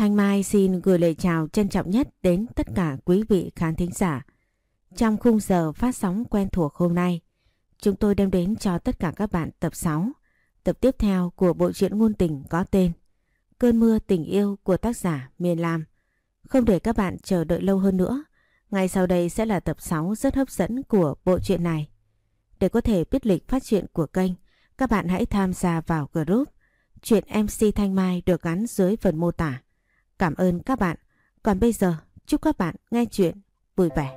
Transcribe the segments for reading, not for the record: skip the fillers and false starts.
Thanh Mai xin gửi lời chào trân trọng nhất đến tất cả quý vị khán thính giả. Trong khung giờ phát sóng quen thuộc hôm nay, chúng tôi đem đến cho tất cả các bạn tập 6, tập tiếp theo của bộ truyện ngôn tình có tên Cơn mưa tình yêu của tác giả Miên Lam. Không để các bạn chờ đợi lâu hơn nữa, ngay sau đây sẽ là tập 6 rất hấp dẫn của bộ truyện này. Để có thể biết lịch phát truyện của kênh, các bạn hãy tham gia vào group Truyện MC Thanh Mai được gắn dưới phần mô tả. Cảm ơn các bạn. Còn bây giờ, chúc các bạn nghe chuyện vui vẻ.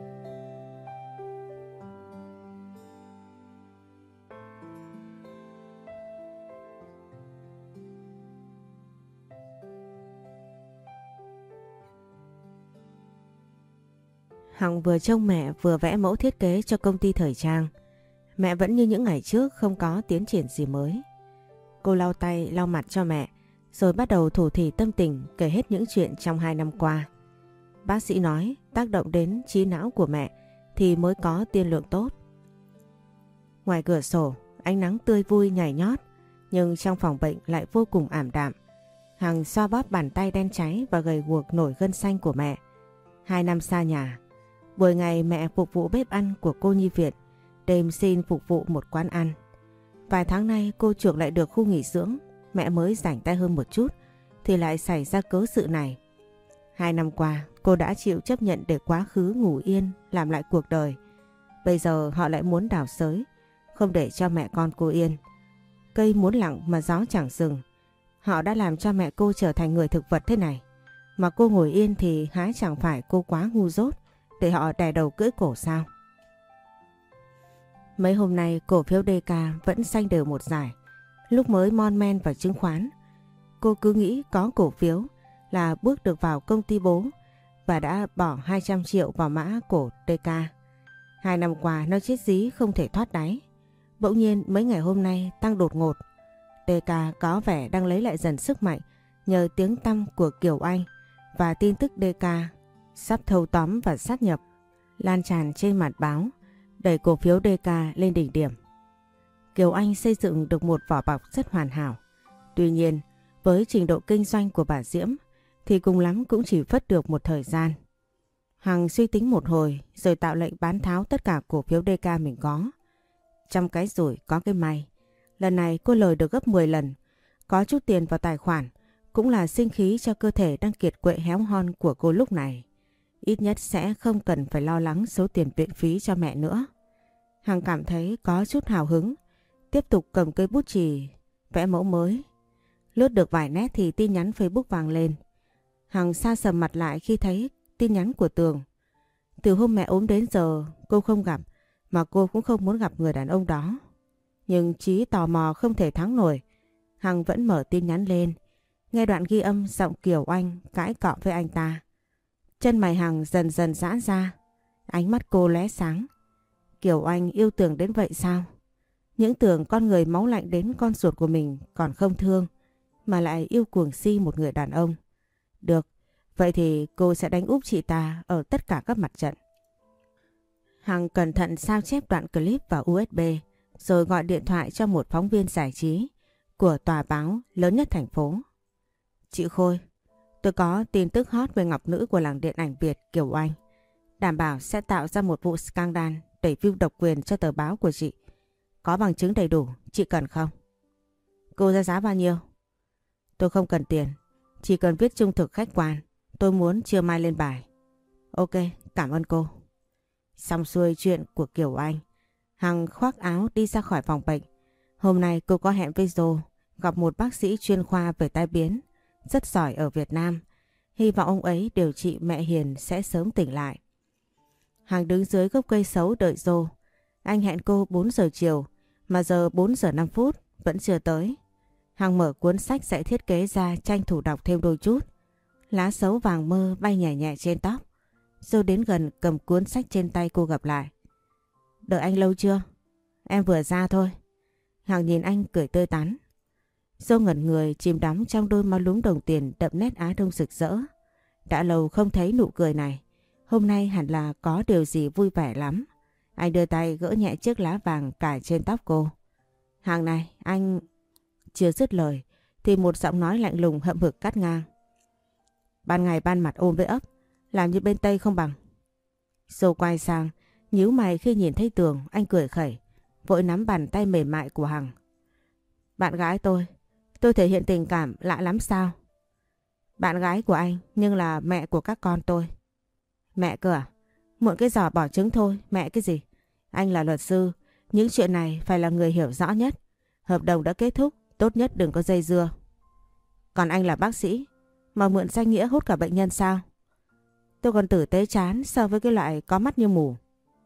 Hằng vừa trông mẹ vừa vẽ mẫu thiết kế cho công ty thời trang. Mẹ vẫn như những ngày trước, không có tiến triển gì mới. Cô lau tay lau mặt cho mẹ, rồi bắt đầu thủ thỉ tâm tình kể hết những chuyện trong 2 năm qua. Bác sĩ nói tác động đến trí não của mẹ thì mới có tiên lượng tốt. Ngoài cửa sổ, ánh nắng tươi vui nhảy nhót, nhưng trong phòng bệnh lại vô cùng ảm đạm. Hằng xoa bóp bàn tay đen cháy và gầy guộc nổi gân xanh của mẹ. 2 năm xa nhà, buổi ngày mẹ phục vụ bếp ăn của cô nhi viện, đêm xin phục vụ một quán ăn. Vài tháng nay cô chuộc lại được khu nghỉ dưỡng, mẹ mới rảnh tay hơn một chút thì lại xảy ra cớ sự này. 2 năm qua cô đã chịu chấp nhận để quá khứ ngủ yên làm lại cuộc đời. Bây giờ họ lại muốn đào xới, không để cho mẹ con cô yên. Cây muốn lặng mà gió chẳng dừng. Họ đã làm cho mẹ cô trở thành người thực vật thế này. Mà cô ngồi yên thì há chẳng phải cô quá ngu dốt để họ đè đầu cưỡi cổ sao? Mấy hôm nay cổ phiếu DK vẫn xanh đều một giải. Lúc mới mon men vào chứng khoán, cô cứ nghĩ có cổ phiếu là bước được vào công ty bố và đã bỏ 200 triệu vào mã cổ DK. 2 năm qua nó chết dí không thể thoát đáy. Bỗng nhiên mấy ngày hôm nay tăng đột ngột. DK có vẻ đang lấy lại dần sức mạnh nhờ tiếng tăm của Kiều Anh và tin tức DK sắp thâu tóm và sát nhập lan tràn trên mặt báo, đẩy cổ phiếu DK lên đỉnh điểm. Kiều Anh xây dựng được một vỏ bọc rất hoàn hảo. Tuy nhiên, với trình độ kinh doanh của bà Diễm thì cùng lắm cũng chỉ phất được một thời gian. Hằng suy tính một hồi rồi tạo lệnh bán tháo tất cả cổ phiếu DK mình có. Trong cái rủi có cái may. Lần này cô lời được gấp 10 lần. Có chút tiền vào tài khoản cũng là sinh khí cho cơ thể đang kiệt quệ héo hon của cô lúc này. Ít nhất sẽ không cần phải lo lắng số tiền viện phí cho mẹ nữa. Hằng cảm thấy có chút hào hứng, tiếp tục cầm cây bút chì vẽ mẫu mới. Lướt được vài nét thì tin nhắn Facebook vang lên. Hằng sa sầm mặt lại khi thấy tin nhắn của Tường. Từ hôm mẹ ốm đến giờ cô không gặp, mà cô cũng không muốn gặp người đàn ông đó. Nhưng trí tò mò không thể thắng nổi. Hằng vẫn mở tin nhắn lên, nghe đoạn ghi âm giọng Kiều Anh cãi cọ với anh ta. Chân mày Hằng dần dần giãn ra, ánh mắt cô lóe sáng. Kiều Anh yêu Tường đến vậy sao? Những tưởng con người máu lạnh đến con ruột của mình còn không thương, mà lại yêu cuồng si một người đàn ông. Được, vậy thì cô sẽ đánh úp chị ta ở tất cả các mặt trận. Hằng cẩn thận sao chép đoạn clip vào USB, rồi gọi điện thoại cho một phóng viên giải trí của tòa báo lớn nhất thành phố. Chị Khôi, tôi có tin tức hot về ngọc nữ của làng điện ảnh Việt Kiều Anh. Đảm bảo sẽ tạo ra một vụ scandal đẩy view độc quyền cho tờ báo của chị. Có bằng chứng đầy đủ, chị cần không? Cô ra giá bao nhiêu? Tôi không cần tiền, chỉ cần viết trung thực khách quan. Tôi muốn trưa mai lên bài. Ok, cảm ơn cô. Xong xuôi chuyện của Kiều Anh, Hằng khoác áo đi ra khỏi phòng bệnh. Hôm nay cô có hẹn với Joe gặp một bác sĩ chuyên khoa về tai biến rất giỏi ở Việt Nam. Hy vọng ông ấy điều trị mẹ Hiền sẽ sớm tỉnh lại. Hằng đứng dưới gốc cây sấu đợi Joe. Anh hẹn cô 4 giờ chiều, mà giờ 4 giờ 5 phút vẫn chưa tới. Hằng mở cuốn sách dạy thiết kế ra tranh thủ đọc thêm đôi chút. Lá sấu vàng mơ bay nhẹ nhẹ trên tóc. Joe đến gần cầm cuốn sách trên tay cô gặp lại. Đợi anh lâu chưa? Em vừa ra thôi. Hằng nhìn anh cười tươi tắn. Joe ngẩn người chìm đắm trong đôi má lúm đồng tiền đậm nét Á Đông rực rỡ. Đã lâu không thấy nụ cười này. Hôm nay hẳn là có điều gì vui vẻ lắm. Anh đưa tay gỡ nhẹ chiếc lá vàng cài trên tóc cô. Hàng này, anh... Chưa dứt lời thì một giọng nói lạnh lùng hậm hực cắt ngang. Ban ngày ban mặt ôm với ấp, làm như bên Tây không bằng. Dô quay sang, nhíu mày khi nhìn thấy Tường, anh cười khẩy, vội nắm bàn tay mềm mại của Hằng. Bạn gái tôi thể hiện tình cảm lạ lắm sao? Bạn gái của anh nhưng là mẹ của các con tôi. Mẹ cơ à? Muộn cái giò bỏ trứng thôi, mẹ cái gì? Anh là luật sư, những chuyện này phải là người hiểu rõ nhất. Hợp đồng đã kết thúc, tốt nhất đừng có dây dưa. Còn anh là bác sĩ, mà mượn danh nghĩa hút cả bệnh nhân sao? Tôi còn tử tế chán so với cái loại có mắt như mù.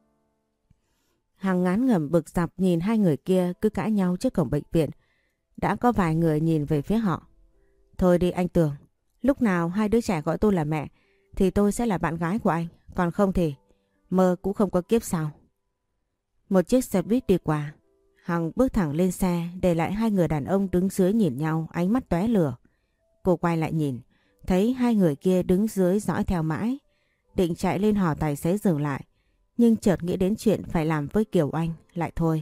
Hằng ngán ngẩm bực dọc nhìn hai người kia cứ cãi nhau trước cổng bệnh viện. Đã có vài người nhìn về phía họ. Thôi đi anh Tường, lúc nào hai đứa trẻ gọi tôi là mẹ thì tôi sẽ là bạn gái của anh. Còn không thì mơ cũng không có kiếp sau. Một chiếc xe buýt đi qua. Hằng bước thẳng lên xe để lại hai người đàn ông đứng dưới nhìn nhau, ánh mắt tóe lửa. Cô quay lại nhìn, thấy hai người kia đứng dưới dõi theo mãi. Định chạy lên hò tài xế dừng lại, nhưng chợt nghĩ đến chuyện phải làm với Kiều Anh, lại thôi.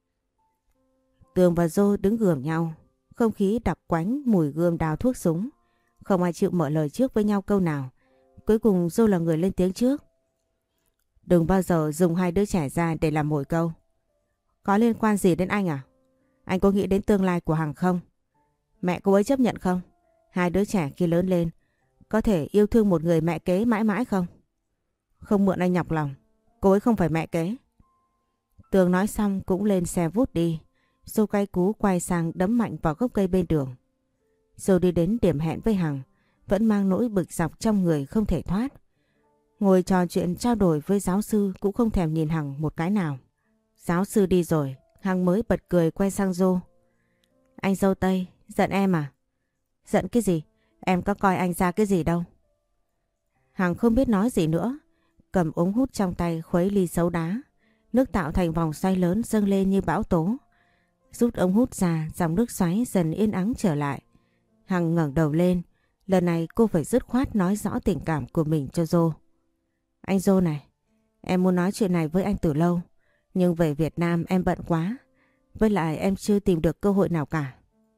Tường và Dô đứng gườm nhau, không khí đặc quánh mùi gươm đao thuốc súng. Không ai chịu mở lời trước với nhau câu nào. Cuối cùng Dô là người lên tiếng trước. Đừng bao giờ dùng hai đứa trẻ ra để làm mồi câu. Có liên quan gì đến anh à? Anh có nghĩ đến tương lai của Hằng không? Mẹ cô ấy chấp nhận không? Hai đứa trẻ kia lớn lên có thể yêu thương một người mẹ kế mãi mãi không? Không mượn anh nhọc lòng, cô ấy không phải mẹ kế. Tường nói xong cũng lên xe vút đi. Dô cay cú quay sang đấm mạnh vào gốc cây bên đường. Dô đi đến điểm hẹn với Hằng, vẫn mang nỗi bực dọc trong người không thể thoát. Ngồi trò chuyện trao đổi với giáo sư cũng không thèm nhìn Hằng một cái nào. Giáo sư đi rồi, Hằng mới bật cười quay sang Dô. Anh dâu Tây, giận em à? Giận cái gì? Em có coi anh ra cái gì đâu. Hằng không biết nói gì nữa, cầm ống hút trong tay khuấy ly xấu đá. Nước tạo thành vòng xoay lớn dâng lên như bão tố. Rút ống hút ra, dòng nước xoáy dần yên ắng trở lại. Hằng ngẩng đầu lên, lần này cô phải dứt khoát nói rõ tình cảm của mình cho Dô. Anh Dô này, em muốn nói chuyện này với anh từ lâu, nhưng về Việt Nam em bận quá, với lại em chưa tìm được cơ hội nào cả.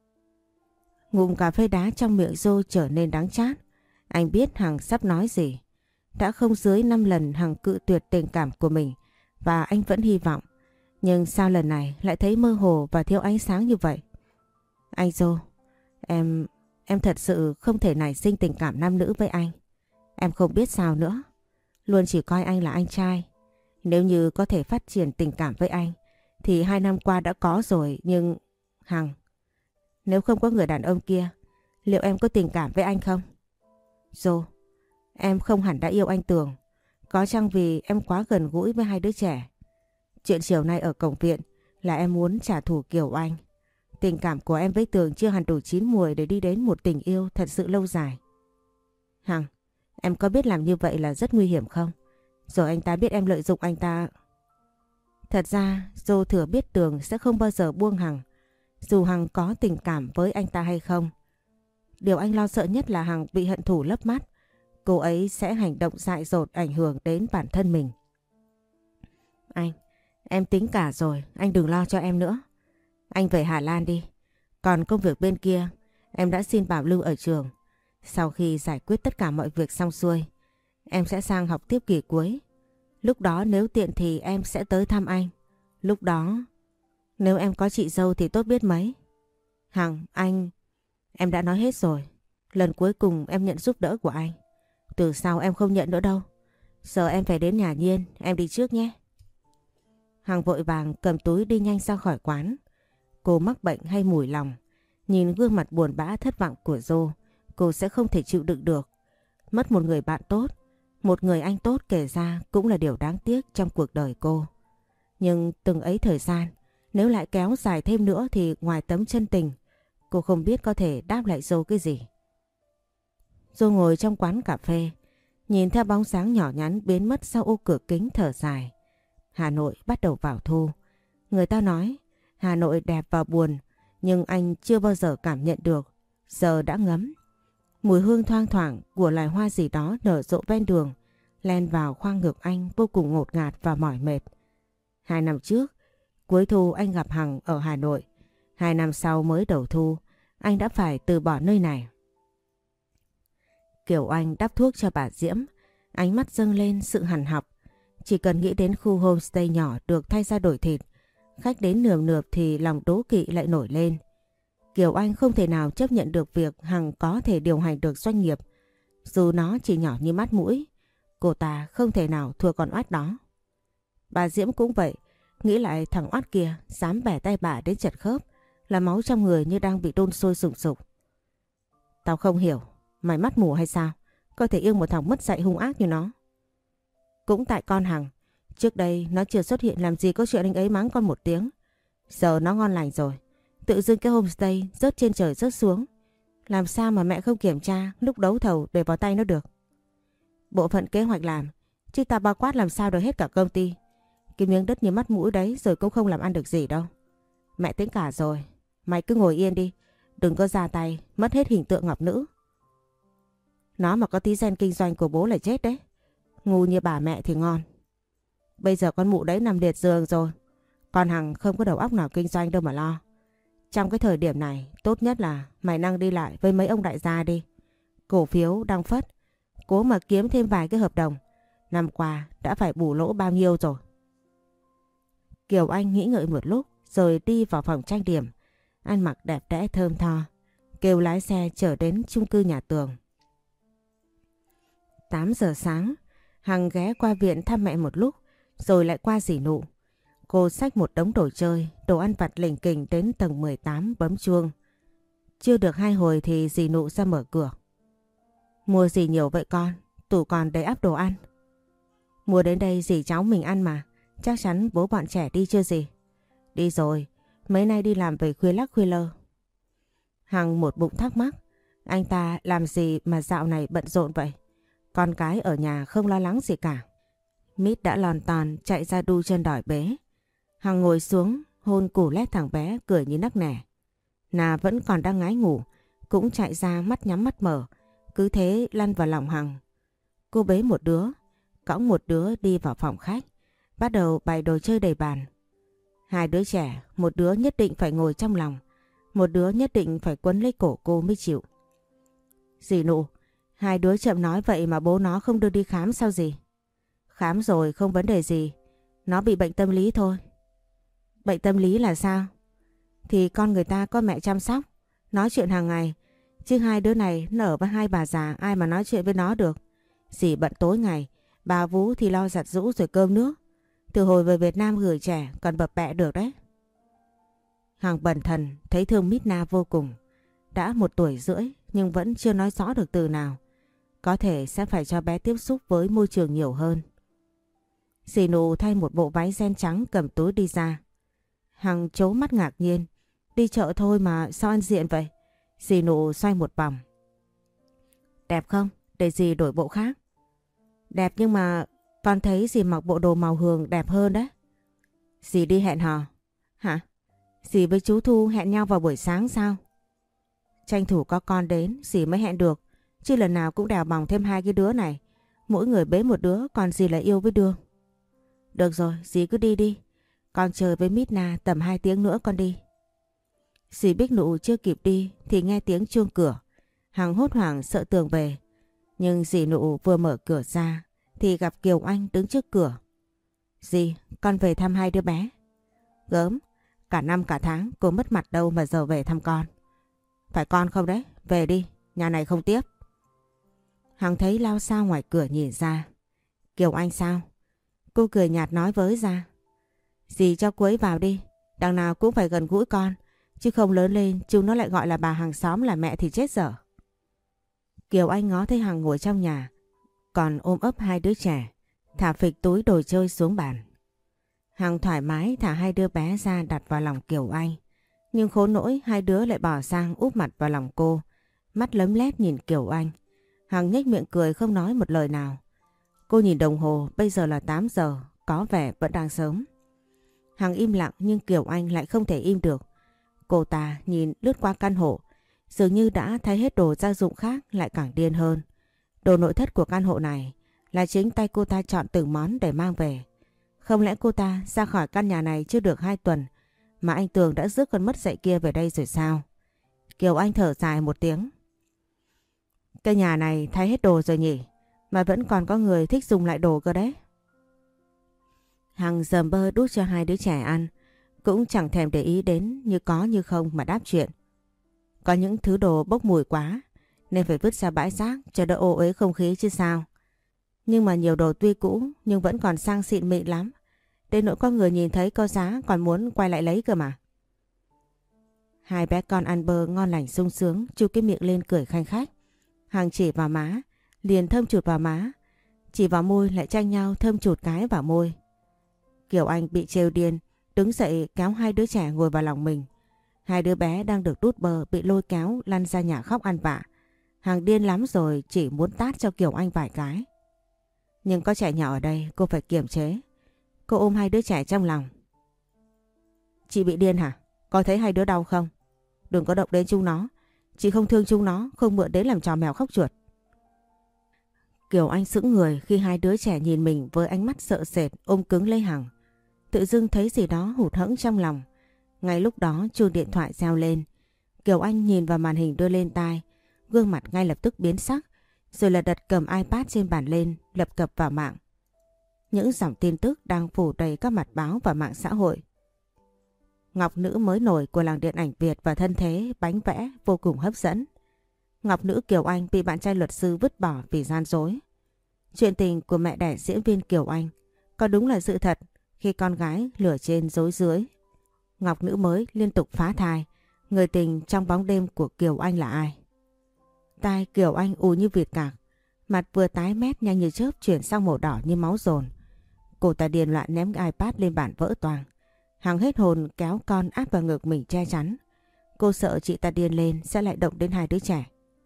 Ngụm cà phê đá trong miệng Dô trở nên đắng chát. Anh biết Hằng sắp nói gì. Đã không dưới 5 lần Hằng cự tuyệt tình cảm của mình và anh vẫn hy vọng. Nhưng sao lần này lại thấy mơ hồ và thiếu ánh sáng như vậy? Anh Dô, em thật sự không thể nảy sinh tình cảm nam nữ với anh. Em không biết sao nữa. Luôn chỉ coi anh là anh trai. Nếu như có thể phát triển tình cảm với anh thì 2 năm qua đã có rồi, nhưng... Hằng, nếu không có người đàn ông kia, liệu em có tình cảm với anh không? Dô, em không hẳn đã yêu anh Tường. Có chăng vì em quá gần gũi với hai đứa trẻ. Chuyện chiều nay ở cổng viện là em muốn trả thù Kiều Anh. Tình cảm của em với Tường chưa hẳn đủ chín muồi để đi đến một tình yêu thật sự lâu dài. Hằng, em có biết làm như vậy là rất nguy hiểm không? Rồi anh ta biết em lợi dụng anh ta. Thật ra Dô thừa biết Tường sẽ không bao giờ buông Hằng, dù Hằng có tình cảm với anh ta hay không. Điều anh lo sợ nhất là Hằng bị hận thù lấp mắt. Cô ấy sẽ hành động dại dột ảnh hưởng đến bản thân mình. Anh, em tính cả rồi, anh đừng lo cho em nữa. Anh về Hà Lan đi. Còn công việc bên kia, em đã xin bảo lưu ở trường. Sau khi giải quyết tất cả mọi việc xong xuôi, em sẽ sang học tiếp kỳ cuối. Lúc đó nếu tiện thì em sẽ tới thăm anh. Lúc đó, nếu em có chị dâu thì tốt biết mấy. Hằng, em đã nói hết rồi. Lần cuối cùng em nhận giúp đỡ của anh. Từ sau em không nhận nữa đâu. Giờ em phải đến nhà Nhiên, em đi trước nhé. Hằng vội vàng cầm túi đi nhanh ra khỏi quán. Cô mắc bệnh hay mủi lòng. Nhìn gương mặt buồn bã thất vọng của Dô, cô sẽ không thể chịu đựng được. Mất một người bạn tốt, một người anh tốt kể ra cũng là điều đáng tiếc trong cuộc đời cô. Nhưng từng ấy thời gian, nếu lại kéo dài thêm nữa thì ngoài tấm chân tình, cô không biết có thể đáp lại Dô cái gì. Dô ngồi trong quán cà phê, nhìn theo bóng dáng nhỏ nhắn biến mất sau ô cửa kính thở dài. Hà Nội bắt đầu vào thu. Người ta nói Hà Nội đẹp và buồn, nhưng anh chưa bao giờ cảm nhận được. Giờ đã ngấm. Mùi hương thoang thoảng của loài hoa gì đó nở rộ ven đường, len vào khoang ngực anh vô cùng ngột ngạt và mỏi mệt. 2 năm trước, cuối thu anh gặp Hằng ở Hà Nội. 2 năm sau mới đầu thu, anh đã phải từ bỏ nơi này. Kiều Anh đắp thuốc cho bà Diễm, ánh mắt dâng lên sự hằn học. Chỉ cần nghĩ đến khu homestay nhỏ được thay ra đổi thịt, khách đến nườm nượp thì lòng đố kỵ lại nổi lên. Kiều Anh không thể nào chấp nhận được việc Hằng có thể điều hành được doanh nghiệp. Dù nó chỉ nhỏ như mắt mũi, cô ta không thể nào thua con oát đó. Bà Diễm cũng vậy, nghĩ lại thằng oát kia dám bẻ tay bà đến chật khớp, là máu trong người như đang bị đun sôi sùng sục. Tao không hiểu, mày mắt mù hay sao? Có thể yêu một thằng mất dạy hung ác như nó. Cũng tại con Hằng, trước đây nó chưa xuất hiện làm gì có chuyện anh ấy mắng con một tiếng. Giờ nó ngon lành rồi, tự dưng cái homestay rớt trên trời rớt xuống. Làm sao mà mẹ không kiểm tra lúc đấu thầu để vào tay nó được? Bộ phận kế hoạch làm, chứ ta bao quát làm sao được hết cả công ty. Cái miếng đất như mắt mũi đấy rồi cũng không làm ăn được gì đâu. Mẹ tính cả rồi, mày cứ ngồi yên đi, đừng có ra tay, mất hết hình tượng ngọc nữ. Nó mà có tí gen kinh doanh của bố là chết đấy. Ngu như bà mẹ thì ngon. Bây giờ con mụ đấy nằm liệt giường rồi. Con Hằng không có đầu óc nào kinh doanh đâu mà lo. Trong cái thời điểm này, tốt nhất là mày năng đi lại với mấy ông đại gia đi. Cổ phiếu đang phất, cố mà kiếm thêm vài cái hợp đồng. Năm qua đã phải bù lỗ bao nhiêu rồi. Kiều Anh nghĩ ngợi một lúc rồi đi vào phòng trang điểm. Ăn mặc đẹp đẽ thơm tho, kêu lái xe chở đến chung cư nhà Tường. 8 giờ sáng, Hằng ghé qua viện thăm mẹ một lúc, rồi lại qua dì Nụ. Cô xách một đống đồ chơi, đồ ăn vặt lỉnh kỉnh đến tầng 18 bấm chuông. Chưa được 2 hồi thì dì Nụ ra mở cửa. Mua gì nhiều vậy con? Tủ còn đầy ắp đồ ăn. Mua đến đây dì cháu mình ăn mà, chắc chắn bố bọn trẻ đi chưa gì? Đi rồi, mấy nay đi làm về khuya lắc khuya lơ. Hằng một bụng thắc mắc, anh ta làm gì mà dạo này bận rộn vậy? Con cái ở nhà không lo lắng gì cả. Mít đã lòn tòn chạy ra đu chân đòi bế. Hằng ngồi xuống hôn củ lét thằng bé cười như nắc nẻ. Nà vẫn còn đang ngái ngủ, cũng chạy ra mắt nhắm mắt mở, cứ thế lăn vào lòng Hằng. Cô bế một đứa, cõng một đứa đi vào phòng khách, bắt đầu bày đồ chơi đầy bàn. 2 đứa trẻ, một đứa nhất định phải ngồi trong lòng, một đứa nhất định phải quấn lấy cổ cô mới chịu. Dì Nụ, 2 đứa chậm nói vậy mà bố nó không đưa đi khám sao gì? Khám rồi không vấn đề gì, nó bị bệnh tâm lý thôi. Bệnh tâm lý là sao? Thì con người ta có mẹ chăm sóc, nói chuyện hàng ngày, chứ 2 đứa này nó ở với 2 bà già, ai mà nói chuyện với nó được. Dì bận tối ngày, bà vú thì lo giặt giũ rồi cơm nước. Từ hồi về Việt Nam gửi trẻ còn bập bẹ được đấy. Hằng bần thần thấy thương Mít Na vô cùng. Đã 1 tuổi rưỡi nhưng vẫn chưa nói rõ được từ nào. Có thể sẽ phải cho bé tiếp xúc với môi trường nhiều hơn. Dì Nụ thay một bộ váy ren trắng cầm túi đi ra. Hằng trố mắt ngạc nhiên. Đi chợ thôi mà sao ăn diện vậy? Dì Nụ xoay một vòng. Đẹp không? Để dì đổi bộ khác. Đẹp nhưng mà con thấy dì mặc bộ đồ màu hường đẹp hơn đấy. Dì đi hẹn hò. Hả? Dì với chú Thu hẹn nhau vào buổi sáng sao? Tranh thủ có con đến dì mới hẹn được. Chứ lần nào cũng đèo bòng thêm 2 cái đứa này. Mỗi người bế một đứa còn dì lại yêu với Đương. Được rồi, dì cứ đi đi. Con chờ với Mít Na tầm 2 tiếng nữa con đi. Dì Bích Nụ chưa kịp đi thì nghe tiếng chuông cửa. Hằng hốt hoảng sợ Tường về. Nhưng dì Nụ vừa mở cửa ra thì gặp Kiều Anh đứng trước cửa. Dì, con về thăm 2 đứa bé. Gớm, cả năm cả tháng cô mất mặt đâu mà giờ về thăm con. Phải con không đấy, về đi, nhà này không tiếp. Hằng thấy lao sao ngoài cửa nhìn ra. Kiều Anh sao? Cô cười nhạt nói với ra. Dì cho cô ấy vào đi, đằng nào cũng phải gần gũi con, chứ không lớn lên chúng nó lại gọi là bà hàng xóm là mẹ thì chết dở. Kiều Anh ngó thấy Hằng ngồi trong nhà, còn ôm ấp 2 đứa trẻ, thả phịch túi đồ chơi xuống bàn. Hằng thoải mái thả 2 đứa bé ra đặt vào lòng Kiều Anh, nhưng khốn nỗi 2 đứa lại bỏ sang úp mặt vào lòng cô, mắt lấm lét nhìn Kiều Anh. Hằng nhếch miệng cười không nói một lời nào. Cô nhìn đồng hồ, bây giờ là 8 giờ, có vẻ vẫn đang sớm. Hằng im lặng nhưng Kiều Anh lại không thể im được. Cô ta nhìn lướt qua căn hộ, dường như đã thấy hết đồ gia dụng khác lại càng điên hơn. Đồ nội thất của căn hộ này là chính tay cô ta chọn từng món để mang về. Không lẽ cô ta ra khỏi căn nhà này chưa được 2 tuần mà anh Tường đã rước con mất dạy kia về đây rồi sao? Kiều Anh thở dài một tiếng. Cái nhà này thay hết đồ rồi nhỉ? Mà vẫn còn có người thích dùng lại đồ cơ đấy. Hằng dầm bơ đút cho hai đứa trẻ ăn. Cũng chẳng thèm để ý đến như có như không mà đáp chuyện. Có những thứ đồ bốc mùi quá nên phải vứt ra bãi rác cho đỡ ô uế không khí chứ sao. Nhưng mà nhiều đồ tuy cũ nhưng vẫn còn sang xịn mịn lắm. Đến nỗi có người nhìn thấy có giá còn muốn quay lại lấy cơ mà. Hai bé con ăn bơ ngon lành sung sướng, chu cái miệng lên cười khanh khách. Hằng chỉ vào má, liền thơm chụt vào má. Chỉ vào môi lại tranh nhau thơm chụt cái vào môi. Kiều Anh bị trêu điên, đứng dậy kéo hai đứa trẻ ngồi vào lòng mình. Hai đứa bé đang được đút bơ bị lôi kéo lăn ra nhà khóc ăn vạ. Hằng điên lắm rồi, chỉ muốn tát cho Kiều Anh vài cái. Nhưng có trẻ nhỏ ở đây, cô phải kiềm chế. Cô ôm hai đứa trẻ trong lòng. Chị bị điên hả? Có thấy hai đứa đau không? Đừng có động đến chúng nó. Chị không thương chúng nó, không mượn đến làm trò mèo khóc chuột. Kiều Anh sững người khi hai đứa trẻ nhìn mình với ánh mắt sợ sệt ôm cứng lấy Hằng. Tự dưng thấy gì đó hụt hẫng trong lòng. Ngay lúc đó chuông điện thoại reo lên. Kiều Anh nhìn vào màn hình đưa lên tai. Gương mặt ngay lập tức biến sắc. Rồi là đặt cầm iPad trên bàn lên, lập cập vào mạng. Những dòng tin tức đang phủ đầy các mặt báo và mạng xã hội. Ngọc nữ mới nổi của làng điện ảnh Việt và thân thế bánh vẽ vô cùng hấp dẫn. Ngọc nữ Kiều Anh bị bạn trai luật sư vứt bỏ vì gian dối. Chuyện tình của mẹ đẻ diễn viên Kiều Anh có đúng là sự thật khi con gái lửa trên dối dưới. Ngọc nữ mới liên tục phá thai. Người tình trong bóng đêm của Kiều Anh là ai? Tai Kiều Anh ù như vịt cạc. Mặt vừa tái mét nhanh như chớp chuyển sang màu đỏ như máu dồn. Cô ta điên loạn ném cái iPad lên bàn vỡ toang. Hằng hết hồn kéo con áp vào ngực mình che chắn. Cô sợ chị ta điên lên sẽ lại động đến hai đứa trẻ.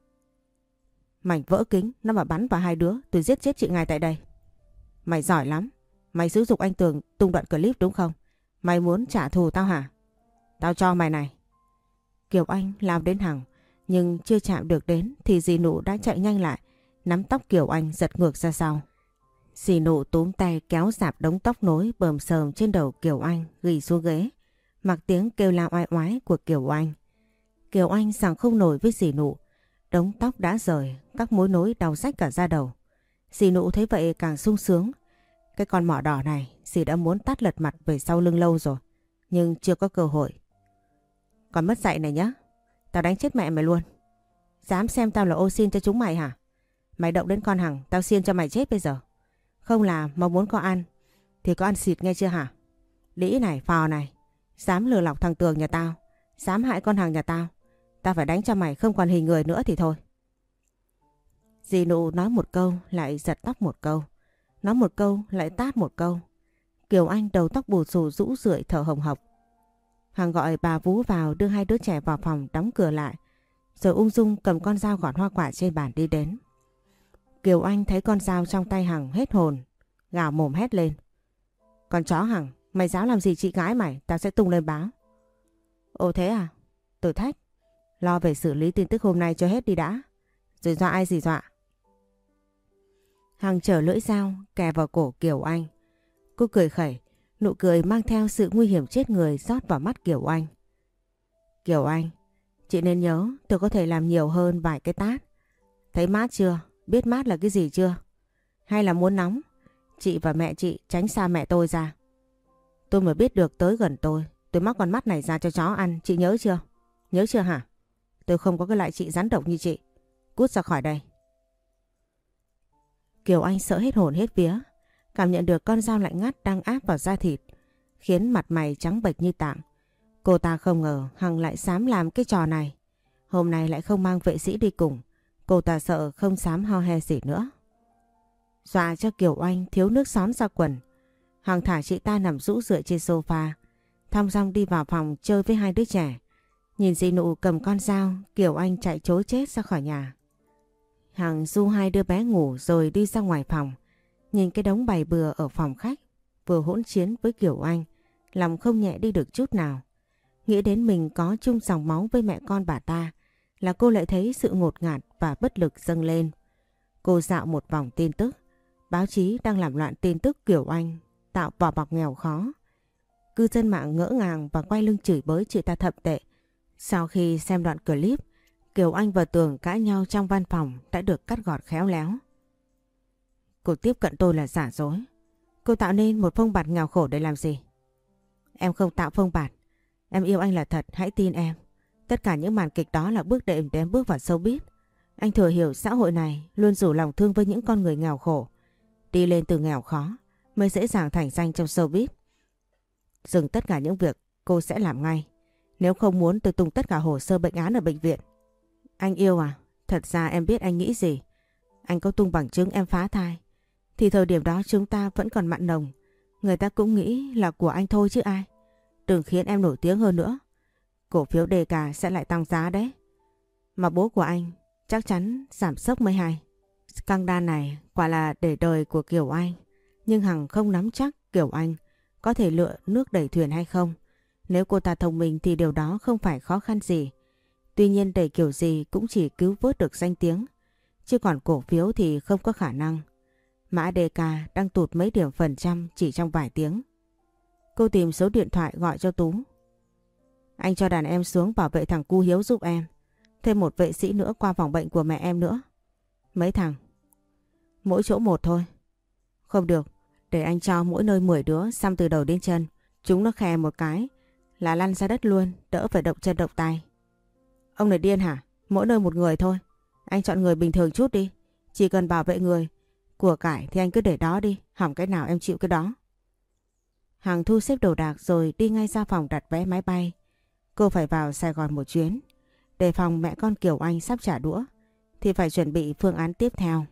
Mảnh vỡ kính nó mà bắn vào hai đứa, tôi giết chết chị ngay tại đây. Mày giỏi lắm. Mày xúi giục anh Tường tung đoạn clip đúng không? Mày muốn trả thù tao hả? Tao cho mày này. Kiều Anh lao đến Hằng, nhưng chưa chạm được đến thì dì Nụ đã chạy nhanh lại, nắm tóc Kiều Anh giật ngược ra sau. Dì Nụ túm tay kéo rạp đống tóc nối bờm sờm trên đầu Kiều Anh ghi xuống ghế, mặc tiếng kêu la oai oái của Kiều Anh. Kiều Anh sảng không nổi với dì Nụ, đống tóc đã rời, các mối nối đau rách cả da đầu. Dì Nụ thấy vậy càng sung sướng. Cái con mỏ đỏ này dì đã muốn tát lật mặt về sau lưng lâu rồi, nhưng chưa có cơ hội. Còn mất dạy này nhá, tao đánh chết mẹ mày luôn. Dám xem tao là ô xin cho chúng mày hả? Mày động đến con Hằng, tao xiên cho mày chết bây giờ. Không làm mà muốn có ăn thì có ăn xịt nghe chưa hả? Đĩ này, phò này, dám lừa lọc thằng Tường nhà tao, dám hại con Hằng nhà tao, tao phải đánh cho mày không còn hình người nữa thì thôi. Dì Nụ nói một câu lại giật tóc một câu, nói một câu lại tát một câu. Kiều Anh đầu tóc bù xù rũ rượi thở hồng hộc. Hằng gọi bà Vú vào đưa hai đứa trẻ vào phòng đóng cửa lại, rồi ung dung cầm con dao gọt hoa quả trên bàn đi đến. Kiều Anh thấy con dao trong tay Hằng hết hồn, gào mồm hét lên. Con chó Hằng, mày dám làm gì chị gái mày, tao sẽ tung lên báo. Ồ thế à? Tôi thách. Lo về xử lý tin tức hôm nay cho hết đi đã. Rồi dọa ai gì dọa. Hằng trở lưỡi dao kè vào cổ Kiều Anh. Cô cười khẩy, nụ cười mang theo sự nguy hiểm chết người rót vào mắt Kiều Anh. Kiều Anh, chị nên nhớ tôi có thể làm nhiều hơn vài cái tát. Thấy mát chưa? Biết mát là cái gì chưa? Hay là muốn nóng? Chị và mẹ chị tránh xa mẹ tôi ra. Tôi mới biết được tới gần tôi móc con mắt này ra cho chó ăn, chị nhớ chưa? Nhớ chưa hả? Tôi không có cái loại chị rắn độc như chị. Cút ra khỏi đây. Kiều Anh sợ hết hồn hết vía, cảm nhận được con dao lạnh ngắt đang áp vào da thịt, khiến mặt mày trắng bệch như tạng. Cô ta không ngờ Hằng lại dám làm cái trò này. Hôm nay lại không mang vệ sĩ đi cùng. Cô ta sợ không dám ho he gì nữa. Dọa cho Kiều Anh thiếu nước xón ra quần. Hằng thả chị ta nằm rũ rượi trên sofa, thong dong đi vào phòng chơi với hai đứa trẻ. Nhìn dì Nụ cầm con dao, Kiều Anh chạy trối chết ra khỏi nhà. Hằng du hai đứa bé ngủ rồi đi ra ngoài phòng. Nhìn cái đống bày bừa ở phòng khách vừa hỗn chiến với Kiều Anh, lòng không nhẹ đi được chút nào. Nghĩ đến mình có chung dòng máu với mẹ con bà ta là cô lại thấy sự ngột ngạt và bất lực dâng lên. Cô dạo một vòng tin tức. Báo chí đang làm loạn tin tức Kiều Anh tạo vỏ bọc nghèo khó. Cư dân mạng ngỡ ngàng và quay lưng chửi bới chị ta thậm tệ. Sau khi xem đoạn clip, Kiều Anh và Tường cãi nhau trong văn phòng đã được cắt gọt khéo léo. Cô tiếp cận tôi là giả dối. Cô tạo nên một phông bạt nghèo khổ để làm gì? Em không tạo phông bạt. Em yêu anh là thật, hãy tin em. Tất cả những màn kịch đó là bước đệm để em bước vào showbiz. Anh thừa hiểu xã hội này luôn rủ lòng thương với những con người nghèo khổ. Đi lên từ nghèo khó mới dễ dàng thành danh trong showbiz. Dừng tất cả những việc cô sẽ làm ngay. Nếu không muốn tôi tung tất cả hồ sơ bệnh án ở bệnh viện. Anh yêu à? Thật ra em biết anh nghĩ gì. Anh có tung bằng chứng em phá thai thì thời điểm đó chúng ta vẫn còn mặn nồng. Người ta cũng nghĩ là của anh thôi chứ ai. Đừng khiến em nổi tiếng hơn nữa. Cổ phiếu DK sẽ lại tăng giá đấy. Mà bố của anh chắc chắn giảm sốc mới hay. Scandal này quả là để đời của Kiều Anh. Nhưng Hằng không nắm chắc Kiều Anh có thể lựa nước đẩy thuyền hay không. Nếu cô ta thông minh thì điều đó không phải khó khăn gì. Tuy nhiên đẩy kiểu gì cũng chỉ cứu vớt được danh tiếng. Chứ còn cổ phiếu thì không có khả năng. Mã DK đang tụt mấy điểm phần trăm chỉ trong vài tiếng. Cô tìm số điện thoại gọi cho Tú. Anh cho đàn em xuống bảo vệ thằng Cu Hiếu giúp em. Thêm một vệ sĩ nữa qua phòng bệnh của mẹ em nữa. Mấy thằng? Mỗi chỗ một thôi. Không được, để anh cho mỗi nơi 10 đứa xăm từ đầu đến chân. Chúng nó khè một cái là lăn ra đất luôn, đỡ phải động chân động tay. Ông này điên hả? Mỗi nơi một người thôi. Anh chọn người bình thường chút đi. Chỉ cần bảo vệ người. Của cải thì anh cứ để đó đi. Hỏng cái nào em chịu cái đó. Hằng thu xếp đồ đạc rồi đi ngay ra phòng đặt vé máy bay. Cô phải vào Sài Gòn một chuyến. Đề phòng mẹ con Kiều Anh sắp trả đũa thì phải chuẩn bị phương án tiếp theo.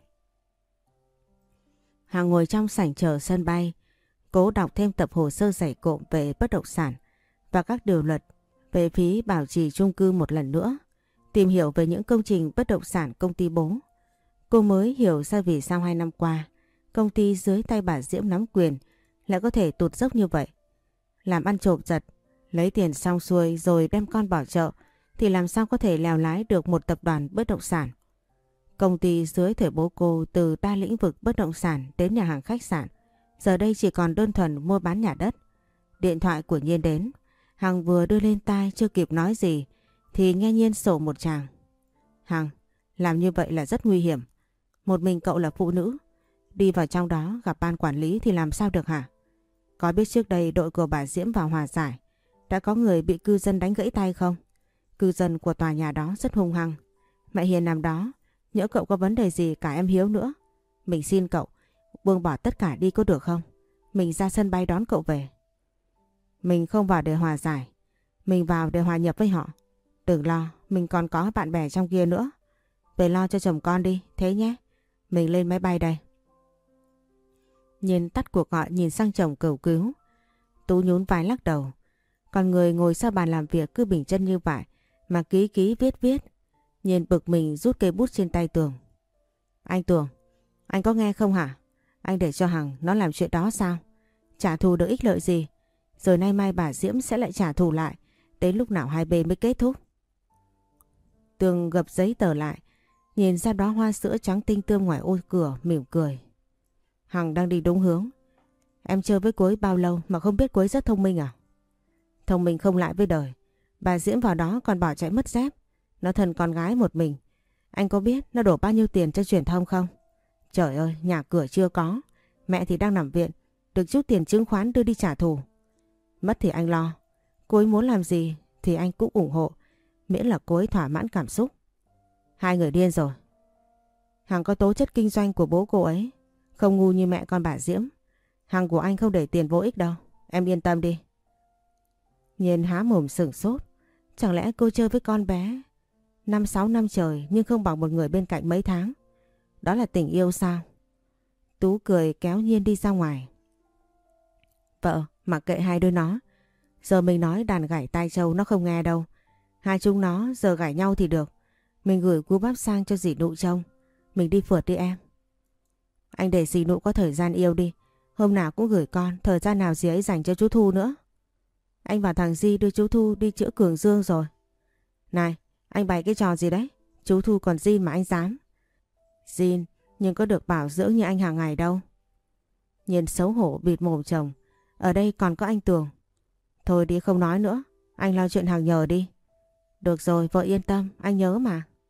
Hằng ngồi trong sảnh chờ sân bay. Cố đọc thêm tập hồ sơ dày cộm về bất động sản và các điều luật về phí bảo trì chung cư một lần nữa. Tìm hiểu về những công trình bất động sản công ty bố. Cô mới hiểu ra vì sao 2 năm qua công ty dưới tay bà Diễm nắm quyền lại có thể tụt dốc như vậy. Làm ăn trộm giật, lấy tiền xong xuôi rồi đem con bỏ chợ thì làm sao có thể lèo lái được một tập đoàn bất động sản. Công ty dưới thời bố cô từ đa lĩnh vực bất động sản đến nhà hàng khách sạn, giờ đây chỉ còn đơn thuần mua bán nhà đất. Điện thoại của Nhiên đến, Hằng vừa đưa lên tai chưa kịp nói gì thì nghe Nhiên sổ một tràng. Hằng, làm như vậy là rất nguy hiểm. Một mình cậu là phụ nữ, đi vào trong đó gặp ban quản lý thì làm sao được hả? Có biết trước đây đội của bà Diễm vào hòa giải đã có người bị cư dân đánh gãy tay không? Cư dân của tòa nhà đó rất hung hăng. Mẹ Hiền nằm đó, nhỡ cậu có vấn đề gì cả em Hiếu nữa. Mình xin cậu, buông bỏ tất cả đi có được không? Mình ra sân bay đón cậu về. Mình không vào để hòa giải, mình vào để hòa nhập với họ. Đừng lo, mình còn có bạn bè trong kia nữa. Về lo cho chồng con đi, thế nhé. Mình lên máy bay đây. Nhiên tắt cuộc gọi nhìn sang chồng cầu cứu. Tú nhún vai lắc đầu. Còn người ngồi sau bàn làm việc cứ bình chân như vậy mà ký ký viết viết. Nhiên bực mình rút cây bút trên tay Tường. Anh Tường, anh có nghe không hả? Anh để cho Hằng nó làm chuyện đó sao? Trả thù được ích lợi gì? Rồi nay mai bà Diễm sẽ lại trả thù lại. Đến lúc nào hai bên mới kết thúc? Tường gập giấy tờ lại, nhìn ra đóa hoa sữa trắng tinh tươm ngoài ô cửa mỉm cười. Hằng đang đi đúng hướng. Em chơi với cô ấy bao lâu mà không biết cô ấy rất thông minh à? Thông minh không lại với đời. Bà Diễm vào đó còn bỏ chạy mất dép. Nó thân con gái một mình. Anh có biết nó đổ bao nhiêu tiền cho truyền thông không? Trời ơi, nhà cửa chưa có. Mẹ thì đang nằm viện. Được chút tiền chứng khoán đưa đi trả thù. Mất thì anh lo. Cô ấy muốn làm gì thì anh cũng ủng hộ. Miễn là cô ấy thỏa mãn cảm xúc. Hai người điên rồi. Hằng có tố chất kinh doanh của bố cô ấy. Không ngu như mẹ con bà Diễm. Hằng của anh không để tiền vô ích đâu. Em yên tâm đi. Nhiên há mồm sửng sốt. Chẳng lẽ cô chơi với con bé 5-6 năm trời nhưng không bằng một người bên cạnh mấy tháng? Đó là tình yêu sao? Tú cười kéo Nhiên đi ra ngoài. Vợ, mặc kệ hai đứa nó. Giờ mình nói đàn gảy tai trâu nó không nghe đâu. Hai chúng nó giờ gảy nhau thì được. Mình gửi cú bắp sang cho dì Nụ trông. Mình đi phượt đi em. Anh để dì Nụ có thời gian yêu đi. Hôm nào cũng gửi con. Thời gian nào dì ấy dành cho chú Thu nữa. Anh và thằng Di đưa chú Thu đi chữa Cường Dương rồi. Này, anh bày cái trò gì đấy? Chú Thu còn Di mà anh dám. Di nhưng có được bảo dưỡng như anh hàng ngày đâu. Nhiên xấu hổ bịt mồm chồng. Ở đây còn có anh Tường. Thôi đi không nói nữa. Anh lo chuyện Hằng nhờ đi. Được rồi, vợ yên tâm, anh nhớ mà.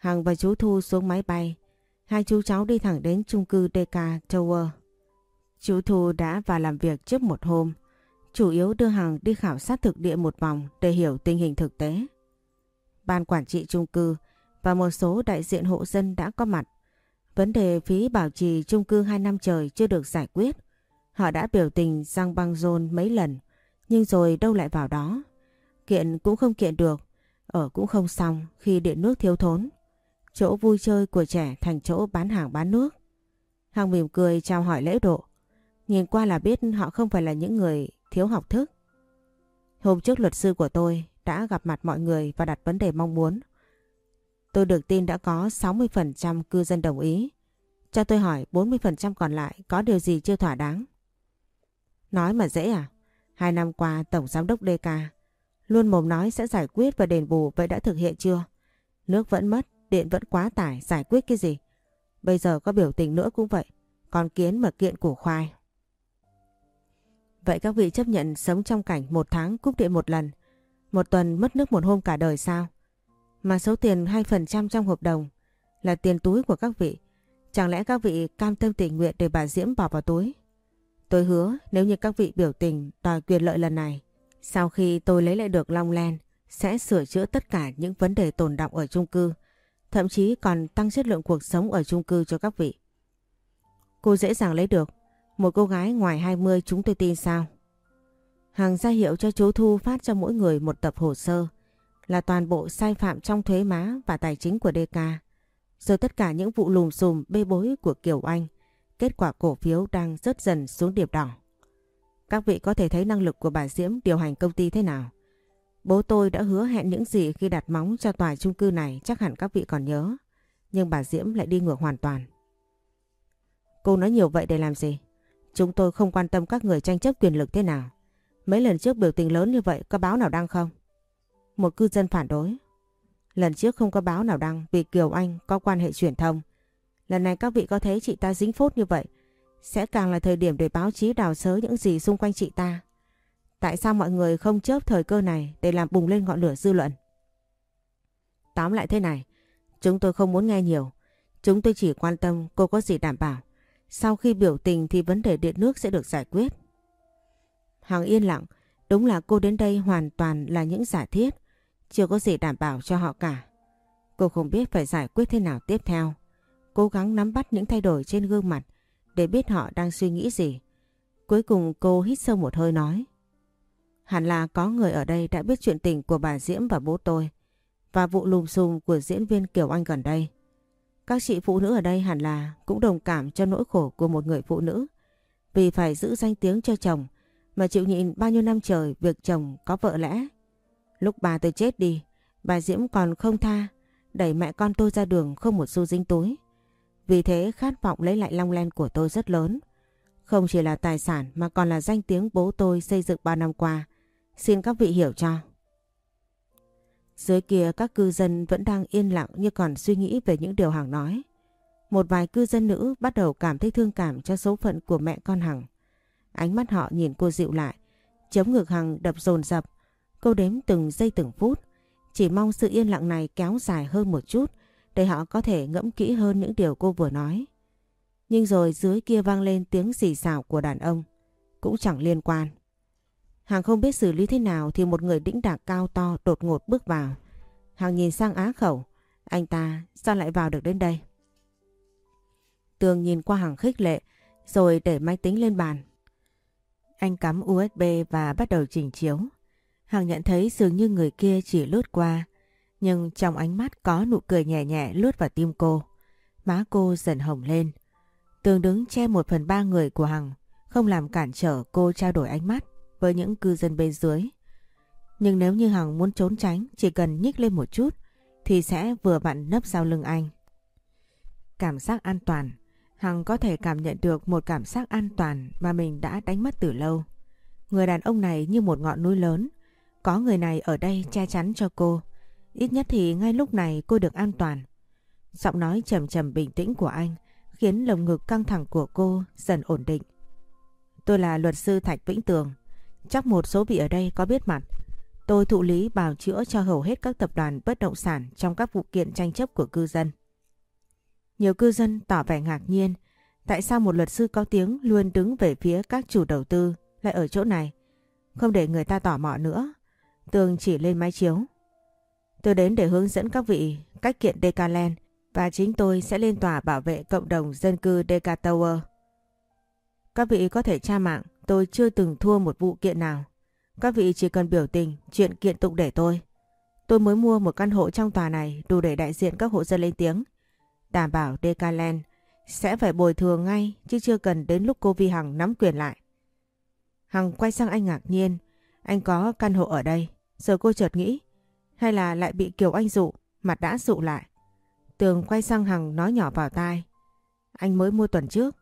Hằng và chú Thu xuống máy bay. Hai chú cháu đi thẳng đến chung cư DK Tower. Chú Thu đã vào làm việc trước một hôm. Chủ yếu đưa Hằng đi khảo sát thực địa một vòng để hiểu tình hình thực tế. Ban quản trị chung cư và một số đại diện hộ dân đã có mặt. Vấn đề phí bảo trì chung cư 2 năm trời chưa được giải quyết. Họ đã biểu tình răng băng rôn mấy lần, nhưng rồi đâu lại vào đó. Kiện cũng không kiện được, ở cũng không xong khi điện nước thiếu thốn. Chỗ vui chơi của trẻ thành chỗ bán hàng bán nước. Hằng mỉm cười chào hỏi lễ độ. Nhìn qua là biết họ không phải là những người thiếu học thức. Hôm trước luật sư của tôi đã gặp mặt mọi người và đặt vấn đề mong muốn. Tôi được tin đã có 60% cư dân đồng ý. Cho tôi hỏi 40% còn lại có điều gì chưa thỏa đáng? Nói mà dễ à? 2 năm qua Tổng Giám đốc DK luôn mồm nói sẽ giải quyết và đền bù, vậy đã thực hiện chưa? Nước vẫn mất, điện vẫn quá tải, giải quyết cái gì? Bây giờ có biểu tình nữa cũng vậy, con kiến mà kiện củ khoai. Vậy các vị chấp nhận sống trong cảnh 1 tháng cúp điện 1 lần, 1 tuần mất nước 1 hôm cả đời sao? Mà số tiền 2% trong hợp đồng là tiền túi của các vị. Chẳng lẽ các vị cam tâm tình nguyện để bà Diễm bỏ vào túi? Tôi hứa nếu như các vị biểu tình đòi quyền lợi lần này, sau khi tôi lấy lại được Long Land, sẽ sửa chữa tất cả những vấn đề tồn đọng ở chung cư, thậm chí còn tăng chất lượng cuộc sống ở chung cư cho các vị. Cô dễ dàng lấy được, một cô gái ngoài 20 chúng tôi tin sao? Hằng ra hiệu cho chú Thu phát cho mỗi người một tập hồ sơ, là toàn bộ sai phạm trong thuế má và tài chính của DK, rồi tất cả những vụ lùm xùm bê bối của Kiều Anh, kết quả cổ phiếu đang rớt dần xuống điểm đỏ. Các vị có thể thấy năng lực của bà Diễm điều hành công ty thế nào. Bố tôi đã hứa hẹn những gì khi đặt móng cho tòa chung cư này, chắc hẳn các vị còn nhớ. Nhưng bà Diễm lại đi ngược hoàn toàn. Cô nói nhiều vậy để làm gì? Chúng tôi không quan tâm các người tranh chấp quyền lực thế nào. Mấy lần trước biểu tình lớn như vậy có báo nào đăng không? Một cư dân phản đối. Lần trước không có báo nào đăng vì Kiều Anh có quan hệ truyền thông. Lần này các vị có thấy chị ta dính phốt như vậy, sẽ càng là thời điểm để báo chí đào xới những gì xung quanh chị ta. Tại sao mọi người không chớp thời cơ này để làm bùng lên ngọn lửa dư luận? Tóm lại thế này, chúng tôi không muốn nghe nhiều. Chúng tôi chỉ quan tâm cô có gì đảm bảo sau khi biểu tình thì vấn đề điện nước sẽ được giải quyết. Hằng yên lặng, đúng là cô đến đây hoàn toàn là những giả thiết, chưa có gì đảm bảo cho họ cả. Cô không biết phải giải quyết thế nào tiếp theo. Cố gắng nắm bắt những thay đổi trên gương mặt để biết họ đang suy nghĩ gì. Cuối cùng cô hít sâu một hơi nói. Hẳn là có người ở đây đã biết chuyện tình của bà Diễm và bố tôi và vụ lùm xùm của diễn viên Kiều Anh gần đây. Các chị phụ nữ ở đây hẳn là cũng đồng cảm cho nỗi khổ của một người phụ nữ vì phải giữ danh tiếng cho chồng mà chịu nhịn bao nhiêu năm trời việc chồng có vợ lẽ. Lúc bà tôi chết đi, bà Diễm còn không tha, đẩy mẹ con tôi ra đường không một xu dính túi. Vì thế khát vọng lấy lại Long Land của tôi rất lớn. Không chỉ là tài sản mà còn là danh tiếng bố tôi xây dựng 3 năm qua. Xin các vị hiểu cho. Dưới kia các cư dân vẫn đang yên lặng như còn suy nghĩ về những điều Hằng nói. Một vài cư dân nữ bắt đầu cảm thấy thương cảm cho số phận của mẹ con Hằng. Ánh mắt họ nhìn cô dịu lại, chấm ngực Hằng đập dồn dập. Cô đếm từng giây từng phút, chỉ mong sự yên lặng này kéo dài hơn một chút để họ có thể ngẫm kỹ hơn những điều cô vừa nói. Nhưng rồi dưới kia vang lên tiếng xì xào của đàn ông, cũng chẳng liên quan. Hằng không biết xử lý thế nào thì một người đĩnh đạc cao to đột ngột bước vào. Hằng nhìn sang Á Khẩu, anh ta sao lại vào được đến đây? Tường nhìn qua Hằng khích lệ rồi để máy tính lên bàn. Anh cắm USB và bắt đầu chỉnh chiếu. Hằng nhận thấy dường như người kia chỉ lướt qua, nhưng trong ánh mắt có nụ cười nhẹ nhẹ lướt vào tim cô. Má cô dần hồng lên. Tường đứng che 1/3 người của Hằng, không làm cản trở cô trao đổi ánh mắt với những cư dân bên dưới. Nhưng nếu như Hằng muốn trốn tránh, chỉ cần nhích lên một chút thì sẽ vừa vặn nấp sau lưng anh. Cảm giác an toàn. Hằng có thể cảm nhận được một cảm giác an toàn mà mình đã đánh mất từ lâu. Người đàn ông này như một ngọn núi lớn. Có người này ở đây che chắn cho cô. Ít nhất thì ngay lúc này cô được an toàn. Giọng nói trầm trầm bình tĩnh của anh khiến lồng ngực căng thẳng của cô dần ổn định. Tôi là luật sư Thạch Vĩnh Tường. Chắc một số vị ở đây có biết mặt. Tôi thụ lý bào chữa cho hầu hết các tập đoàn bất động sản trong các vụ kiện tranh chấp của cư dân. Nhiều cư dân tỏ vẻ ngạc nhiên tại sao một luật sư có tiếng luôn đứng về phía các chủ đầu tư lại ở chỗ này. Không để người ta tò mò nữa, Tường chỉ lên máy chiếu. Tôi đến để hướng dẫn các vị cách kiện Decaland và chính tôi sẽ lên tòa bảo vệ cộng đồng dân cư Deca Tower. Các vị có thể tra mạng, tôi chưa từng thua một vụ kiện nào. Các vị chỉ cần biểu tình, chuyện kiện tụng để tôi. Tôi mới mua một căn hộ trong tòa này đủ để đại diện các hộ dân lên tiếng. Đảm bảo Decaland sẽ phải bồi thường ngay chứ chưa cần đến lúc cô Vi Hằng nắm quyền lại. Hằng quay sang anh ngạc nhiên. Anh có căn hộ ở đây. Giờ cô chợt nghĩ hay là lại bị Kiều Anh dụ, mặt đã dụ lại. Tường quay sang Hằng nói nhỏ vào tai. Anh mới mua tuần trước.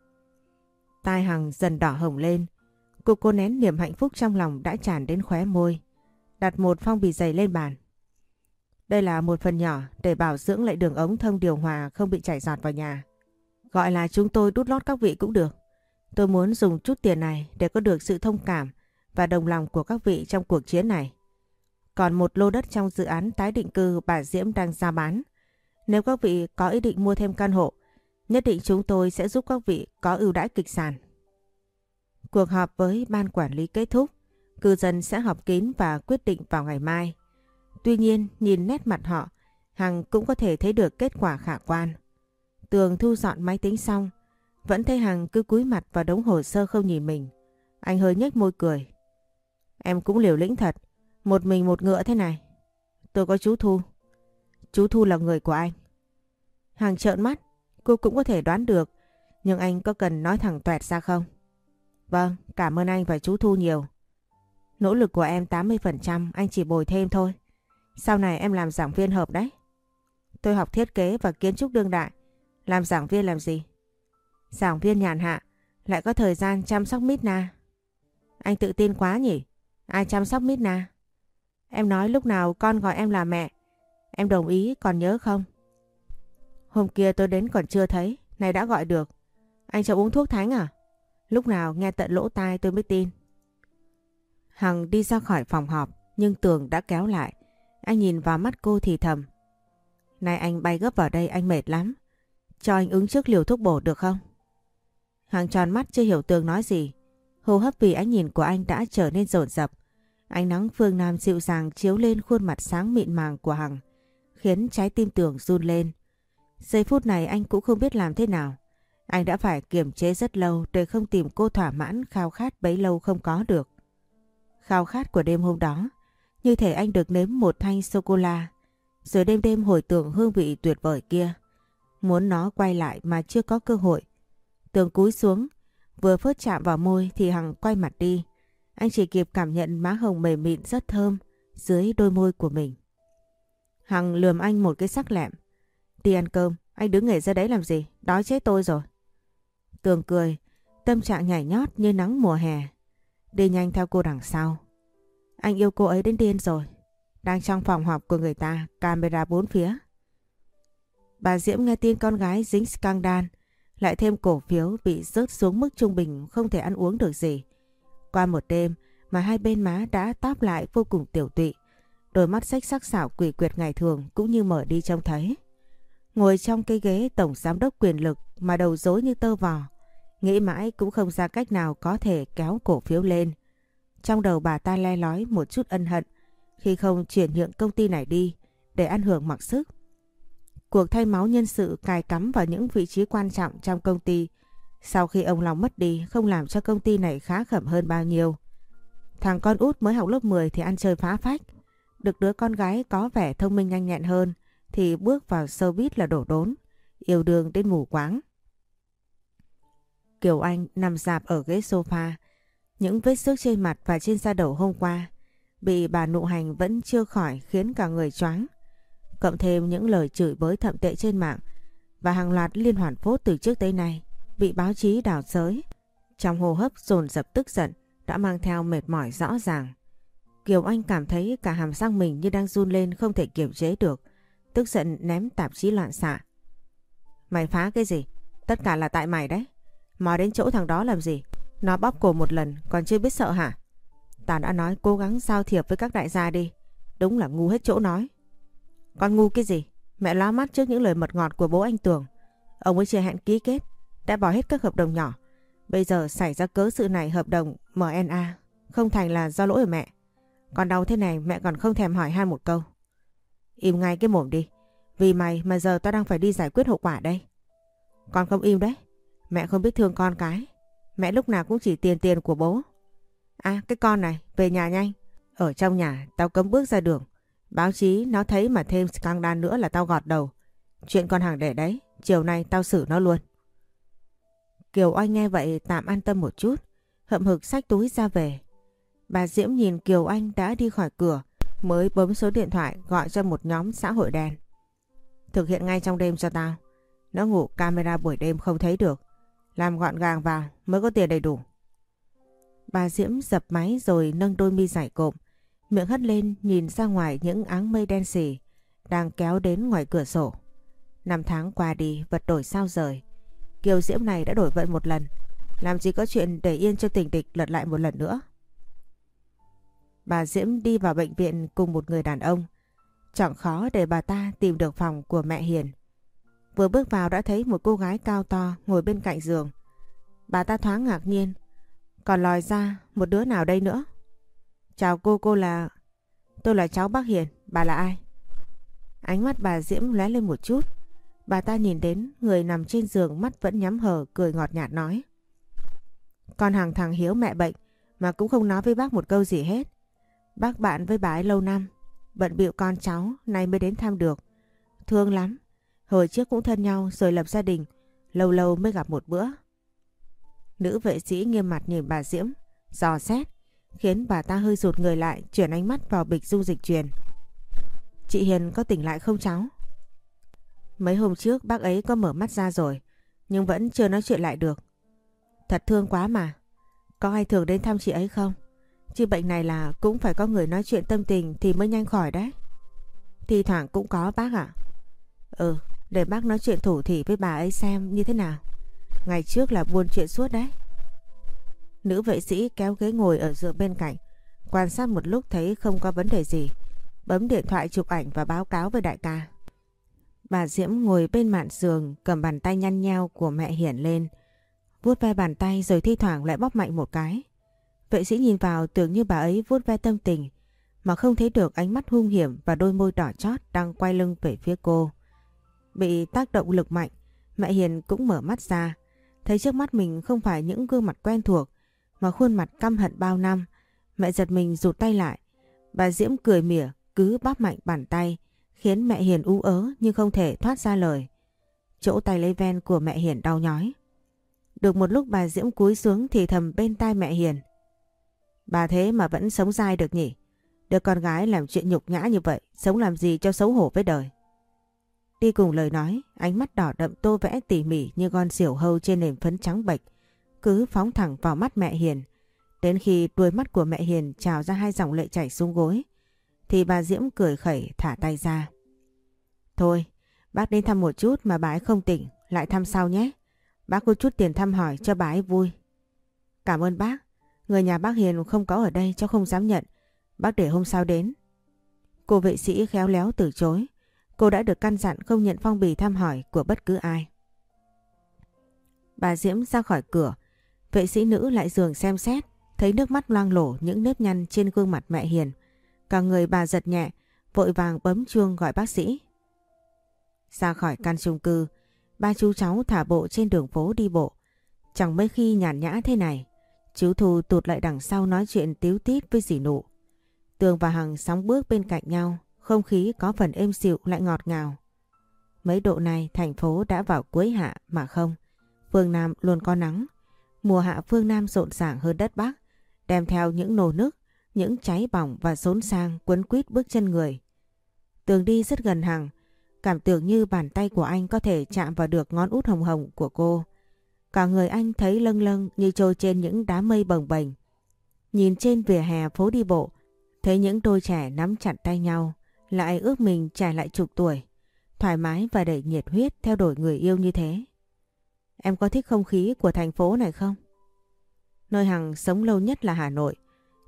Tai Hằng dần đỏ hồng lên. Cô nén niềm hạnh phúc trong lòng đã tràn đến khóe môi. Đặt một phong bì dày lên bàn. Đây là một phần nhỏ để bảo dưỡng lại đường ống thông điều hòa không bị chảy giọt vào nhà. Gọi là chúng tôi đút lót các vị cũng được. Tôi muốn dùng chút tiền này để có được sự thông cảm và đồng lòng của các vị trong cuộc chiến này. Còn một lô đất trong dự án tái định cư bà Diễm đang ra bán. Nếu các vị có ý định mua thêm căn hộ, nhất định chúng tôi sẽ giúp các vị có ưu đãi kịch sàn. Cuộc họp với ban quản lý kết thúc, cư dân sẽ họp kín và quyết định vào ngày mai. Tuy nhiên, nhìn nét mặt họ, Hằng cũng có thể thấy được kết quả khả quan. Tường thu dọn máy tính xong, vẫn thấy Hằng cứ cúi mặt vào đống hồ sơ không nhìn mình. Anh hơi nhếch môi cười. Em cũng liều lĩnh thật, một mình một ngựa thế này. Tôi có chú Thu. Chú Thu là người của anh. Hằng trợn mắt, cô cũng có thể đoán được, nhưng anh có cần nói thẳng toẹt ra không? Vâng, cảm ơn anh và chú Thu nhiều. Nỗ lực của em 80%, anh chỉ bồi thêm thôi. Sau này em làm giảng viên hợp đấy. Tôi học thiết kế và kiến trúc đương đại. Làm giảng viên làm gì? Giảng viên nhàn hạ, lại có thời gian chăm sóc Midna. Anh tự tin quá nhỉ? Ai chăm sóc Midna? Em nói lúc nào con gọi em là mẹ. Em đồng ý, còn nhớ không? Hôm kia tôi đến còn chưa thấy, nay đã gọi được. Anh cho uống thuốc thánh à? Lúc nào nghe tận lỗ tai tôi mới tin. Hằng đi ra khỏi phòng họp, nhưng Tường đã kéo lại. Anh nhìn vào mắt cô thì thầm. Này anh bay gấp vào đây, anh mệt lắm. Cho anh ứng trước liều thuốc bổ được không? Hằng tròn mắt chưa hiểu Tường nói gì. Hô hấp vì ánh nhìn của anh đã trở nên dồn dập. Ánh nắng phương Nam dịu dàng chiếu lên khuôn mặt sáng mịn màng của Hằng, khiến trái tim Tường run lên. Giây phút này anh cũng không biết làm thế nào. Anh đã phải kiềm chế rất lâu để không tìm cô thỏa mãn khao khát bấy lâu không có được. Khao khát của đêm hôm đó, như thể anh được nếm một thanh sô-cô-la, rồi đêm đêm hồi tưởng hương vị tuyệt vời kia. Muốn nó quay lại mà chưa có cơ hội. Tường cúi xuống, vừa phớt chạm vào môi thì Hằng quay mặt đi. Anh chỉ kịp cảm nhận má hồng mềm mịn rất thơm dưới đôi môi của mình. Hằng lườm anh một cái sắc lẹm. Đi ăn cơm, anh đứng nghề ra đấy làm gì? Đói chết tôi rồi. Tường cười, tâm trạng nhảy nhót như nắng mùa hè. Đi nhanh theo cô đằng sau. Anh yêu cô ấy đến điên rồi. Đang trong phòng họp của người ta, camera bốn phía. Bà Diễm nghe tin con gái dính scandal, lại thêm cổ phiếu bị rớt xuống mức trung bình không thể ăn uống được gì. Qua một đêm mà hai bên má đã tóp lại vô cùng tiểu tụy. Đôi mắt xếch sắc sảo quỷ quyệt ngày thường cũng như mở đi trông thấy. Ngồi trong cái ghế tổng giám đốc quyền lực mà đầu rối như tơ vò. Nghĩ mãi cũng không ra cách nào có thể kéo cổ phiếu lên. Trong đầu bà ta le lói một chút ân hận khi không chuyển nhượng công ty này đi để ăn hưởng mặc sức. Cuộc thay máu nhân sự cài cắm vào những vị trí quan trọng trong công ty sau khi ông Long mất đi không làm cho công ty này khá khẩm hơn bao nhiêu. Thằng con út mới học lớp 10 thì ăn chơi phá phách. Được đứa con gái có vẻ thông minh nhanh nhẹn hơn thì bước vào showbiz là đổ đốn, yêu đương đến mù quáng. Kiều Anh nằm rạp ở ghế sofa. Những vết xước trên mặt và trên da đầu hôm qua bị bà nụ hành vẫn chưa khỏi khiến cả người choáng. Cộng thêm những lời chửi bới thậm tệ trên mạng và hàng loạt liên hoàn phốt từ trước tới nay bị báo chí đào xới. Trong hô hấp dồn dập tức giận đã mang theo mệt mỏi rõ ràng. Kiều Anh cảm thấy cả hàm răng mình như đang run lên không thể kiềm chế được. Tức giận ném tạp chí loạn xạ. Mày phá cái gì? Tất cả là tại mày đấy. Mò đến chỗ thằng đó làm gì? Nó bóp cổ một lần còn chưa biết sợ hả? Tao đã nói cố gắng giao thiệp với các đại gia đi. Đúng là ngu hết chỗ nói. Con ngu cái gì? Mẹ lóa mắt trước những lời mật ngọt của bố anh Tường. Ông ấy chưa hẹn ký kết, đã bỏ hết các hợp đồng nhỏ. Bây giờ xảy ra cớ sự này hợp đồng MNA không thành là do lỗi của mẹ. Còn đau thế này mẹ còn không thèm hỏi han một câu. Im ngay cái mồm đi. Vì mày mà giờ tao đang phải đi giải quyết hậu quả đây. Con không im đấy. Mẹ không biết thương con cái. Mẹ lúc nào cũng chỉ tiền tiền của bố. À cái con này, về nhà nhanh. Ở trong nhà tao cấm bước ra đường. Báo chí nó thấy mà thêm scandal nữa là tao gọt đầu. Chuyện con hàng để đấy, chiều nay tao xử nó luôn. Kiều Oanh nghe vậy tạm an tâm một chút, hậm hực xách túi ra về. Bà Diễm nhìn Kiều Anh đã đi khỏi cửa, mới bấm số điện thoại gọi cho một nhóm xã hội đen. Thực hiện ngay trong đêm cho tao. Nó ngủ camera buổi đêm không thấy được. Làm gọn gàng vào mới có tiền đầy đủ. Bà Diễm dập máy rồi nâng đôi mi dài cộm, miệng hất lên nhìn ra ngoài những áng mây đen xì đang kéo đến ngoài cửa sổ. 5 tháng qua đi, vật đổi sao rời. Kiều Diễm này đã đổi vận một lần, làm gì có chuyện để yên cho tình địch lật lại một lần nữa. Bà Diễm đi vào bệnh viện cùng một người đàn ông. Chẳng khó để bà ta tìm được phòng của mẹ Hiền. Vừa bước vào đã thấy một cô gái cao to ngồi bên cạnh giường. Bà ta thoáng ngạc nhiên. Còn lòi ra một đứa nào đây nữa? Chào cô là... Tôi là cháu bác Hiền, bà là ai? Ánh mắt bà Diễm lóe lên một chút. Bà ta nhìn đến người nằm trên giường, mắt vẫn nhắm hờ, cười ngọt nhạt nói. Con hàng thằng Hiếu mẹ bệnh mà cũng không nói với bác một câu gì hết. Bác bạn với bà ấy lâu năm, bận bịu con cháu, nay mới đến thăm được. Thương lắm, hồi trước cũng thân nhau rồi lập gia đình, lâu lâu mới gặp một bữa. Nữ vệ sĩ nghiêm mặt nhìn bà Diễm, dò xét, khiến bà ta hơi rụt người lại, chuyển ánh mắt vào bịch dung dịch truyền. Chị Hiền có tỉnh lại không cháu? Mấy hôm trước bác ấy có mở mắt ra rồi, nhưng vẫn chưa nói chuyện lại được. Thật thương quá mà. Có ai thường đến thăm chị ấy không? Chứ bệnh này là cũng phải có người nói chuyện tâm tình thì mới nhanh khỏi đấy. Thì thoảng cũng có bác ạ. Để bác nói chuyện thủ thỉ với bà ấy xem như thế nào. Ngày trước là buôn chuyện suốt đấy. Nữ vệ sĩ kéo ghế ngồi ở giường bên cạnh, quan sát một lúc thấy không có vấn đề gì, bấm điện thoại chụp ảnh và báo cáo với đại ca. Bà Diễm ngồi bên mạn giường, cầm bàn tay nhăn nheo của mẹ Hiển lên, vuốt ve bàn tay rồi thi thoảng lại bóp mạnh một cái. Vệ sĩ nhìn vào tưởng như bà ấy vuốt ve tâm tình, mà không thấy được ánh mắt hung hiểm và đôi môi đỏ chót đang quay lưng về phía cô. Bị tác động lực mạnh, mẹ Hiền cũng mở mắt ra, thấy trước mắt mình không phải những gương mặt quen thuộc, mà khuôn mặt căm hận bao năm. Mẹ giật mình rụt tay lại. Bà Diễm cười mỉa, cứ bóp mạnh bàn tay, khiến mẹ Hiền ú ớ nhưng không thể thoát ra lời. Chỗ tay lấy ven của mẹ Hiền đau nhói. Được một lúc bà Diễm cúi xuống thì thầm bên tai mẹ Hiền. Bà thế mà vẫn sống dai được nhỉ? Đứa con gái làm chuyện nhục nhã như vậy, sống làm gì cho xấu hổ với đời. Đi cùng lời nói, ánh mắt đỏ đậm tô vẽ tỉ mỉ như con diều hâu trên nền phấn trắng bệch, cứ phóng thẳng vào mắt mẹ Hiền. Đến khi đuôi mắt của mẹ Hiền trào ra hai dòng lệ chảy xuống gối, thì bà Diễm cười khẩy thả tay ra. Thôi, bác đến thăm một chút mà bà ấy không tỉnh, lại thăm sau nhé. Bác có chút tiền thăm hỏi cho bà ấy vui. Cảm ơn bác, người nhà bác Hiền không có ở đây cháu không dám nhận. Bác để hôm sau đến. Cô vệ sĩ khéo léo từ chối. Cô đã được căn dặn không nhận phong bì thăm hỏi của bất cứ ai. Bà Diễm ra khỏi cửa, vệ sĩ nữ lại giường xem xét, thấy nước mắt loang lổ những nếp nhăn trên gương mặt mẹ Hiền. Cả người bà giật nhẹ, vội vàng bấm chuông gọi bác sĩ. Ra khỏi căn chung cư, ba chú cháu thả bộ trên đường phố đi bộ. Chẳng mấy khi nhàn nhã thế này. Chú Thu tụt lại đằng sau nói chuyện tíu tít với dì Nụ. Tường và Hằng sóng bước bên cạnh nhau, không khí có phần êm dịu lại ngọt ngào. Mấy độ này thành phố đã vào cuối hạ mà không. Phương Nam luôn có nắng. Mùa hạ phương Nam rộn ràng hơn đất Bắc, đem theo những nồ nức, những cháy bỏng và xốn sang quấn quýt bước chân người. Tường đi rất gần Hằng, cảm tưởng như bàn tay của anh có thể chạm vào được ngón út hồng hồng của cô. Cả người anh thấy lâng lâng như trôi trên những đám mây bồng bềnh. Nhìn trên vỉa hè phố đi bộ, thấy những đôi trẻ nắm chặt tay nhau, lại ước mình trẻ lại chục tuổi, thoải mái và đầy nhiệt huyết theo đuổi người yêu như thế. Em có thích không khí của thành phố này không? Nơi Hằng sống lâu nhất là Hà Nội.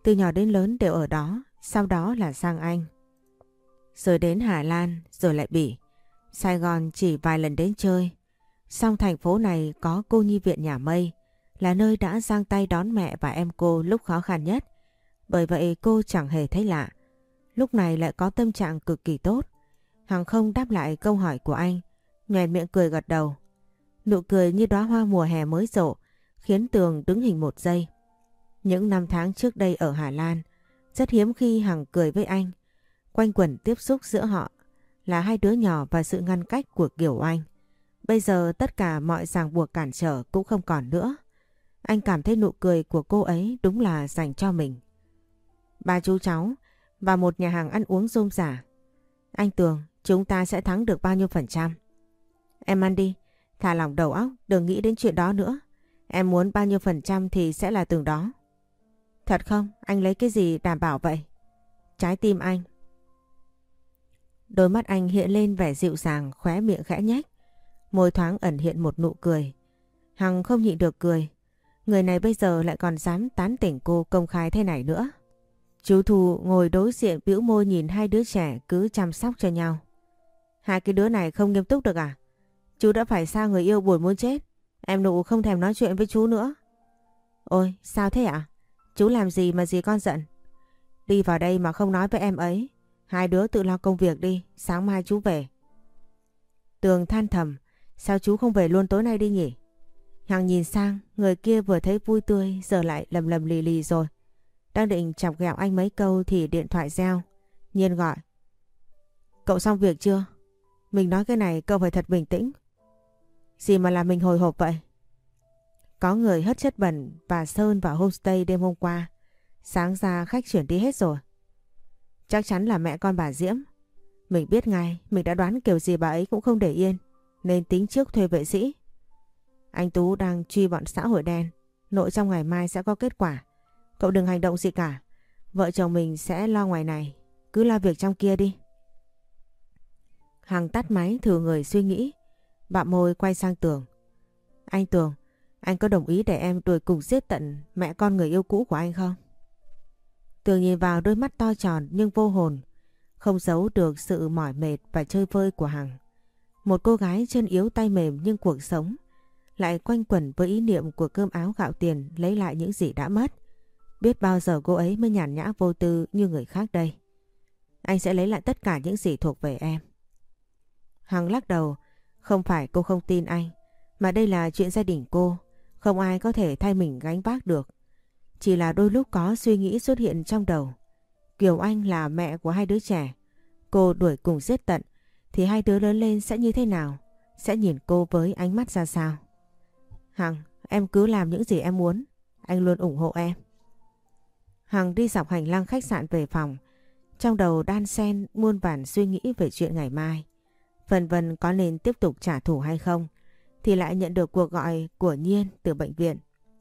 Từ nhỏ đến lớn đều ở đó, sau đó là sang Anh. Rồi đến Hà Lan, rồi lại Bỉ. Sài Gòn chỉ vài lần đến chơi. Song thành phố này có cô nhi viện nhà Mây, là nơi đã giang tay đón mẹ và em cô lúc khó khăn nhất. Bởi vậy cô chẳng hề thấy lạ. Lúc này lại có tâm trạng cực kỳ tốt. Hằng không đáp lại câu hỏi của anh, nhoẻn miệng cười gật đầu. Nụ cười như đóa hoa mùa hè mới rộ, khiến Tường đứng hình một giây. Những năm tháng trước đây ở Hà Lan, rất hiếm khi Hằng cười với anh. Quanh quẩn tiếp xúc giữa họ là hai đứa nhỏ và sự ngăn cách của Kiều Anh. Bây giờ tất cả mọi ràng buộc cản trở cũng không còn nữa. Anh cảm thấy nụ cười của cô ấy đúng là dành cho mình. Ba chú cháu vào một nhà hàng ăn uống rôm rả. Anh Tường, chúng ta sẽ thắng được bao nhiêu %? Em ăn đi, thả lỏng đầu óc, đừng nghĩ đến chuyện đó nữa. Em muốn bao nhiêu % thì sẽ là từng đó. Thật không? Anh lấy cái gì đảm bảo vậy? Trái tim anh. Đôi mắt anh hiện lên vẻ dịu dàng, khóe miệng khẽ nhếch, môi thoáng ẩn hiện một nụ cười. Hằng không nhịn được cười. Người này bây giờ lại còn dám tán tỉnh cô công khai thế này nữa. Chú Thù ngồi đối diện bĩu môi nhìn hai đứa trẻ cứ chăm sóc cho nhau. Hai cái đứa này không nghiêm túc được à? Chú đã phải xa người yêu buồn muốn chết. Em Nụ không thèm nói chuyện với chú nữa. Ôi sao thế ạ? Chú làm gì mà dì con giận? Đi vào đây mà không nói với em ấy. Hai đứa tự lo công việc đi, sáng mai chú về. Tường than thầm, sao chú không về luôn tối nay đi nhỉ? Hằng nhìn sang, người kia vừa thấy vui tươi giờ lại lầm lầm lì lì rồi. Đang định chọc ghẹo anh mấy câu thì điện thoại reo. Nhiên gọi. Cậu xong việc chưa? Mình nói cái này cậu phải thật bình tĩnh. Gì mà làm mình hồi hộp vậy? Có người hất chất bẩn và sơn vào homestay đêm hôm qua. Sáng ra khách chuyển đi hết rồi. Chắc chắn là mẹ con bà Diễm. Mình biết ngay, mình đã đoán kiểu gì bà ấy cũng không để yên, nên tính trước thuê vệ sĩ. Anh Tú đang truy bọn xã hội đen. Nội trong ngày mai sẽ có kết quả. Cậu đừng hành động gì cả. Vợ chồng mình sẽ lo ngoài này. Cứ lo việc trong kia đi. Hằng tắt máy thử người suy nghĩ. Bạm môi quay sang Tường. Anh Tường, anh có đồng ý để em đuổi cùng giết tận mẹ con người yêu cũ của anh không? Tường nhìn vào đôi mắt to tròn nhưng vô hồn, không giấu được sự mỏi mệt và chơi vơi của Hằng. Một cô gái chân yếu tay mềm nhưng cuộc sống lại quanh quẩn với ý niệm của cơm áo gạo tiền, lấy lại những gì đã mất. Biết bao giờ cô ấy mới nhàn nhã vô tư như người khác đây. Anh sẽ lấy lại tất cả những gì thuộc về em. Hằng lắc đầu. Không phải cô không tin anh, mà đây là chuyện gia đình cô. Không ai có thể thay mình gánh vác được. Chỉ là đôi lúc có suy nghĩ xuất hiện trong đầu. Kiều Anh là mẹ của hai đứa trẻ. Cô đuổi cùng giết tận thì hai đứa lớn lên sẽ như thế nào? Sẽ nhìn cô với ánh mắt ra sao? Hằng, em cứ làm những gì em muốn. Anh luôn ủng hộ em. Hằng đi dọc hành lang khách sạn về phòng. Trong đầu đan xen muôn vàn suy nghĩ về chuyện ngày mai. Vân vân có nên tiếp tục trả thù hay không, thì lại nhận được cuộc gọi của Nhiên từ bệnh viện.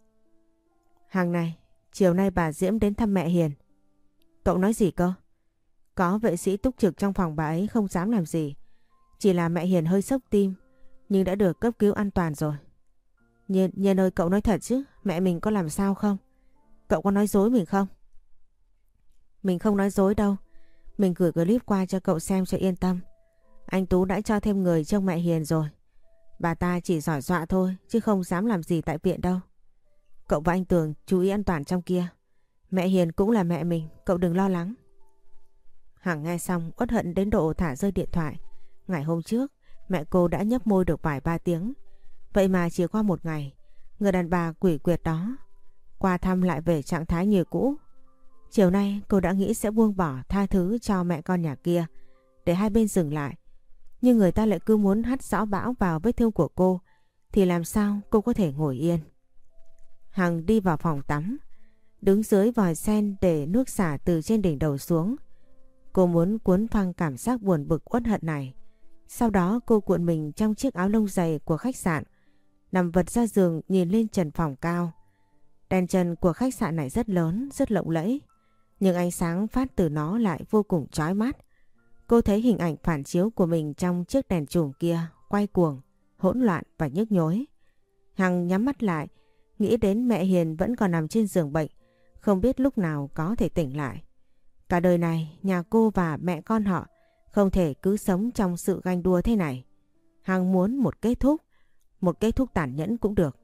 Hằng này, chiều nay bà Diễm đến thăm mẹ Hiền. Cậu nói gì cơ? Có vệ sĩ túc trực trong phòng bà ấy không dám làm gì. Chỉ là mẹ Hiền hơi sốc tim, nhưng đã được cấp cứu an toàn rồi. Nhiên ơi, cậu nói thật chứ, mẹ mình có làm sao không? Cậu có nói dối mình không? Mình không nói dối đâu. Mình gửi clip qua cho cậu xem cho yên tâm. Anh Tú đã cho thêm người trông mẹ Hiền rồi. Bà ta chỉ giỏi dọa thôi chứ không dám làm gì tại viện đâu. Cậu và anh Tường chú ý an toàn trong kia. Mẹ Hiền cũng là mẹ mình, cậu đừng lo lắng. Hằng nghe xong uất hận đến độ thả rơi điện thoại. Ngày hôm trước mẹ cô đã nhấp môi được vài ba tiếng. Vậy mà chỉ qua một ngày, người đàn bà quỷ quyệt đó qua thăm lại về trạng thái như cũ. Chiều nay cô đã nghĩ sẽ buông bỏ tha thứ cho mẹ con nhà kia để hai bên dừng lại. Nhưng người ta lại cứ muốn hắt gió bão vào vết thương của cô, thì làm sao cô có thể ngồi yên. Hằng đi vào phòng tắm, đứng dưới vòi sen để nước xả từ trên đỉnh đầu xuống. Cô muốn cuốn phăng cảm giác buồn bực uất hận này. Sau đó cô cuộn mình trong chiếc áo lông dày của khách sạn, nằm vật ra giường nhìn lên trần phòng cao. Đèn trần của khách sạn này rất lớn, rất lộng lẫy, nhưng ánh sáng phát từ nó lại vô cùng chói mắt. Cô thấy hình ảnh phản chiếu của mình trong chiếc đèn chùm kia quay cuồng, hỗn loạn và nhức nhối. Hằng nhắm mắt lại, nghĩ đến mẹ Hiền vẫn còn nằm trên giường bệnh, không biết lúc nào có thể tỉnh lại. Cả đời này nhà cô và mẹ con họ không thể cứ sống trong sự ganh đua thế này. Hằng muốn một kết thúc tàn nhẫn cũng được.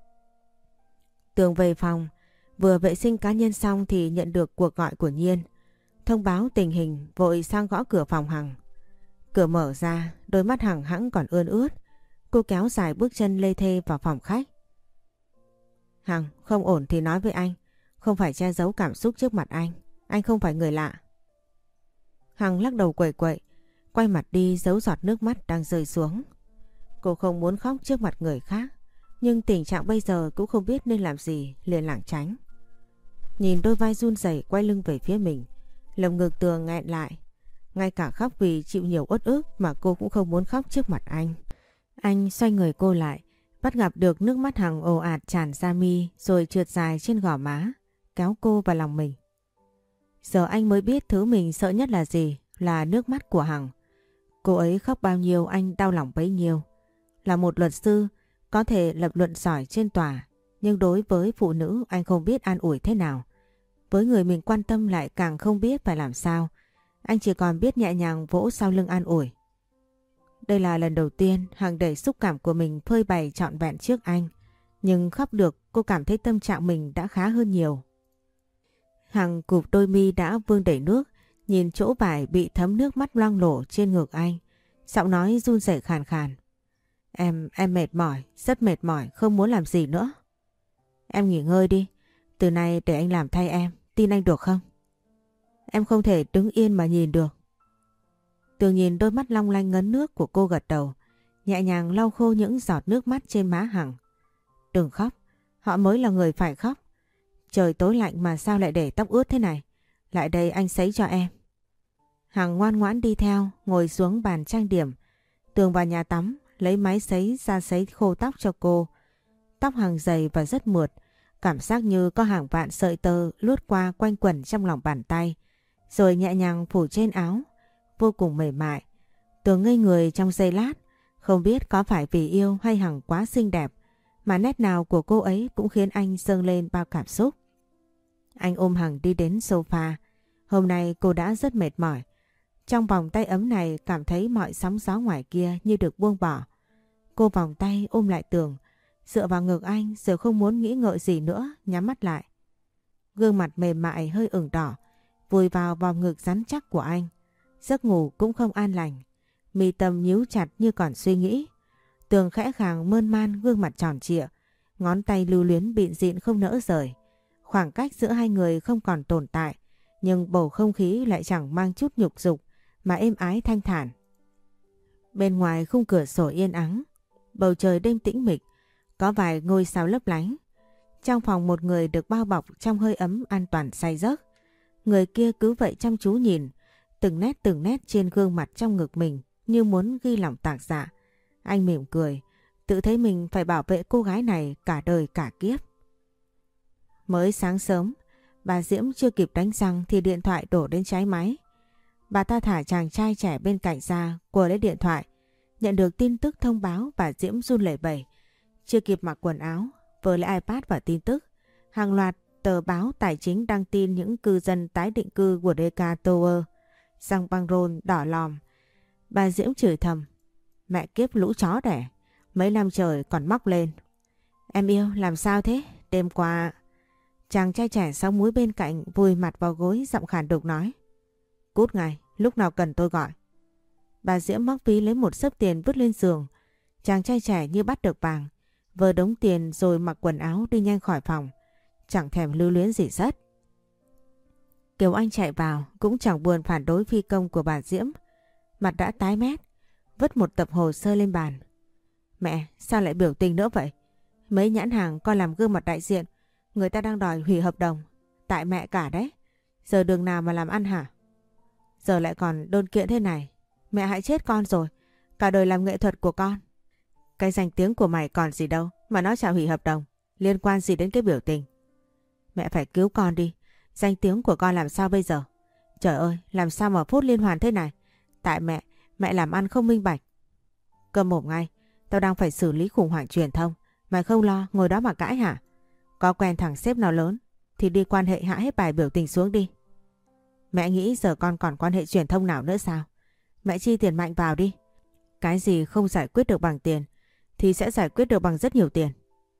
Tường về phòng, vừa vệ sinh cá nhân xong thì nhận được cuộc gọi của Nhiên. Thông báo tình hình, vội sang gõ cửa phòng Hằng. Cửa mở ra, đôi mắt Hằng hẵng còn ươn ướt. Cô kéo dài bước chân lê thê vào phòng khách. Hằng, không ổn thì nói với anh, không phải che giấu cảm xúc trước mặt anh không phải người lạ. Hằng lắc đầu quẩy quậy, quay mặt đi giấu giọt nước mắt đang rơi xuống. Cô không muốn khóc trước mặt người khác, nhưng tình trạng bây giờ cũng không biết nên làm gì, liền lảng tránh. Nhìn đôi vai run rẩy quay lưng về phía mình, lồng ngực Tường nghẹn lại. Ngay cả khóc vì chịu nhiều uất ức mà cô cũng không muốn khóc trước mặt anh. Anh xoay người cô lại, bắt gặp được nước mắt Hằng ồ ạt tràn ra mi rồi trượt dài trên gò má, kéo cô vào lòng mình. Giờ anh mới biết thứ mình sợ nhất là gì, là nước mắt của Hằng. Cô ấy khóc bao nhiêu anh đau lòng bấy nhiêu. Là một luật sư, có thể lập luận giỏi trên tòa, nhưng đối với phụ nữ anh không biết an ủi thế nào. Với người mình quan tâm lại càng không biết phải làm sao. Anh chỉ còn biết nhẹ nhàng vỗ sau lưng an ủi. Đây là lần đầu tiên Hằng đẩy xúc cảm của mình phơi bày trọn vẹn trước anh. Nhưng khóc được, cô cảm thấy tâm trạng mình đã khá hơn nhiều. Hằng cụp đôi mi đã vương đầy nước, nhìn chỗ vải bị thấm nước mắt loang lổ trên ngực anh. Giọng nói run rẩy khàn khàn. Em mệt mỏi, rất mệt mỏi, không muốn làm gì nữa. Em nghỉ ngơi đi, từ nay để anh làm thay em, tin anh được không? Em không thể đứng yên mà nhìn được. Tường nhìn đôi mắt long lanh ngấn nước của cô gật đầu, nhẹ nhàng lau khô những giọt nước mắt trên má Hằng. Đừng khóc, họ mới là người phải khóc. Trời tối lạnh mà sao lại để tóc ướt thế này? Lại đây anh sấy cho em. Hằng ngoan ngoãn đi theo, ngồi xuống bàn trang điểm. Tường vào nhà tắm, lấy máy sấy ra sấy khô tóc cho cô. Tóc Hằng dày và rất mượt, cảm giác như có hàng vạn sợi tơ lướt qua quanh quẩn trong lòng bàn tay, rồi nhẹ nhàng phủ trên áo, vô cùng mềm mại. Tường ngây người trong giây lát, không biết có phải vì yêu hay Hằng quá xinh đẹp, mà nét nào của cô ấy cũng khiến anh dâng lên bao cảm xúc. Anh ôm Hằng đi đến sofa. Hôm nay cô đã rất mệt mỏi. Trong vòng tay ấm này cảm thấy mọi sóng gió ngoài kia như được buông bỏ. Cô vòng tay ôm lại Tường, dựa vào ngực anh rồi không muốn nghĩ ngợi gì nữa, nhắm mắt lại. Gương mặt mềm mại hơi ửng đỏ, vùi vào vòng ngực rắn chắc của anh. Giấc ngủ cũng không an lành, mi tâm nhíu chặt như còn suy nghĩ. Tường khẽ khàng mơn man gương mặt tròn trịa, ngón tay lưu luyến bịn dịn không nỡ rời. Khoảng cách giữa hai người không còn tồn tại, nhưng bầu không khí lại chẳng mang chút nhục dục mà êm ái thanh thản. Bên ngoài khung cửa sổ yên ắng, bầu trời đêm tĩnh mịch, có vài ngôi sao lấp lánh. Trong phòng một người được bao bọc trong hơi ấm an toàn say giấc. Người kia cứ vậy chăm chú nhìn, từng nét trên gương mặt trong ngực mình như muốn ghi lòng tạc dạ. Anh mỉm cười, tự thấy mình phải bảo vệ cô gái này cả đời cả kiếp. Mới sáng sớm, bà Diễm chưa kịp đánh răng thì điện thoại đổ đến cháy máy. Bà ta thả chàng trai trẻ bên cạnh ra, quờ lấy điện thoại. Nhận được tin tức thông báo, bà Diễm run lẩy bẩy. Chưa kịp mặc quần áo, vừa lấy iPad và tin tức. Hàng loạt tờ báo tài chính đăng tin những cư dân tái định cư của DK Tower răng băng rôn đỏ lòm. Bà Diễm chửi thầm. Mẹ kiếp lũ chó đẻ, mấy năm trời còn móc lên. Em yêu làm sao thế? Đêm qua... Chàng trai trẻ sáu múi bên cạnh vùi mặt vào gối, giọng khàn đục nói. Cút ngay, lúc nào cần tôi gọi. Bà Diễm móc ví lấy một xấp tiền vứt lên giường. Chàng trai trẻ như bắt được vàng, vờ đống tiền rồi mặc quần áo đi nhanh khỏi phòng, chẳng thèm lưu luyến gì rất. Kiều Anh chạy vào cũng chẳng buồn phản đối phi công của bà Diễm, mặt đã tái mét, vứt một tập hồ sơ lên bàn. Mẹ, sao lại biểu tình nữa vậy? Mấy nhãn hàng con làm gương mặt đại diện, người ta đang đòi hủy hợp đồng, tại mẹ cả đấy. Giờ đường nào mà làm ăn hả? Giờ lại còn đơn kiện thế này, mẹ hại chết con rồi. Cả đời làm nghệ thuật của con, cái danh tiếng của mày còn gì đâu mà nó chả hủy hợp đồng, liên quan gì đến cái biểu tình. Mẹ phải cứu con đi, danh tiếng của con làm sao bây giờ? Trời ơi, làm sao mà phút liên hoàn thế này? Tại mẹ làm ăn không minh bạch. Câm mồm ngay, tao đang phải xử lý khủng hoảng truyền thông, mày không lo ngồi đó mà cãi hả? Có quen thằng sếp nào lớn, thì đi quan hệ hạ hết bài biểu tình xuống đi. Mẹ nghĩ giờ con còn quan hệ truyền thông nào nữa sao? Mẹ chi tiền mạnh vào đi. Cái gì không giải quyết được bằng tiền thì sẽ giải quyết được bằng rất nhiều tiền.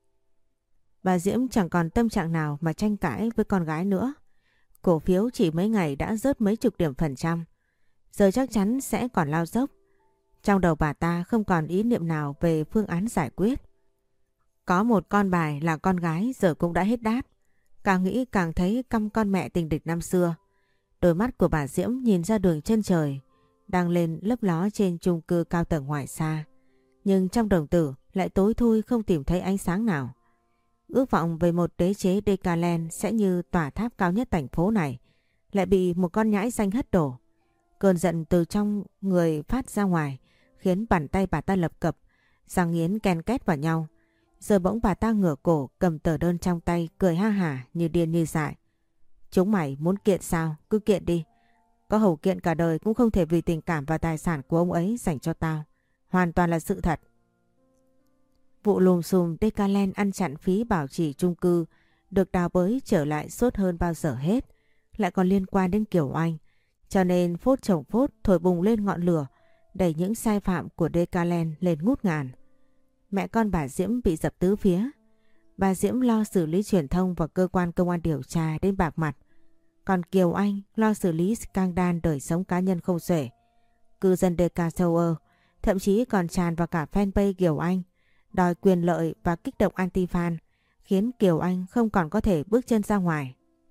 Bà Diễm chẳng còn tâm trạng nào mà tranh cãi với con gái nữa. Cổ phiếu chỉ mấy ngày đã rớt mấy chục điểm %. Giờ chắc chắn sẽ còn lao dốc. Trong đầu bà ta không còn ý niệm nào về phương án giải quyết. Có một con bài là con gái giờ cũng đã hết đát. Càng nghĩ càng thấy căm con mẹ tình địch năm xưa. Đôi mắt của bà Diễm nhìn ra đường chân trời đang lên lấp ló trên chung cư cao tầng ngoài xa. Nhưng trong đồng tử lại tối thui không tìm thấy ánh sáng nào. Ước vọng về một đế chế Decaland sẽ như tòa tháp cao nhất thành phố này lại bị một con nhãi xanh hất đổ. Cơn giận từ trong người phát ra ngoài khiến bàn tay bà ta lập cập, răng nghiến ken két vào nhau. Giờ bỗng bà ta ngửa cổ cầm tờ đơn trong tay cười ha hả như điên như dại. Chúng mày muốn kiện sao? Cứ kiện đi. Có hầu kiện cả đời cũng không thể vì tình cảm và tài sản của ông ấy dành cho tao. Hoàn toàn là sự thật. Vụ lùm xùm Decaland ăn chặn phí bảo trì chung cư được đào bới trở lại sốt hơn bao giờ hết. Lại còn liên quan đến Kiều Anh. Cho nên phốt chồng phốt thổi bùng lên ngọn lửa, đẩy những sai phạm của Decaland lên ngút ngàn. Mẹ con bà Diễm bị dập tứ phía. Bà Diễm lo xử lý truyền thông và cơ quan công an điều tra đến bạc mặt. Còn Kiều Anh lo xử lý scandal đời sống cá nhân không xuể. Cư dân Deca Tower thậm chí còn tràn vào cả fanpage Kiều Anh, đòi quyền lợi và kích động anti-fan, khiến Kiều Anh không còn có thể bước chân ra ngoài.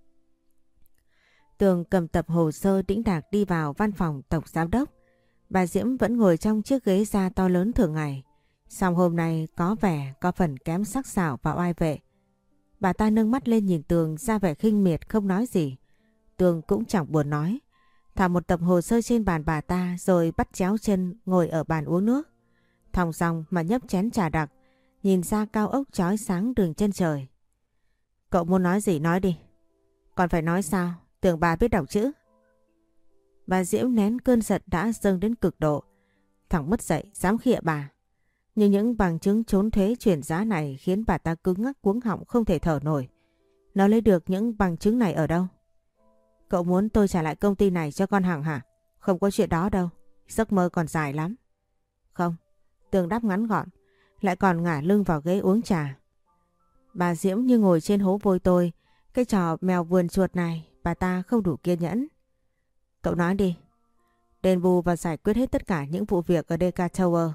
Tường cầm tập hồ sơ đĩnh đạc đi vào văn phòng tổng giám đốc. Bà Diễm vẫn ngồi trong chiếc ghế da to lớn thường ngày. Song hôm nay có vẻ có phần kém sắc sảo và oai vệ. Bà ta nâng mắt lên nhìn Tường ra vẻ khinh miệt không nói gì. Tường cũng chẳng buồn nói. Thả một tập hồ sơ trên bàn bà ta rồi bắt chéo chân ngồi ở bàn uống nước. Thong dong mà nhấp chén trà đặc, nhìn ra cao ốc chói sáng đường chân trời. Cậu muốn nói gì nói đi. Còn phải nói sao? Tưởng bà biết đọc chữ. Bà Diễm nén cơn giận đã dâng đến cực độ. Thằng mất dạy dám khịa bà. Nhưng những bằng chứng trốn thuế chuyển giá này khiến bà ta cứng ngắc cuống họng không thể thở nổi. Nó lấy được những bằng chứng này ở đâu? Cậu muốn tôi trả lại công ty này cho con Hằng hả? Không có chuyện đó đâu. Giấc mơ còn dài lắm. Không. Tường đáp ngắn gọn. Lại còn ngả lưng vào ghế uống trà. Bà Diễm như ngồi trên hố vôi tôi. Cái trò mèo vườn chuột này bà ta không đủ kiên nhẫn. Cậu nói đi. Đền bù và giải quyết hết tất cả những vụ việc ở Deca Tower.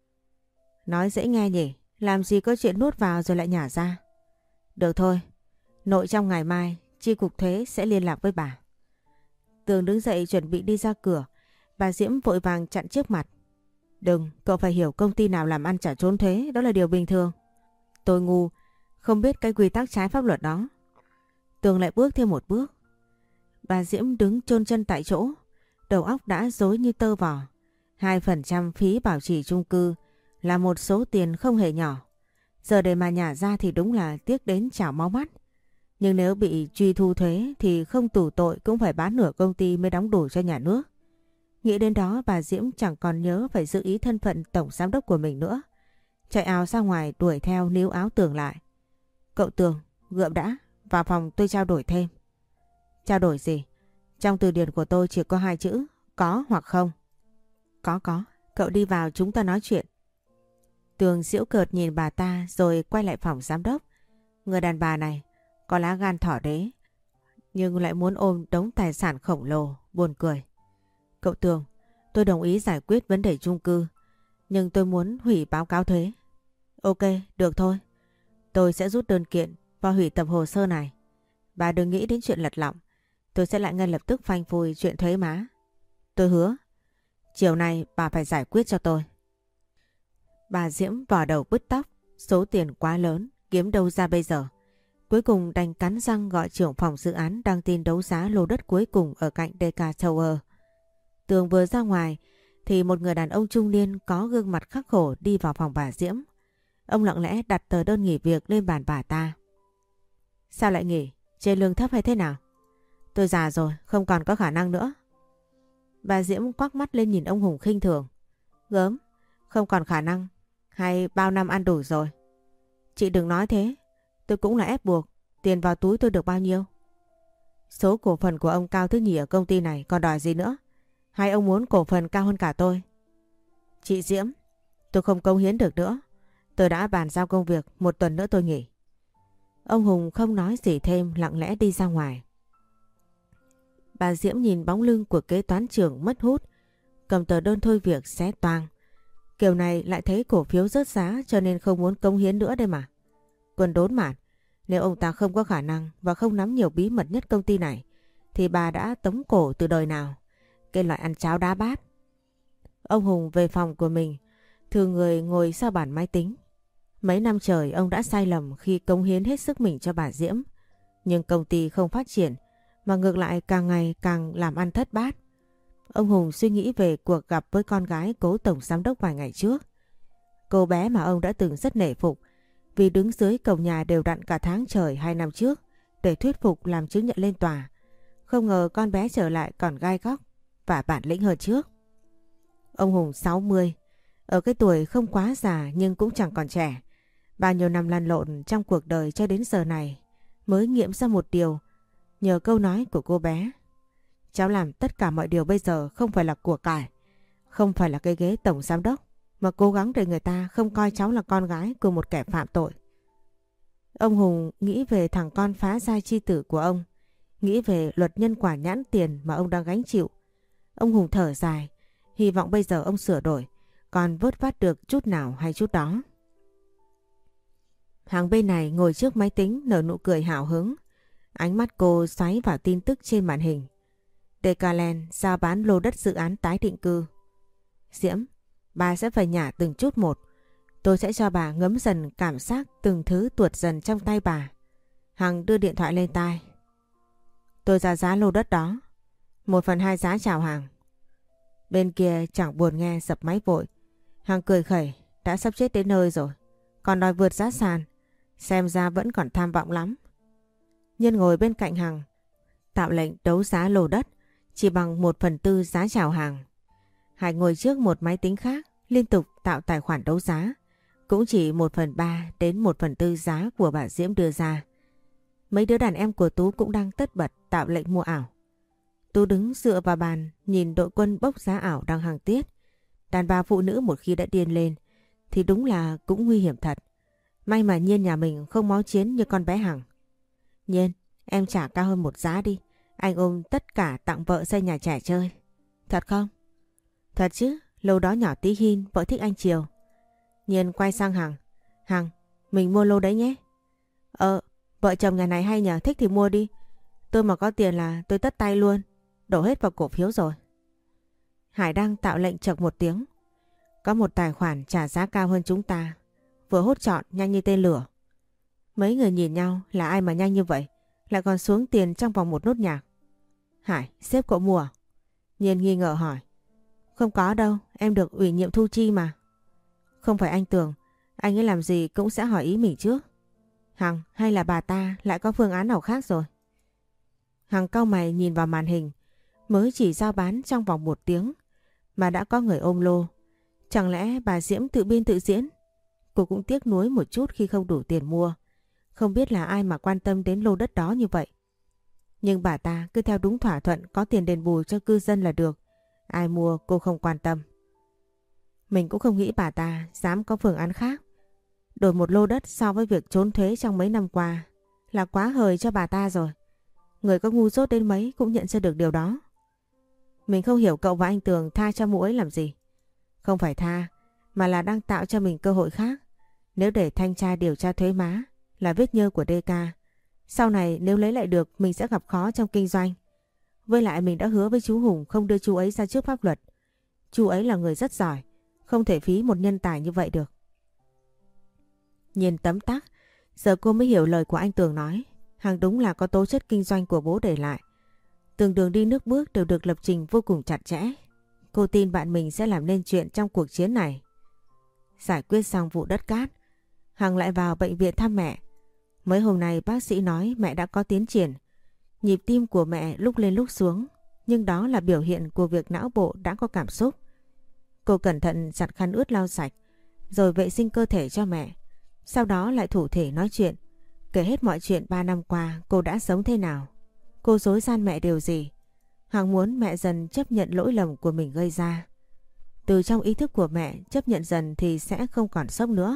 Nói dễ nghe nhỉ. Làm gì có chuyện nuốt vào rồi lại nhả ra. Được thôi. Nội trong ngày mai chi cục thuế sẽ liên lạc với bà. Tường đứng dậy chuẩn bị đi ra cửa. Bà Diễm vội vàng chặn trước mặt. Đừng, cậu phải hiểu công ty nào làm ăn trả trốn thuế, đó là điều bình thường. Tôi ngu, không biết cái quy tắc trái pháp luật đó. Tường lại bước thêm một bước. Bà Diễm đứng chôn chân tại chỗ, đầu óc đã rối như tơ vò. 2% phí bảo trì chung cư là một số tiền không hề nhỏ. Giờ để mà nhả ra thì đúng là tiếc đến chảo máu mắt. Nhưng nếu bị truy thu thuế thì không tù tội cũng phải bán nửa công ty mới đóng đủ cho nhà nước. Nghĩ đến đó bà Diễm chẳng còn nhớ phải giữ ý thân phận tổng giám đốc của mình nữa. Chạy ào ra ngoài đuổi theo níu áo Tường lại. Cậu Tường, gượm đã, vào phòng tôi trao đổi thêm. Trao đổi gì? Trong từ điển của tôi chỉ có 2 chữ, có hoặc không. Có, cậu đi vào chúng ta nói chuyện. Tường giễu cợt nhìn bà ta rồi quay lại phòng giám đốc. Người đàn bà này có lá gan thỏ đế, nhưng lại muốn ôm đống tài sản khổng lồ, buồn cười. Cậu Tường, tôi đồng ý giải quyết vấn đề chung cư, nhưng tôi muốn hủy báo cáo thuế. Ok, được thôi. Tôi sẽ rút đơn kiện và hủy tập hồ sơ này. Bà đừng nghĩ đến chuyện lật lọng. Tôi sẽ lại ngay lập tức phanh phui chuyện thuế má. Tôi hứa. Chiều nay bà phải giải quyết cho tôi. Bà Diễm vò đầu bứt tóc. Số tiền quá lớn, kiếm đâu ra bây giờ. Cuối cùng đành cắn răng gọi trưởng phòng dự án đăng tin đấu giá lô đất cuối cùng ở cạnh Deca Tower. Tường vừa ra ngoài thì một người đàn ông trung niên có gương mặt khắc khổ đi vào phòng bà Diễm. Ông lặng lẽ đặt tờ đơn nghỉ việc lên bàn bà ta. Sao lại nghỉ? Chê lương thấp hay thế nào? Tôi già rồi, không còn có khả năng nữa. Bà Diễm quắc mắt lên nhìn ông Hùng khinh thường. Gớm, không còn khả năng, hay bao năm ăn đủ rồi? Chị đừng nói thế, tôi cũng là ép buộc, Tiền vào túi tôi được bao nhiêu? Số cổ phần của ông cao thứ nhì ở công ty này còn đòi gì nữa? Hay ông muốn cổ phần cao hơn cả tôi? Chị Diễm, tôi không cống hiến được nữa. Tôi đã bàn giao công việc, 1 tuần nữa tôi nghỉ. Ông Hùng không nói gì thêm, lặng lẽ đi ra ngoài. Bà Diễm nhìn bóng lưng của kế toán trưởng mất hút, cầm tờ đơn thôi việc xé toang. Kiểu này lại thấy cổ phiếu rớt giá cho nên không muốn cống hiến nữa đây mà. Quân đốn mạt, nếu ông ta không có khả năng và không nắm nhiều bí mật nhất công ty này thì bà đã tống cổ từ đời nào. Cái loại ăn cháo đá bát. Ông Hùng về phòng của mình, thường người ngồi sau bàn máy tính. Mấy năm trời ông đã sai lầm khi cống hiến hết sức mình cho bà Diễm. Nhưng công ty không phát triển mà ngược lại càng ngày càng làm ăn thất bát. Ông Hùng suy nghĩ về cuộc gặp với con gái cố tổng giám đốc vài ngày trước. Cô bé mà ông đã từng rất nể phục vì đứng dưới cổng nhà đều đặn cả tháng trời 2 năm trước để thuyết phục làm chứng nhận lên tòa. Không ngờ con bé trở lại còn gai góc và bản lĩnh hơn trước. Ông Hùng 60, ở cái tuổi không quá già nhưng cũng chẳng còn trẻ. Bao nhiêu năm lăn lộn trong cuộc đời cho đến giờ này mới nghiệm ra một điều nhờ câu nói của cô bé. Cháu làm tất cả mọi điều bây giờ không phải là của cải, không phải là cái ghế tổng giám đốc, mà cố gắng để người ta không coi cháu là con gái của một kẻ phạm tội. Ông Hùng nghĩ về thằng con phá gia chi tử của ông, nghĩ về luật nhân quả nhãn tiền mà ông đang gánh chịu. Ông Hùng thở dài, hy vọng bây giờ ông sửa đổi, còn vớt vát được chút nào hay chút đó. Hàng bên này ngồi trước máy tính nở nụ cười hào hứng. Ánh mắt cô xoáy vào tin tức trên màn hình. Decaland giao bán lô đất dự án tái định cư. Diễm, bà sẽ phải nhả từng chút một. Tôi sẽ cho bà ngấm dần cảm giác từng thứ tuột dần trong tay bà. Hằng đưa điện thoại lên tai. Tôi ra giá lô đất đó. 1/2 giá chào hàng. Bên kia chẳng buồn nghe dập máy vội. Hằng cười khẩy, đã sắp chết đến nơi rồi. Còn đòi vượt giá sàn. Xem ra vẫn còn tham vọng lắm. Nhân ngồi bên cạnh Hằng tạo lệnh đấu giá lô đất chỉ bằng 1/4 giá chào hàng. Hải ngồi trước một máy tính khác liên tục tạo tài khoản đấu giá, cũng chỉ 1/3 đến 1/4 giá của bà Diễm đưa ra. Mấy đứa đàn em của Tú cũng đang tất bật tạo lệnh mua ảo. Tú đứng dựa vào bàn nhìn đội quân bốc giá ảo đang hàng tiết. Đàn bà phụ nữ một khi đã điên lên thì đúng là cũng nguy hiểm thật. May mà Nhiên nhà mình không máu chiến như con bé Hằng. Nhiên, em trả cao hơn 1 giá đi. Anh ôm tất cả tặng vợ xây nhà trẻ chơi. Thật không? Thật chứ, lô đó nhỏ tí hin, vợ thích anh chiều. Nhiên quay sang Hằng. Hằng, mình mua lô đấy nhé. Vợ chồng nhà này hay nhờ, thích thì mua đi. Tôi mà có tiền là tôi tất tay luôn. Đổ hết vào cổ phiếu rồi. Hải đang tạo lệnh chậc một tiếng. Có một tài khoản trả giá cao hơn chúng ta. Vừa hốt chọn nhanh như tên lửa. Mấy người nhìn nhau, là ai mà nhanh như vậy, lại còn xuống tiền trong vòng một nốt nhạc. Hải, sếp cậu mua à? Nhiên nghi ngờ hỏi. Không có đâu, em được ủy nhiệm thu chi mà. Không phải anh Tường, anh ấy làm gì cũng sẽ hỏi ý mình trước. Hằng, hay là bà ta lại có phương án nào khác rồi? Hằng cau mày nhìn vào màn hình. Mới chỉ giao bán trong vòng 1 tiếng mà đã có người ôm lô. Chẳng lẽ bà Diễm tự biên tự diễn? Cô cũng tiếc nuối một chút khi không đủ tiền mua. Không biết là ai mà quan tâm đến lô đất đó như vậy. Nhưng bà ta cứ theo đúng thỏa thuận có tiền đền bù cho cư dân là được. Ai mua cô không quan tâm. Mình cũng không nghĩ bà ta dám có phương án khác. Đổi một lô đất so với việc trốn thuế trong mấy năm qua là quá hời cho bà ta rồi. Người có ngu dốt đến mấy cũng nhận ra được điều đó. Mình không hiểu cậu và anh Tường tha cho mụ ấy làm gì. Không phải tha, mà là đang tạo cho mình cơ hội khác. Nếu để thanh tra điều tra thuế má là vết nhơ của DK, sau này nếu lấy lại được mình sẽ gặp khó trong kinh doanh. Với lại mình đã hứa với chú Hùng không đưa chú ấy ra trước pháp luật. Chú ấy là người rất giỏi, không thể phí một nhân tài như vậy được. Nhìn tấm tắc, giờ cô mới hiểu lời của anh Tường nói. Hằng đúng là có tố chất kinh doanh của bố để lại. Từng đường đi nước bước đều được lập trình vô cùng chặt chẽ. Cô tin bạn mình sẽ làm nên chuyện trong cuộc chiến này. Giải quyết xong vụ đất cát, Hằng lại vào bệnh viện thăm mẹ. Mấy hôm nay bác sĩ nói mẹ đã có tiến triển. Nhịp tim của mẹ lúc lên lúc xuống, nhưng đó là biểu hiện của việc não bộ đã có cảm xúc. Cô cẩn thận giặt khăn ướt lau sạch, rồi vệ sinh cơ thể cho mẹ. Sau đó lại thủ thể nói chuyện. kể hết mọi chuyện 3 năm qua cô đã sống thế nào. Cô dối gian mẹ điều gì. Hằng muốn mẹ dần chấp nhận lỗi lầm của mình gây ra. Từ trong ý thức của mẹ chấp nhận dần thì sẽ không còn sốc nữa.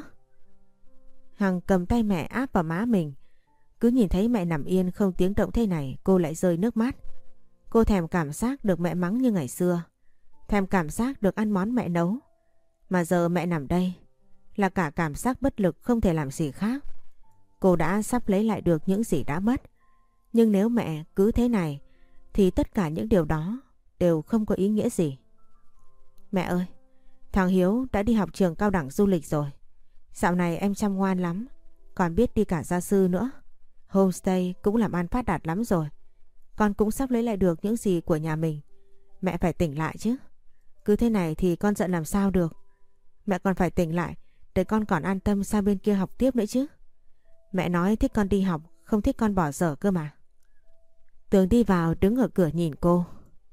Hằng cầm tay mẹ áp vào má mình. Cứ nhìn thấy mẹ nằm yên không tiếng động thế này cô lại rơi nước mắt. Cô thèm cảm giác được mẹ mắng như ngày xưa. Thèm cảm giác được ăn món mẹ nấu. Mà giờ mẹ nằm đây là cả cảm giác bất lực không thể làm gì khác. Cô đã sắp lấy lại được những gì đã mất. Nhưng nếu mẹ cứ thế này thì tất cả những điều đó đều không có ý nghĩa gì. Mẹ ơi, thằng Hiếu đã đi học trường cao đẳng du lịch rồi. Dạo này em chăm ngoan lắm, còn biết đi cả gia sư nữa. Homestay cũng làm ăn phát đạt lắm rồi. Con cũng sắp lấy lại được những gì của nhà mình. Mẹ phải tỉnh lại chứ. Cứ thế này thì con giận làm sao được. Mẹ còn phải tỉnh lại để con còn an tâm sang bên kia học tiếp nữa chứ. Mẹ nói thích con đi học, không thích con bỏ dở cơ mà. Tường đi vào đứng ở cửa nhìn cô.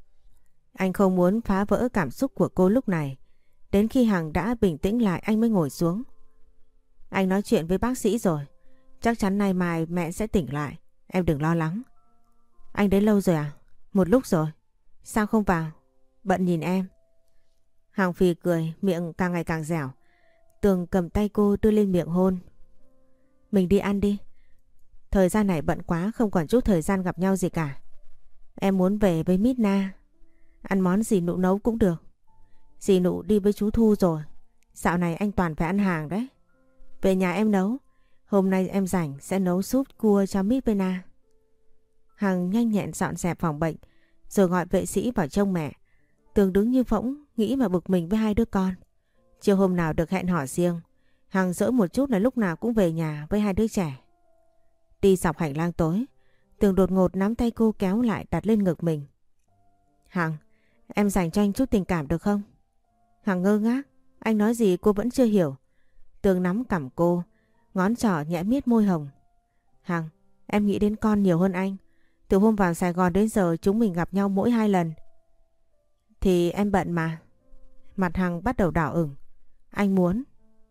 Anh không muốn phá vỡ cảm xúc của cô lúc này. Đến khi Hằng đã bình tĩnh lại anh mới ngồi xuống. Anh nói chuyện với bác sĩ rồi. Chắc chắn nay mai mẹ sẽ tỉnh lại. Em đừng lo lắng. Anh đến lâu rồi à? Một lúc rồi. Sao không vào? Bận nhìn em. Hằng phì cười, miệng càng ngày càng dẻo. Tường cầm tay cô đưa lên miệng hôn. Mình đi ăn đi. Thời gian này bận quá không còn chút thời gian gặp nhau gì cả. Em muốn về với Mít Na. Ăn món gì Nụ nấu cũng được. Dì Nụ đi với chú Thu rồi. Dạo này anh toàn phải ăn hàng đấy. Về nhà em nấu. Hôm nay em rảnh sẽ nấu súp cua cho Mít với Na. Hằng nhanh nhẹn dọn dẹp phòng bệnh rồi gọi vệ sĩ vào trông mẹ. Tường đứng như phỗng nghĩ mà bực mình với hai đứa con. Chiều hôm nào được hẹn hò riêng. Hằng dỡ một chút là lúc nào cũng về nhà với hai đứa trẻ. Đi dọc hành lang tối, Tường đột ngột nắm tay cô kéo lại đặt lên ngực mình. Hằng, em dành cho anh chút tình cảm được không? Hằng ngơ ngác, anh nói gì cô vẫn chưa hiểu. Tường nắm cằm cô, ngón trỏ nhẹ miết môi hồng. Hằng, em nghĩ đến con nhiều hơn anh. Từ hôm vào Sài Gòn đến giờ chúng mình gặp nhau mỗi 2 lần. Thì em bận mà. Mặt Hằng bắt đầu đỏ ửng. Anh muốn.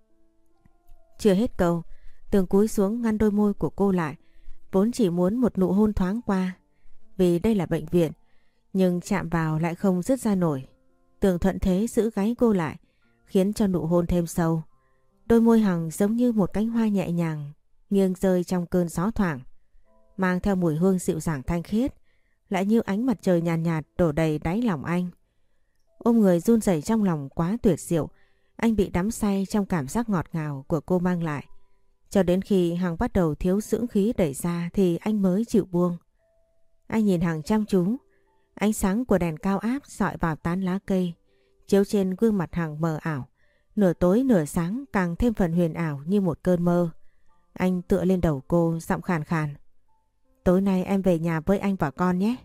Chưa hết câu, Tường cúi xuống ngăn đôi môi của cô lại. Vốn chỉ muốn một nụ hôn thoáng qua. Vì đây là bệnh viện, nhưng chạm vào lại không dứt ra nổi. Tường thuận thế giữ gáy cô lại, khiến cho nụ hôn thêm sâu. Đôi môi Hằng giống như một cánh hoa nhẹ nhàng, nghiêng rơi trong cơn gió thoảng, mang theo mùi hương dịu dàng thanh khiết, lại như ánh mặt trời nhàn nhạt, đổ đầy đáy lòng anh. Ôm người run rẩy trong lòng quá tuyệt diệu, anh bị đắm say trong cảm giác ngọt ngào của cô mang lại. Cho đến khi Hằng bắt đầu thiếu dưỡng khí đẩy ra thì anh mới chịu buông. Anh nhìn Hằng chăm chú, ánh sáng của đèn cao áp dọi vào tán lá cây, chiếu trên gương mặt Hằng mờ ảo. Nửa tối nửa sáng càng thêm phần huyền ảo như một cơn mơ. Anh tựa lên đầu cô giọng khàn khàn. Tối nay em về nhà với anh và con nhé.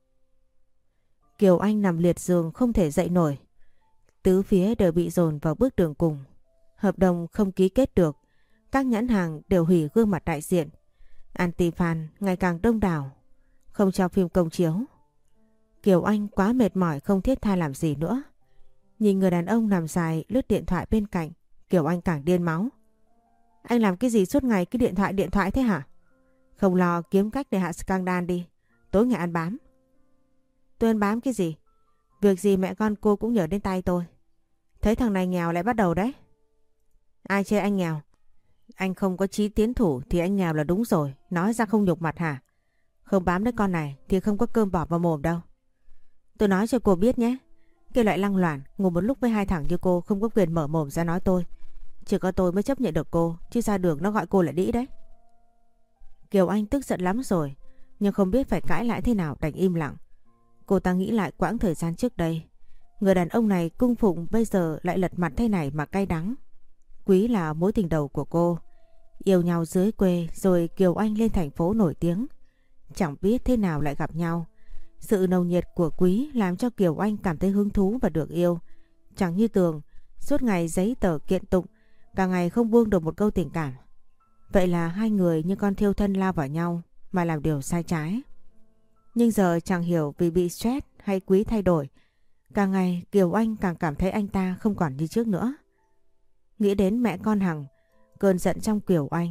Kiều Anh nằm liệt giường không thể dậy nổi. Tứ phía đều bị dồn vào bước đường cùng. Hợp đồng không ký kết được. Các nhãn hàng đều hủy gương mặt đại diện. Anti-fan ngày càng đông đảo. Không cho phim công chiếu. Kiều Anh quá mệt mỏi không thiết tha làm gì nữa. Nhìn người đàn ông nằm dài lướt điện thoại bên cạnh, Kiều Anh càng điên máu. Anh làm cái gì suốt ngày cứ điện thoại thế hả? Không lo kiếm cách để hạ scandal đi. Tối ngày ăn bám. Tôi ăn bám cái gì? Việc gì mẹ con cô cũng nhờ đến tay tôi. Thấy thằng này nghèo lại bắt đầu đấy. Ai chê anh nghèo? Anh không có chí tiến thủ thì anh nghèo là đúng rồi. Nói ra không nhục mặt hả? Không bám đến con này thì không có cơm bọt vào mồm đâu. Tôi nói cho cô biết nhé. Cái loại lăng loàn ngồi một lúc với hai thằng như cô không có quyền mở mồm ra nói tôi. Chỉ có tôi mới chấp nhận được cô, chứ ra đường nó gọi cô là đĩ đấy. Kiều Anh tức giận lắm rồi, nhưng không biết phải cãi lại thế nào đành im lặng. Cô ta nghĩ lại quãng thời gian trước đây. Người đàn ông này cung phụng bây giờ lại lật mặt thế này mà cay đắng. Quý là mối tình đầu của cô. Yêu nhau dưới quê rồi Kiều Anh lên thành phố nổi tiếng. Chẳng biết thế nào lại gặp nhau. Sự nồng nhiệt của Quý làm cho Kiều Anh cảm thấy hứng thú và được yêu. Chẳng như Tường, suốt ngày giấy tờ kiện tụng, cả ngày không buông được một câu tình cảm. Vậy là hai người như con thiêu thân lao vào nhau mà làm điều sai trái. Nhưng giờ chẳng hiểu vì bị stress hay Quý thay đổi. Càng ngày Kiều Anh càng cảm thấy anh ta không còn như trước nữa. Nghĩ đến mẹ con Hằng, cơn giận trong Kiều Anh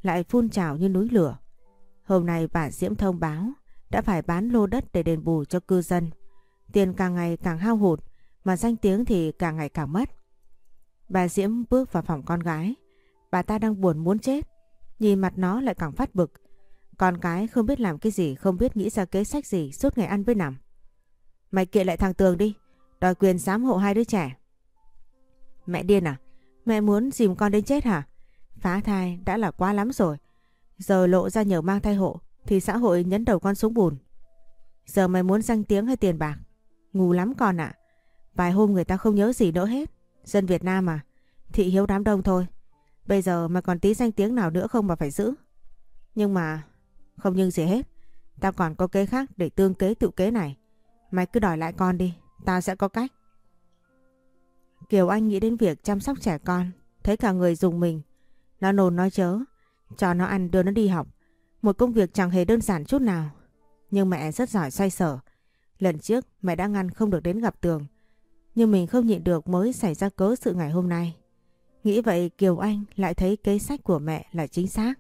lại phun trào như núi lửa. Hôm nay bà Diễm thông báo đã phải bán lô đất để đền bù cho cư dân. Tiền càng ngày càng hao hụt mà danh tiếng thì càng ngày càng mất. Bà Diễm bước vào phòng con gái. Bà ta đang buồn muốn chết. Nhìn mặt nó lại càng phát bực. Con cái không biết làm cái gì, không biết nghĩ ra kế sách gì, suốt ngày ăn với nằm. Mày kiện lại thằng Tường đi, đòi quyền giám hộ hai đứa trẻ. Mẹ điên à? Mẹ muốn dìm con đến chết hả? Phá thai đã là quá lắm rồi. Giờ lộ ra nhờ mang thai hộ thì xã hội nhấn đầu con xuống bùn. Giờ mày muốn danh tiếng hay tiền bạc? Ngu lắm con ạ. Vài hôm người ta không nhớ gì nữa hết. Dân Việt Nam mà, thị hiếu đám đông thôi. Bây giờ mày còn tí danh tiếng nào nữa không mà phải giữ? Nhưng mà không nhưng gì hết. Tao còn có kế khác để tương kế tự kế này. Mày cứ đòi lại con đi, tao sẽ có cách. Kiều Anh nghĩ đến việc chăm sóc trẻ con, thấy cả người rùng mình. Nó nôn nói chớ, cho nó ăn đưa nó đi học. Một công việc chẳng hề đơn giản chút nào. Nhưng mẹ rất giỏi xoay sở. Lần trước mẹ đã ngăn không được đến gặp Tường. Nhưng mình không nhịn được mới xảy ra cớ sự ngày hôm nay. Nghĩ vậy Kiều Anh lại thấy kế sách của mẹ là chính xác.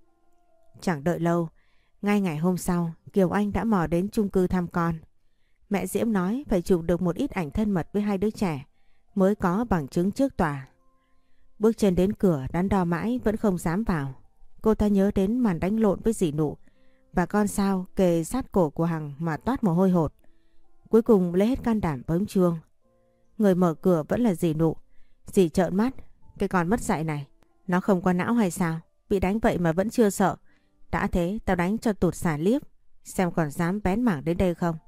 Chẳng đợi lâu, ngay ngày hôm sau Kiều Anh đã mò đến chung cư thăm con. Mẹ Diễm nói phải chụp được một ít ảnh thân mật với hai đứa trẻ mới có bằng chứng trước tòa. Bước chân đến cửa đắn đo mãi vẫn không dám vào. Cô ta nhớ đến màn đánh lộn với dì Nụ và con Sao kề sát cổ của Hằng mà toát mồ hôi hột. Cuối cùng lấy hết can đảm bấm chuông. Người mở cửa vẫn là dì Nụ. Dì trợn mắt, cái con mất dạy này, nó không có não hay sao? Bị đánh vậy mà vẫn chưa sợ. Đã thế tao đánh cho tụt xả liếp, xem còn dám bén mảng đến đây không.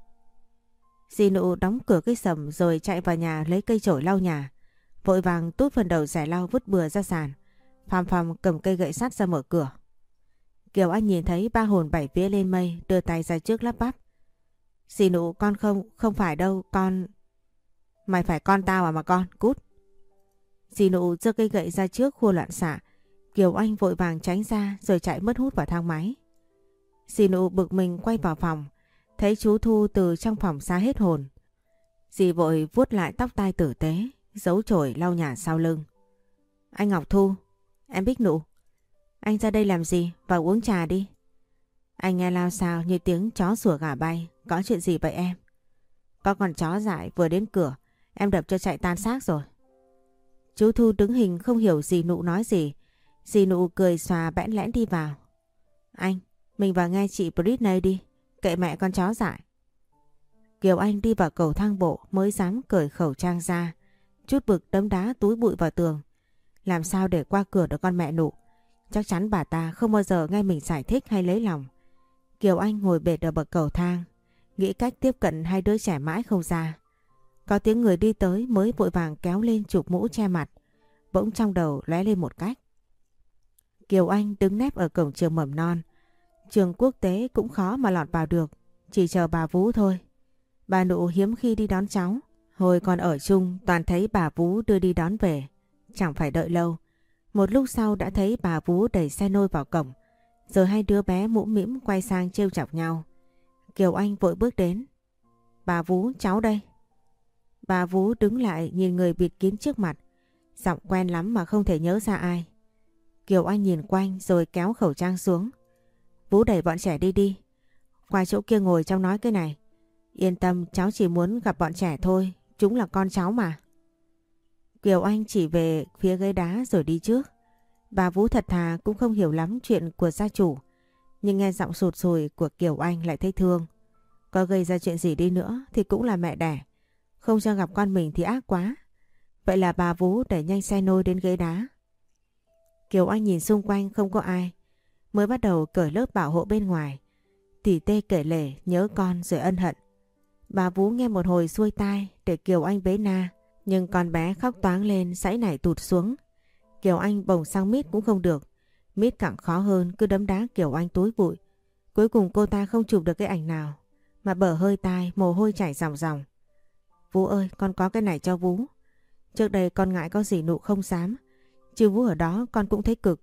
Dì Nụ đóng cửa cái sầm rồi chạy vào nhà lấy cây chổi lau nhà. Vội vàng tút phần đầu rẻ lau vứt bừa ra sàn. Phàm Phàm cầm cây gậy sắt ra mở cửa. Kiều Anh nhìn thấy ba hồn bảy vía lên mây, đưa tay ra trước lắp bắp. Dì Nụ, con không phải đâu, con... Mày phải con tao à mà con, cút. Dì Nụ giơ cây gậy ra trước khua loạn xạ. Kiều Anh vội vàng tránh ra rồi chạy mất hút vào thang máy. Dì Nụ bực mình quay vào phòng, thấy chú Thu từ trong phòng ra hết hồn. Dì vội vuốt lại tóc tai tử tế, giấu chổi lau nhà sau lưng. Anh Ngọc Thu, em Bích Nụ, anh ra đây làm gì? Vào uống trà đi. Anh nghe lao xao như tiếng chó sủa gà bay. Có chuyện gì vậy em? Có con chó dại vừa đến cửa, em đập cho chạy tan xác rồi. Chú Thu đứng hình không hiểu dì Nụ nói gì. Dì Nụ cười xòa bẽn lẽn đi vào. Anh, mình vào nghe chị Britney đi, kệ mẹ con chó dại. Kiều Anh đi vào cầu thang bộ mới dám cởi khẩu trang ra, chút bực đấm đá túi bụi vào tường. Làm sao để qua cửa được con mẹ Nụ? Chắc chắn bà ta không bao giờ nghe mình giải thích hay lấy lòng. Kiều Anh ngồi bệt ở bậc cầu thang, nghĩ cách tiếp cận hai đứa trẻ mãi không ra. Có tiếng người đi tới mới vội vàng kéo lên chụp mũ che mặt. Bỗng trong đầu lóe lên một cách. Kiều Anh đứng nép ở cổng trường mầm non. Trường quốc tế cũng khó mà lọt vào được, chỉ chờ bà Vú thôi. Bà Nụ hiếm khi đi đón cháu. Hồi còn ở chung toàn thấy bà Vú đưa đi đón về. Chẳng phải đợi lâu, một lúc sau đã thấy bà Vú đẩy xe nôi vào cổng. Rồi hai đứa bé mũm mĩm quay sang trêu chọc nhau. Kiều Anh vội bước đến. Bà Vú, cháu đây. Bà Vú đứng lại nhìn người bịt kín trước mặt. Giọng quen lắm mà không thể nhớ ra ai. Kiều Anh nhìn quanh rồi kéo khẩu trang xuống. Vú đẩy bọn trẻ đi đi. Qua chỗ kia ngồi cháu nói cái này. Yên tâm, cháu chỉ muốn gặp bọn trẻ thôi. Chúng là con cháu mà. Kiều Anh chỉ về phía ghế đá rồi đi trước. Bà Vú thật thà cũng không hiểu lắm chuyện của gia chủ. Nhưng nghe giọng sụt sùi của Kiều Anh lại thấy thương. Có gây ra chuyện gì đi nữa thì cũng là mẹ đẻ. Không cho gặp con mình thì ác quá. Vậy là bà Vú đẩy nhanh xe nôi đến ghế đá. Kiều Anh nhìn xung quanh không có ai. Mới bắt đầu cởi lớp bảo hộ bên ngoài. Tỉ tê kể lể nhớ con rồi ân hận. Bà Vú nghe một hồi xuôi tai để Kiều Anh bế na. Nhưng con bé khóc toáng lên sảy nảy tụt xuống. Kiều Anh bồng sang mít cũng không được. Mít càng khó hơn cứ đấm đá Kiều Anh túi bụi. Cuối cùng cô ta không chụp được cái ảnh nào. Mà bở hơi tai mồ hôi chảy ròng ròng. Vú ơi, con có cái này cho Vú. Trước đây con ngại có gì Nụ không dám. Chứ Vú ở đó con cũng thấy cực.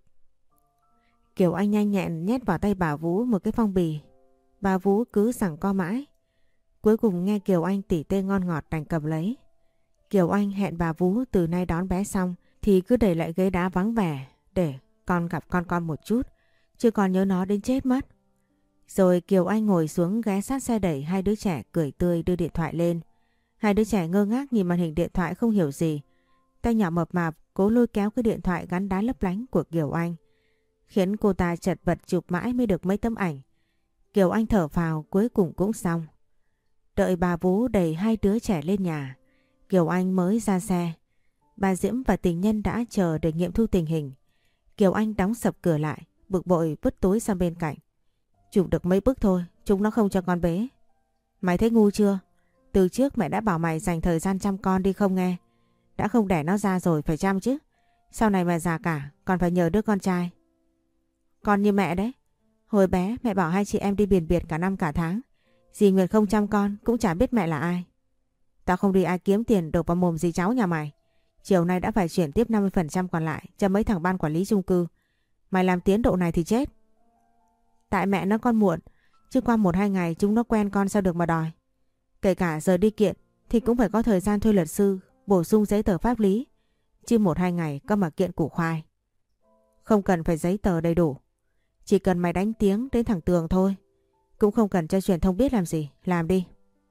Kiều Anh nhanh nhẹn nhét vào tay bà Vú một cái phong bì. Bà Vú cứ giằng co mãi. Cuối cùng nghe Kiều Anh tỉ tê ngon ngọt đành cầm lấy. Kiều Anh hẹn bà Vú từ nay đón bé xong thì cứ để lại ghế đá vắng vẻ để con gặp con một chút. chứ còn nhớ nó đến chết mất. Rồi Kiều Anh ngồi xuống ghé sát xe đẩy, hai đứa trẻ cười tươi đưa điện thoại lên. Hai đứa trẻ ngơ ngác nhìn màn hình điện thoại không hiểu gì. Tay nhỏ mập mạp cố lôi kéo cái điện thoại gắn đá lấp lánh của Kiều Anh, khiến cô ta chật vật chụp mãi mới được mấy tấm ảnh. Kiều Anh thở phào cuối cùng cũng xong. Đợi bà vú đẩy hai đứa trẻ lên nhà, Kiều Anh mới ra xe. Bà Diễm và tình nhân đã chờ để nghiệm thu tình hình. Kiều Anh đóng sập cửa lại, bực bội vứt túi sang bên cạnh. Chụp được mấy bức thôi, chúng nó không cho con bế. Mày thấy ngu chưa? Từ trước mẹ đã bảo mày dành thời gian chăm con đi không nghe. Đã không đẻ nó ra rồi phải chăm chứ. Sau này mà già cả còn phải nhờ đứa con trai. Con như mẹ đấy. Hồi bé mẹ bảo hai chị em đi biển biệt cả năm cả tháng. Dì Nguyệt không chăm con cũng chả biết mẹ là ai. Tao không đi ai kiếm tiền đổ vào mồm dì cháu nhà mày. Chiều nay đã phải chuyển tiếp 50% còn lại cho mấy thằng ban quản lý chung cư. Mày làm tiến độ này thì chết. Tại mẹ nó con muộn, chứ qua 1-2 ngày chúng nó quen con sao được mà đòi. Kể cả giờ đi kiện thì cũng phải có thời gian thuê luật sư, bổ sung giấy tờ pháp lý. Chứ 1-2 ngày có mà kiện củ khoai. Không cần phải giấy tờ đầy đủ. Chỉ cần mày đánh tiếng đến thằng Tường thôi. Cũng không cần cho truyền thông biết làm gì, làm đi.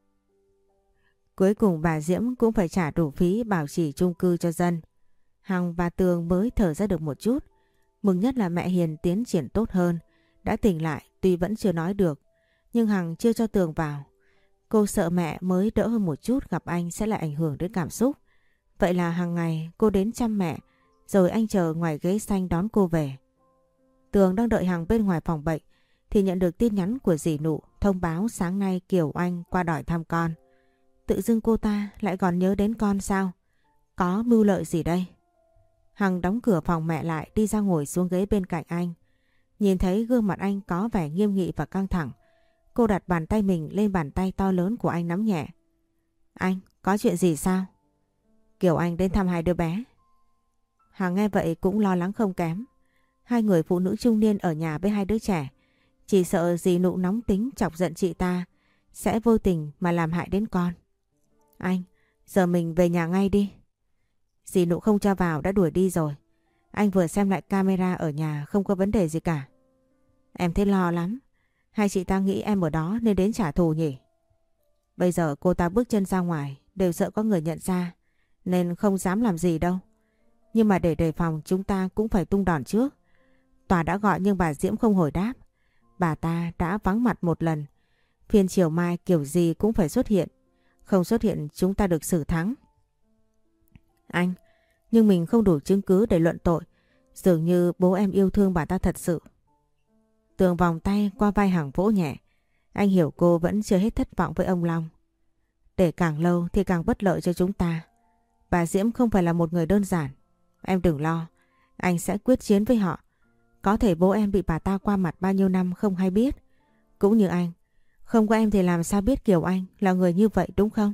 Cuối cùng bà Diễm cũng phải trả đủ phí bảo trì chung cư cho dân. Hằng và Tường mới thở ra được một chút. Mừng nhất là mẹ Hiền tiến triển tốt hơn. Đã tỉnh lại tuy vẫn chưa nói được. Nhưng Hằng chưa cho Tường vào. Cô sợ mẹ mới đỡ hơn một chút gặp anh sẽ lại ảnh hưởng đến cảm xúc. Vậy là hàng ngày cô đến chăm mẹ. Rồi anh chờ ngoài ghế xanh đón cô về. Tường đang đợi Hằng bên ngoài phòng bệnh thì nhận được tin nhắn của dì Nụ thông báo sáng nay Kiều Anh qua đòi thăm con. Tự dưng cô ta lại còn nhớ đến con sao? Có mưu lợi gì đây? Hằng đóng cửa phòng mẹ lại đi ra ngồi xuống ghế bên cạnh anh. Nhìn thấy gương mặt anh có vẻ nghiêm nghị và căng thẳng. Cô đặt bàn tay mình lên bàn tay to lớn của anh nắm nhẹ. Anh, có chuyện gì sao? Kiều Anh đến thăm hai đứa bé. Hằng nghe vậy cũng lo lắng không kém. Hai người phụ nữ trung niên ở nhà với hai đứa trẻ. Chỉ sợ dì Nụ nóng tính chọc giận chị ta sẽ vô tình mà làm hại đến con. Anh, giờ mình về nhà ngay đi. Dì Nụ không cho vào đã đuổi đi rồi. Anh vừa xem lại camera ở nhà không có vấn đề gì cả. Em thấy lo lắm. Hay chị ta nghĩ em ở đó nên đến trả thù nhỉ? Bây giờ cô ta bước chân ra ngoài đều sợ có người nhận ra nên không dám làm gì đâu. Nhưng mà để đề phòng chúng ta cũng phải tung đòn trước. Tòa đã gọi nhưng bà Diễm không hồi đáp. Bà ta đã vắng mặt một lần. Phiên chiều mai kiểu gì cũng phải xuất hiện. Không xuất hiện chúng ta được xử thắng. Anh, nhưng mình không đủ chứng cứ để luận tội. Dường như bố em yêu thương bà ta thật sự. Tường vòng tay qua vai Hằng vỗ nhẹ. Anh hiểu cô vẫn chưa hết thất vọng với ông Long. Để càng lâu thì càng bất lợi cho chúng ta. Bà Diễm không phải là một người đơn giản. Em đừng lo. Anh sẽ quyết chiến với họ. Có thể bố em bị bà ta qua mặt bao nhiêu năm không hay biết. Cũng như anh. Không có em thì làm sao biết Kiều Anh là người như vậy đúng không?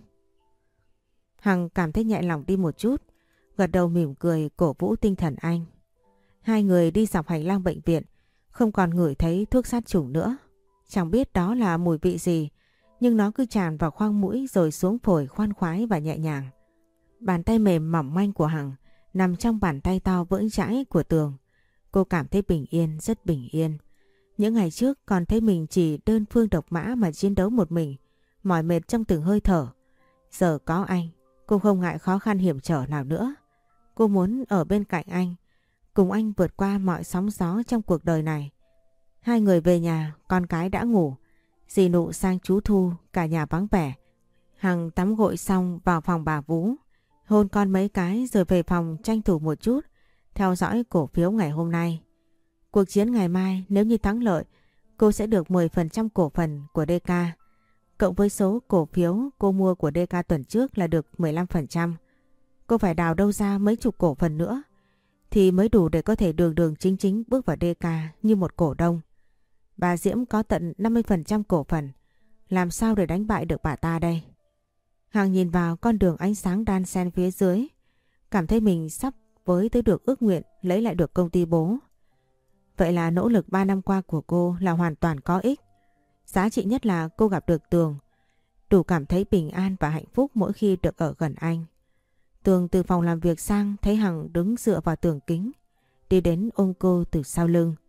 Hằng cảm thấy nhẹ lòng đi một chút. Gật đầu mỉm cười cổ vũ tinh thần anh. Hai người đi dọc hành lang bệnh viện. Không còn ngửi thấy thuốc sát trùng nữa. Chẳng biết đó là mùi vị gì. Nhưng nó cứ tràn vào khoang mũi rồi xuống phổi khoan khoái và nhẹ nhàng. Bàn tay mềm mỏng manh của Hằng nằm trong bàn tay to vững chãi của Tường. Cô cảm thấy bình yên, rất bình yên. Những ngày trước còn thấy mình chỉ đơn phương độc mã mà chiến đấu một mình, mỏi mệt trong từng hơi thở. Giờ có anh, cô không ngại khó khăn hiểm trở nào nữa. Cô muốn ở bên cạnh anh, cùng anh vượt qua mọi sóng gió trong cuộc đời này. Hai người về nhà, con cái đã ngủ. Dì Nụ sang chú Thu, cả nhà vắng vẻ. Hằng tắm gội xong vào phòng bà Vú, hôn con mấy cái rồi về phòng tranh thủ một chút, theo dõi cổ phiếu ngày hôm nay. Cuộc chiến ngày mai nếu như thắng lợi, cô sẽ được 10% cổ phần của DK. Cộng với số cổ phiếu cô mua của DK tuần trước là được 15%. Cô phải đào đâu ra mấy chục cổ phần nữa thì mới đủ để có thể đường đường chính chính bước vào DK như một cổ đông. Bà Diễm có tận 50% cổ phần. Làm sao để đánh bại được bà ta đây? Hằng nhìn vào con đường ánh sáng đan xen phía dưới, cảm thấy mình sắp với tới được ước nguyện lấy lại được công ty bố. Vậy là nỗ lực 3 năm qua của cô là hoàn toàn có ích. Giá trị nhất là cô gặp được Tường, đủ cảm thấy bình an và hạnh phúc mỗi khi được ở gần anh. Tường từ phòng làm việc sang thấy Hằng đứng dựa vào tường kính, đi đến ôm cô từ sau lưng.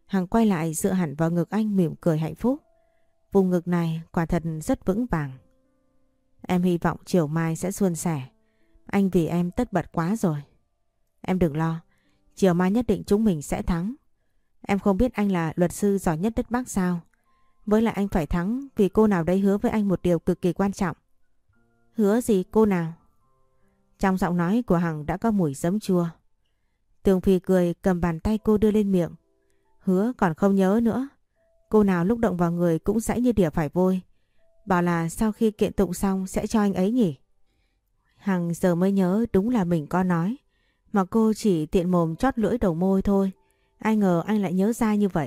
Hằng quay lại dựa hẳn vào ngực anh mỉm cười hạnh phúc. Vùng ngực này quả thật rất vững vàng. Em hy vọng chiều mai sẽ suôn sẻ. Anh vì em tất bật quá rồi. Em đừng lo, chiều mai nhất định chúng mình sẽ thắng. Em không biết anh là luật sư giỏi nhất đất Bắc sao? Với lại anh phải thắng vì cô nào đấy hứa với anh một điều cực kỳ quan trọng. Hứa gì cô nào? Trong giọng nói của Hằng đã có mùi giấm chua. Tường Phi cười cầm bàn tay cô đưa lên miệng. Hứa còn không nhớ nữa. Cô nào lúc động vào người cũng giãy như đỉa phải vôi. Bảo là sau khi kiện tụng xong sẽ cho anh ấy nhỉ? Hằng giờ mới nhớ đúng là mình có nói. Mà cô chỉ tiện mồm chót lưỡi đầu môi thôi. Ai ngờ anh lại nhớ ra như vậy.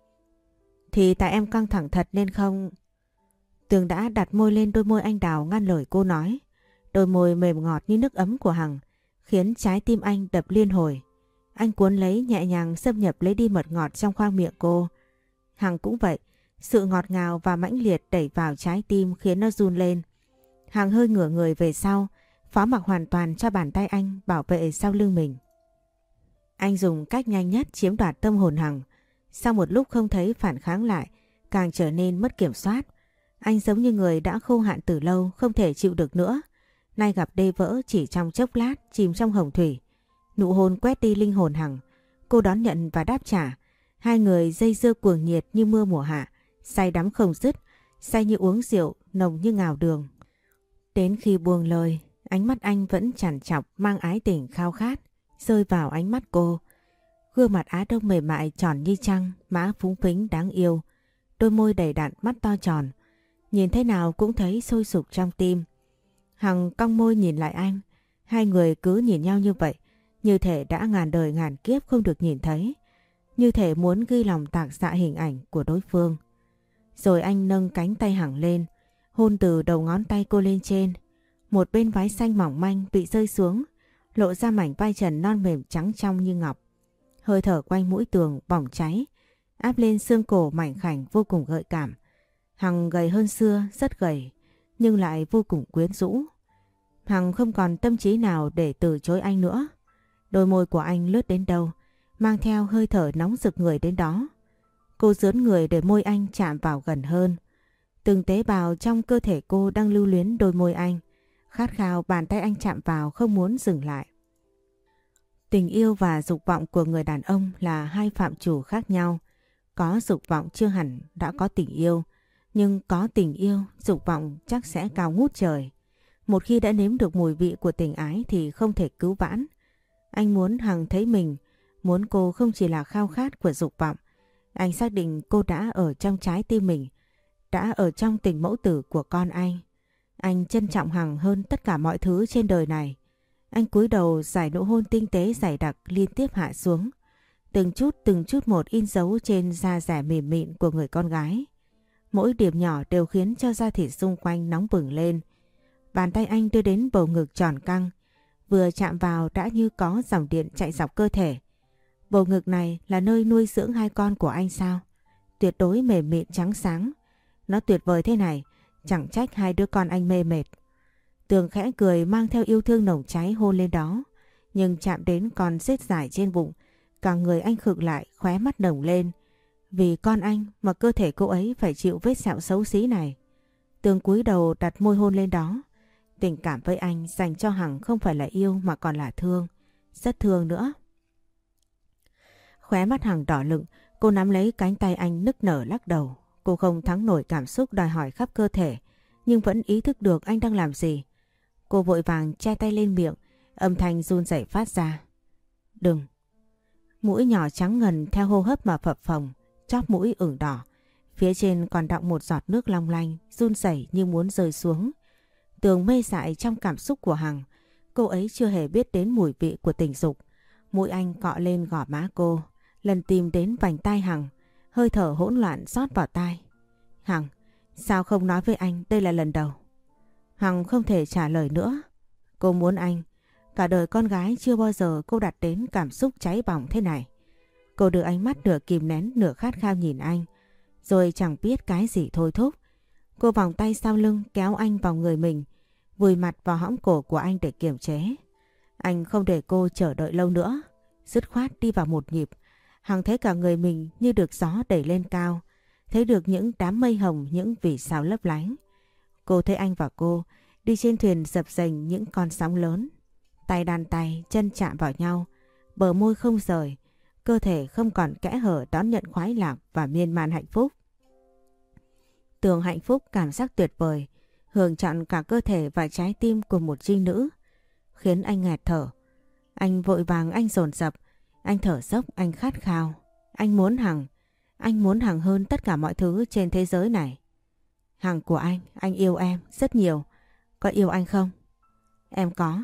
Thì tại em căng thẳng thật nên không... Tường đã đặt môi lên đôi môi anh đào ngăn lời cô nói. Đôi môi mềm ngọt như nước ấm của Hằng khiến trái tim anh đập liên hồi. Anh cuốn lấy nhẹ nhàng xâm nhập lấy đi mật ngọt trong khoang miệng cô. Hằng cũng vậy. Sự ngọt ngào và mãnh liệt đẩy vào trái tim khiến nó run lên. Hằng hơi ngửa người về sau, phó mặc hoàn toàn cho bàn tay anh bảo vệ sau lưng mình. Anh dùng cách nhanh nhất chiếm đoạt tâm hồn Hằng. Sau một lúc không thấy phản kháng lại, càng trở nên mất kiểm soát. Anh giống như người đã khô hạn từ lâu, không thể chịu được nữa. Nay gặp đê vỡ chỉ trong chốc lát, chìm trong hồng thủy. Nụ hôn quét đi linh hồn Hằng. Cô đón nhận và đáp trả. Hai người dây dưa cuồng nhiệt như mưa mùa hạ, say đắm không dứt, say như uống rượu, nồng như ngào đường. Đến khi buông lời, ánh mắt anh vẫn chằn chọc mang ái tình khao khát, rơi vào ánh mắt cô. Gương mặt Á Đông mềm mại tròn như trăng, má phúng phính đáng yêu, đôi môi đầy đặn, mắt to tròn. Nhìn thế nào cũng thấy sôi sục trong tim. Hằng cong môi nhìn lại anh, hai người cứ nhìn nhau như vậy, như thể đã ngàn đời ngàn kiếp không được nhìn thấy, như thể muốn ghi lòng tạc dạ hình ảnh của đối phương. Rồi anh nâng cánh tay Hằng lên, hôn từ đầu ngón tay cô lên trên. Một bên váy xanh mỏng manh bị rơi xuống, lộ ra mảnh vai trần non mềm trắng trong như ngọc. Hơi thở quanh mũi Tường bỏng cháy, áp lên xương cổ mảnh khảnh vô cùng gợi cảm. Hằng gầy hơn xưa, rất gầy, nhưng lại vô cùng quyến rũ. Hằng không còn tâm trí nào để từ chối anh nữa. Đôi môi của anh lướt đến đâu, mang theo hơi thở nóng rực người đến đó. Cô dướn người để môi anh chạm vào gần hơn. Từng tế bào trong cơ thể cô đang lưu luyến đôi môi anh, khát khao bàn tay anh chạm vào không muốn dừng lại. Tình yêu và dục vọng của người đàn ông là hai phạm trù khác nhau. Có dục vọng chưa hẳn đã có tình yêu, nhưng có tình yêu, dục vọng chắc sẽ cao ngút trời. Một khi đã nếm được mùi vị của tình ái thì không thể cứu vãn. Anh muốn Hằng thấy mình, muốn cô không chỉ là khao khát của dục vọng. Anh xác định cô đã ở trong trái tim mình, đã ở trong tình mẫu tử của con anh. Anh trân trọng Hằng hơn tất cả mọi thứ trên đời này. Anh cúi đầu giải nụ hôn tinh tế dày đặc liên tiếp hạ xuống. Từng chút một in dấu trên da dẻ mềm mịn của người con gái. Mỗi điểm nhỏ đều khiến cho da thịt xung quanh nóng bừng lên. Bàn tay anh đưa đến bầu ngực tròn căng. Vừa chạm vào đã như có dòng điện chạy dọc cơ thể. Bầu ngực này là nơi nuôi dưỡng hai con của anh sao? Tuyệt đối mềm mịn trắng sáng. Nó tuyệt vời thế này, chẳng trách hai đứa con anh mê mệt. Tường khẽ cười mang theo yêu thương nồng cháy hôn lên đó. Nhưng chạm đến con rết dài trên bụng, cả người anh khựng lại, khóe mắt nồng lên. Vì con anh mà cơ thể cô ấy phải chịu vết sẹo xấu xí này. Tường cúi đầu đặt môi hôn lên đó. Tình cảm với anh dành cho Hằng không phải là yêu mà còn là thương. Rất thương nữa. Khóe mắt Hằng đỏ lựng, cô nắm lấy cánh tay anh nức nở lắc đầu. Cô không thắng nổi cảm xúc đòi hỏi khắp cơ thể, nhưng vẫn ý thức được anh đang làm gì. Cô vội vàng che tay lên miệng, âm thanh run rẩy phát ra. Đừng. Mũi nhỏ trắng ngần theo hô hấp mà phập phồng, chóp mũi ửng đỏ. Phía trên còn đọng một giọt nước long lanh, run rẩy như muốn rơi xuống. Tường mê dại trong cảm xúc của Hằng. Cô ấy chưa hề biết đến mùi vị của tình dục. Mũi anh cọ lên gò má cô, lần tìm đến vành tai Hằng. Hơi thở hỗn loạn rót vào tai. Hằng, sao không nói với anh đây là lần đầu? Hằng không thể trả lời nữa. Cô muốn anh. Cả đời con gái chưa bao giờ cô đặt đến cảm xúc cháy bỏng thế này. Cô đưa ánh mắt nửa kìm nén nửa khát khao nhìn anh. Rồi chẳng biết cái gì thôi thúc. Cô vòng tay sau lưng kéo anh vào người mình, vùi mặt vào hõm cổ của anh để kiềm chế. Anh không để cô chờ đợi lâu nữa. Dứt khoát đi vào một nhịp. Hằng thấy cả người mình như được gió đẩy lên cao, thấy được những đám mây hồng, những vì sao lấp lánh. Cô thấy anh và cô đi trên thuyền dập dềnh những con sóng lớn. Tay đan tay, chân chạm vào nhau, bờ môi không rời, cơ thể không còn kẽ hở đón nhận khoái lạc và miên man hạnh phúc. Tường hạnh phúc cảm giác tuyệt vời, hưởng trọn cả cơ thể và trái tim của một trinh nữ, khiến anh nghẹt thở. Anh vội vàng, anh dồn dập, anh thở dốc, anh khát khao. Anh muốn Hằng hơn tất cả mọi thứ trên thế giới này. Hằng của anh yêu em rất nhiều. Có yêu anh không? Em có.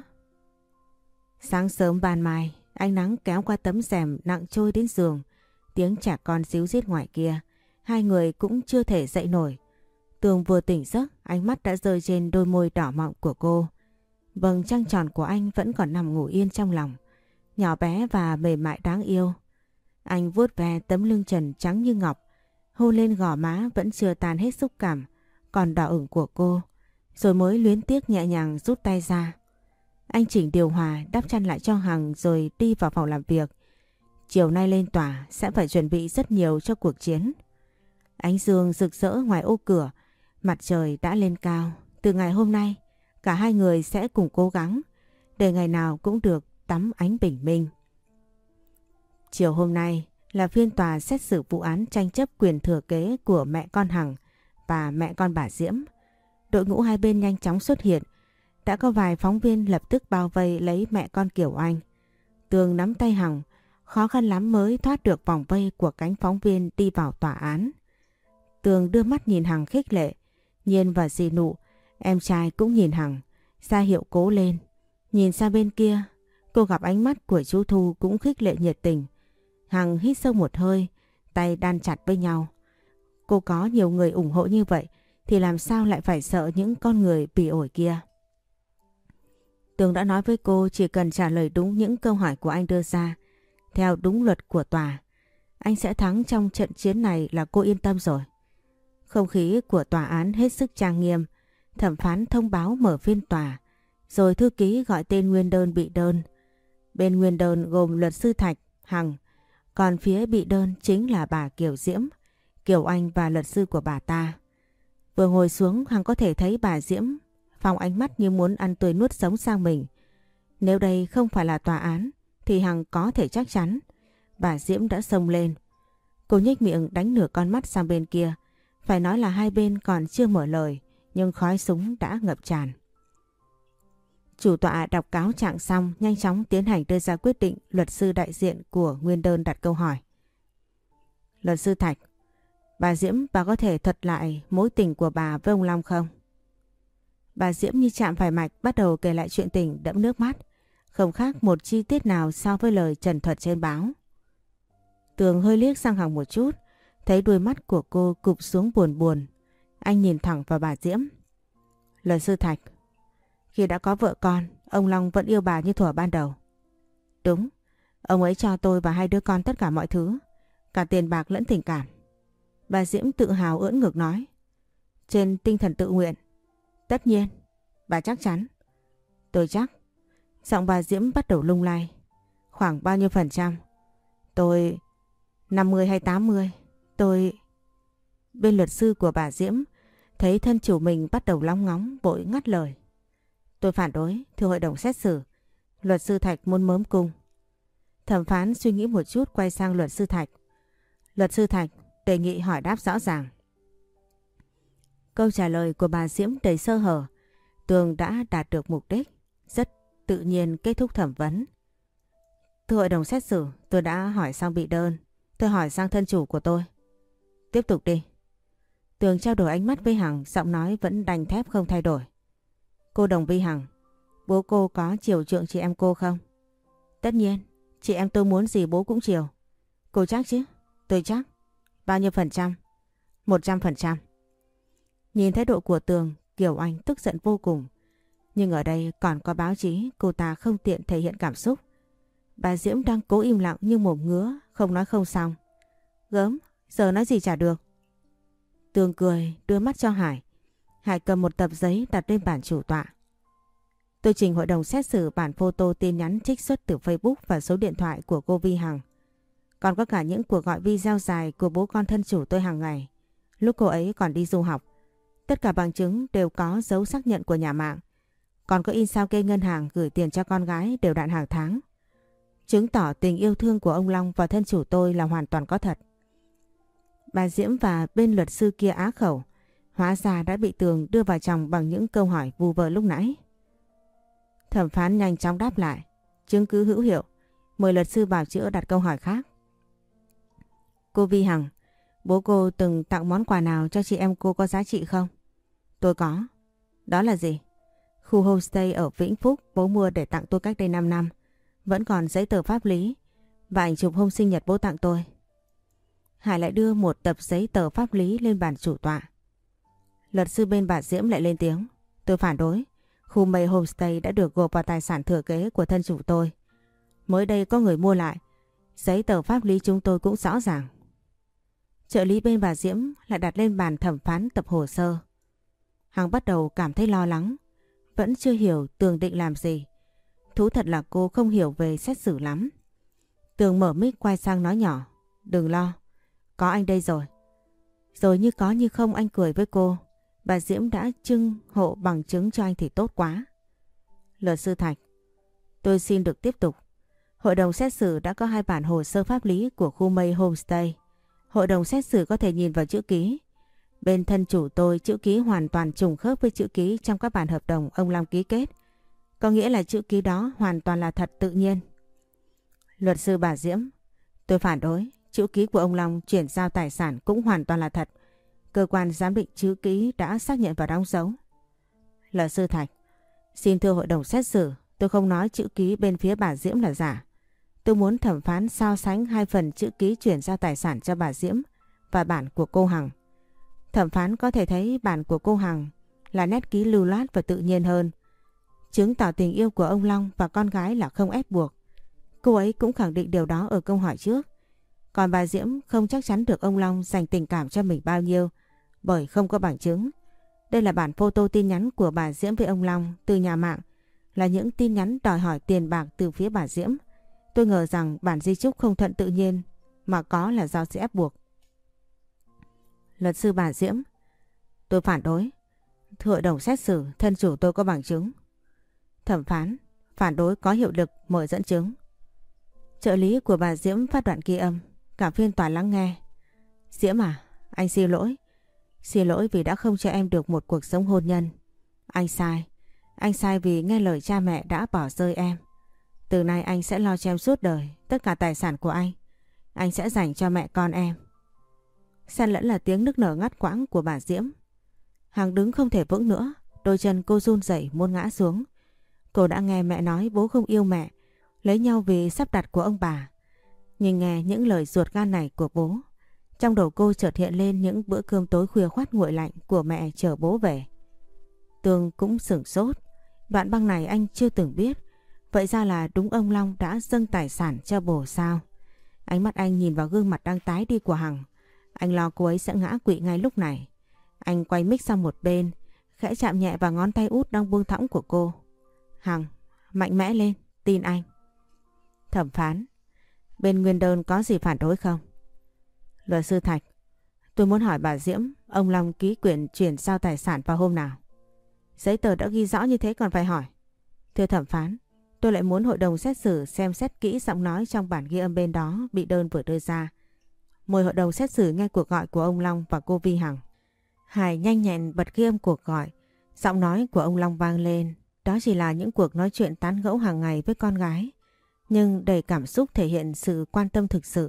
Sáng sớm ban mai, ánh nắng kéo qua tấm rèm nặng trôi đến giường. Tiếng trẻ con ríu rít ngoài kia. Hai người cũng chưa thể dậy nổi. Tường vừa tỉnh giấc, ánh mắt đã rơi trên đôi môi đỏ mọng của cô. Vầng trăng tròn của anh vẫn còn nằm ngủ yên trong lòng, nhỏ bé và mềm mại đáng yêu. Anh vuốt ve tấm lưng trần trắng như ngọc, hôn lên gò má vẫn chưa tan hết xúc cảm còn đỏ ửng của cô, rồi mới luyến tiếc nhẹ nhàng rút tay ra. Anh chỉnh điều hòa, đắp chăn lại cho Hằng rồi đi vào phòng làm việc. Chiều nay lên tòa sẽ phải chuẩn bị rất nhiều cho cuộc chiến. Ánh dương rực rỡ ngoài ô cửa, mặt trời đã lên cao. Từ ngày hôm nay, cả hai người sẽ cùng cố gắng để ngày nào cũng được tắm ánh bình minh. Chiều hôm nay là phiên tòa xét xử vụ án tranh chấp quyền thừa kế của mẹ con Hằng và mẹ con bà Diễm. Đội ngũ hai bên nhanh chóng xuất hiện. Đã có vài phóng viên lập tức bao vây lấy mẹ con Kiều Anh. Tường nắm tay Hằng, khó khăn lắm mới thoát được vòng vây của cánh phóng viên đi vào tòa án. Tường đưa mắt nhìn Hằng khích lệ. Nhiên và dì Nụ, em trai cũng nhìn Hằng, ra hiệu cố lên. Nhìn sang bên kia, cô gặp ánh mắt của chú Thu cũng khích lệ nhiệt tình. Hằng hít sâu một hơi, tay đan chặt với nhau. Cô có nhiều người ủng hộ như vậy thì làm sao lại phải sợ những con người bỉ ổi kia. Tường đã nói với cô chỉ cần trả lời đúng những câu hỏi của anh đưa ra, theo đúng luật của tòa, anh sẽ thắng trong trận chiến này là cô yên tâm rồi. Không khí của tòa án hết sức trang nghiêm. Thẩm phán thông báo mở phiên tòa, rồi thư ký gọi tên nguyên đơn bị đơn. Bên nguyên đơn gồm luật sư Thạch, Hằng, còn phía bị đơn chính là bà Kiều Diễm, Kiều Anh và luật sư của bà ta. Vừa ngồi xuống, Hằng có thể thấy bà Diễm phóng ánh mắt như muốn ăn tươi nuốt sống sang mình. Nếu đây không phải là tòa án thì Hằng có thể chắc chắn bà Diễm đã xông lên. Cô nhếch miệng đánh nửa con mắt sang bên kia. Phải nói là hai bên còn chưa mở lời, nhưng khói súng đã ngập tràn. Chủ tọa đọc cáo trạng xong, nhanh chóng tiến hành đưa ra quyết định. Luật sư đại diện của nguyên đơn đặt câu hỏi. Luật sư Thạch, bà Diễm, bà có thể thuật lại mối tình của bà với ông Long không? Bà Diễm như chạm phải mạch, bắt đầu kể lại chuyện tình đẫm nước mắt, không khác một chi tiết nào so với lời trần thuật trên báo. Tường hơi liếc sang Hằng một chút, thấy đôi mắt của cô cụp xuống buồn buồn. Anh nhìn thẳng vào bà Diễm. Luật sư Thạch, khi đã có vợ con, ông Long vẫn yêu bà như thuở ban đầu. Đúng, ông ấy cho tôi và hai đứa con tất cả mọi thứ, cả tiền bạc lẫn tình cảm. Bà Diễm tự hào ưỡn ngực nói. Trên tinh thần tự nguyện. Tất nhiên, bà chắc chắn. Tôi chắc. Giọng bà Diễm bắt đầu lung lay. Khoảng bao nhiêu %? Tôi 50 hay 80? Tôi... Bên luật sư của bà Diễm thấy thân chủ mình bắt đầu lóng ngóng, vội ngắt lời. Tôi phản đối, thưa hội đồng xét xử. Luật sư Thạch muốn mớm cung. Thẩm phán suy nghĩ một chút, quay sang luật sư Thạch. Luật sư Thạch đề nghị hỏi đáp rõ ràng. Câu trả lời của bà Diễm đầy sơ hở. Tường đã đạt được mục đích, rất tự nhiên kết thúc thẩm vấn. Thưa hội đồng xét xử, tôi đã hỏi xong bị đơn. Tôi hỏi sang thân chủ của tôi. Tiếp tục đi. Tường trao đổi ánh mắt với Hằng, giọng nói vẫn đanh thép không thay đổi. Cô Đồng Vi Hằng, bố cô có chiều chuộng chị em cô không? Tất nhiên, chị em tôi muốn gì bố cũng chiều. Cô chắc chứ? Tôi chắc. Bao nhiêu %? 100%. Nhìn thái độ của Tường, Kiều Anh tức giận vô cùng. Nhưng ở đây còn có báo chí, cô ta không tiện thể hiện cảm xúc. Bà Diễm đang cố im lặng như mồm ngứa, không nói không xong. Gớm, giờ nói gì chả được. Tường cười, đưa mắt cho Hải. Hải cầm một tập giấy đặt lên bàn chủ tọa. Tôi trình hội đồng xét xử bản photo tin nhắn trích xuất từ Facebook và số điện thoại của cô Vi Hằng. Còn có cả những cuộc gọi video dài của bố con thân chủ tôi hàng ngày, lúc cô ấy còn đi du học. Tất cả bằng chứng đều có dấu xác nhận của nhà mạng. Còn có in sao kê ngân hàng gửi tiền cho con gái đều đặn hàng tháng. Chứng tỏ tình yêu thương của ông Long và thân chủ tôi là hoàn toàn có thật. Bà Diễm và bên luật sư kia á khẩu. Hóa ra đã bị Tường đưa vào chồng bằng những câu hỏi vu vơ lúc nãy. Thẩm phán nhanh chóng đáp lại. Chứng cứ hữu hiệu. Mời luật sư bào chữa đặt câu hỏi khác. Cô Vi Hằng, bố cô từng tặng món quà nào cho chị em cô có giá trị không? Tôi có. Đó là gì? Khu homestay ở Vĩnh Phúc bố mua để tặng tôi cách đây 5 năm. Vẫn còn giấy tờ pháp lý và ảnh chụp hôm sinh nhật bố tặng tôi. Hải lại đưa một tập giấy tờ pháp lý lên bàn chủ tọa. Luật sư bên bà Diễm lại lên tiếng. Tôi phản đối. Khu Mây Homestay đã được gộp vào tài sản thừa kế của thân chủ tôi. Mới đây có người mua lại. Giấy tờ pháp lý chúng tôi cũng rõ ràng. Trợ lý bên bà Diễm lại đặt lên bàn thẩm phán tập hồ sơ. Hằng bắt đầu cảm thấy lo lắng. Vẫn chưa hiểu Tường định làm gì. Thú thật là cô không hiểu về xét xử lắm. Tường mở mic quay sang nói nhỏ. Đừng lo. Có anh đây rồi. Rồi như có như không anh cười với cô. Bà Diễm đã trưng hộ bằng chứng cho anh thì tốt quá. Luật sư Thạch. Tôi xin được tiếp tục. Hội đồng xét xử đã có 2 bản hồ sơ pháp lý của khu Mây Homestay. Hội đồng xét xử có thể nhìn vào chữ ký. Bên thân chủ tôi chữ ký hoàn toàn trùng khớp với chữ ký trong các bản hợp đồng ông Long ký kết. Có nghĩa là chữ ký đó hoàn toàn là thật tự nhiên. Luật sư bà Diễm. Tôi phản đối. Chữ ký của ông Long chuyển giao tài sản cũng hoàn toàn là thật. Cơ quan giám định chữ ký đã xác nhận và đóng dấu. Luật sư Thạch. Xin thưa hội đồng xét xử, tôi không nói chữ ký bên phía bà Diễm là giả. Tôi muốn thẩm phán so sánh 2 phần chữ ký chuyển giao tài sản cho bà Diễm và bản của cô Hằng. Thẩm phán có thể thấy bản của cô Hằng là nét ký lưu loát và tự nhiên hơn. Chứng tỏ tình yêu của ông Long và con gái là không ép buộc. Cô ấy cũng khẳng định điều đó ở câu hỏi trước. Còn bà Diễm không chắc chắn được ông Long dành tình cảm cho mình bao nhiêu bởi không có bằng chứng. Đây là bản photo tin nhắn của bà Diễm với ông Long từ nhà mạng, là những tin nhắn đòi hỏi tiền bạc từ phía bà Diễm. Tôi ngờ rằng bản di chúc không thuận tự nhiên mà có là do sự ép buộc. Luật sư bà Diễm. Tôi phản đối. Thưa hội đồng xét xử, thân chủ tôi có bằng chứng. Thẩm phán. Phản đối có hiệu lực, mời dẫn chứng. Trợ lý của bà Diễm phát đoạn ghi âm. Cả phiên tòa lắng nghe. Diễm à, anh xin lỗi. Xin lỗi vì đã không cho em được một cuộc sống hôn nhân. Anh sai. Anh sai vì nghe lời cha mẹ đã bỏ rơi em. Từ nay anh sẽ lo cho em suốt đời. Tất cả tài sản của anh sẽ dành cho mẹ con em. Xen lẫn là tiếng nức nở ngắt quãng của bà Diễm. Hằng đứng không thể vững nữa. Đôi chân cô run rẩy muốn ngã xuống. Cô đã nghe mẹ nói bố không yêu mẹ, lấy nhau vì sắp đặt của ông bà. Nhưng nghe những lời ruột gan này của bố, trong đầu cô chợt hiện lên những bữa cơm tối khuya khoắt nguội lạnh của mẹ chờ bố về. Tường cũng sửng sốt. Đoạn băng này anh chưa từng biết. Vậy ra là đúng ông Long đã dâng tài sản cho bồ sao? Ánh mắt anh nhìn vào gương mặt đang tái đi của Hằng. Anh lo cô ấy sẽ ngã quỵ ngay lúc này. Anh quay mic sang một bên, khẽ chạm nhẹ vào ngón tay út đang buông thõng của cô. Hằng, mạnh mẽ lên, tin anh. Thẩm phán. Bên nguyên đơn có gì phản đối không? Luật sư Thạch. Tôi muốn hỏi bà Diễm, ông Long ký quyển chuyển giao tài sản vào hôm nào? Giấy tờ đã ghi rõ như thế còn phải hỏi. Thưa thẩm phán, tôi lại muốn hội đồng xét xử xem xét kỹ giọng nói trong bản ghi âm bên đó bị đơn vừa đưa ra. Mời hội đồng xét xử nghe cuộc gọi của ông Long và cô Vi Hằng. Hải nhanh nhẹn bật ghi âm cuộc gọi. Giọng nói của ông Long vang lên. Đó chỉ là những cuộc nói chuyện tán gẫu hàng ngày với con gái, nhưng đầy cảm xúc thể hiện sự quan tâm thực sự.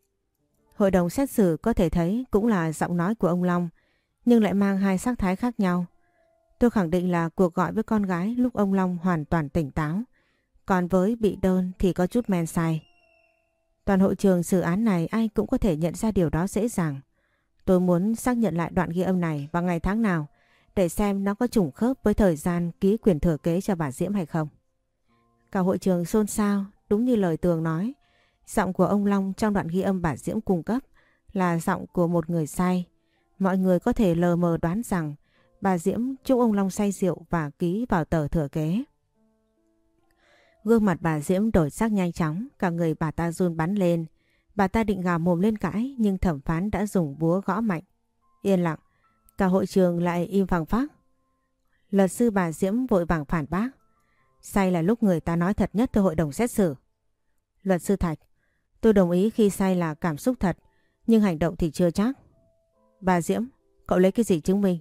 Hội đồng xét xử có thể thấy cũng là giọng nói của ông Long, nhưng lại mang 2 sắc thái khác nhau. Tôi khẳng định là cuộc gọi với con gái lúc ông Long hoàn toàn tỉnh táo, còn với bị đơn thì có chút men say. Toàn hội trường xử án này ai cũng có thể nhận ra điều đó dễ dàng. Tôi muốn xác nhận lại đoạn ghi âm này vào ngày tháng nào để xem nó có trùng khớp với thời gian ký quyền thừa kế cho bà Diễm hay không. Cả hội trường xôn xao, đúng như lời Tường nói. Giọng của ông Long trong đoạn ghi âm bà Diễm cung cấp là giọng của một người say. Mọi người có thể lờ mờ đoán rằng bà Diễm chúc ông Long say rượu và ký vào tờ thừa kế. Gương mặt bà Diễm đổi sắc nhanh chóng, cả người bà ta run bắn lên. Bà ta định gào mồm lên cãi nhưng thẩm phán đã dùng búa gõ mạnh. Yên lặng, cả hội trường lại im phăng phắc. Luật sư bà Diễm vội vàng phản bác. Say là lúc người ta nói thật nhất thưa hội đồng xét xử. Luật sư Thạch, tôi đồng ý khi say là cảm xúc thật, nhưng hành động thì chưa chắc. Bà Diễm, cậu lấy cái gì chứng minh?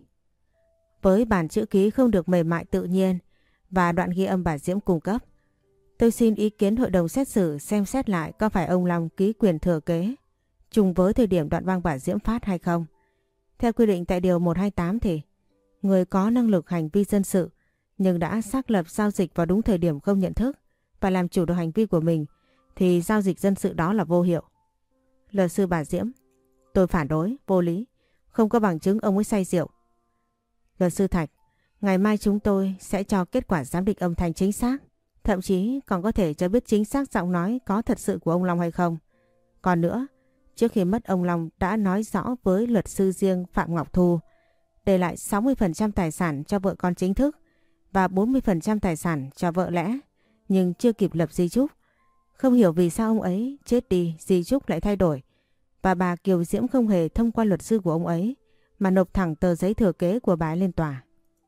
Với bản chữ ký không được mềm mại tự nhiên và đoạn ghi âm bà Diễm cung cấp, tôi xin ý kiến hội đồng xét xử xem xét lại có phải ông Long ký quyền thừa kế trùng với thời điểm đoạn băng bà Diễm phát hay không. Theo quy định tại điều 128 thì người có năng lực hành vi dân sự nhưng đã xác lập giao dịch vào đúng thời điểm không nhận thức và làm chủ được hành vi của mình thì giao dịch dân sự đó là vô hiệu. Luật sư bà Diễm, tôi phản đối, vô lý, không có bằng chứng ông ấy say rượu. Luật sư Thạch, ngày mai chúng tôi sẽ cho kết quả giám định âm thanh chính xác, thậm chí còn có thể cho biết chính xác giọng nói có thật sự của ông Long hay không. Còn nữa, trước khi mất ông Long đã nói rõ với luật sư riêng Phạm Ngọc Thu để lại 60% tài sản cho vợ con chính thức và 40% tài sản cho vợ lẽ, nhưng chưa kịp lập di chúc. Không hiểu vì sao ông ấy chết đi di chúc lại thay đổi và bà Kiều Diễm không hề thông qua luật sư của ông ấy mà nộp thẳng tờ giấy thừa kế của bà ấy lên tòa.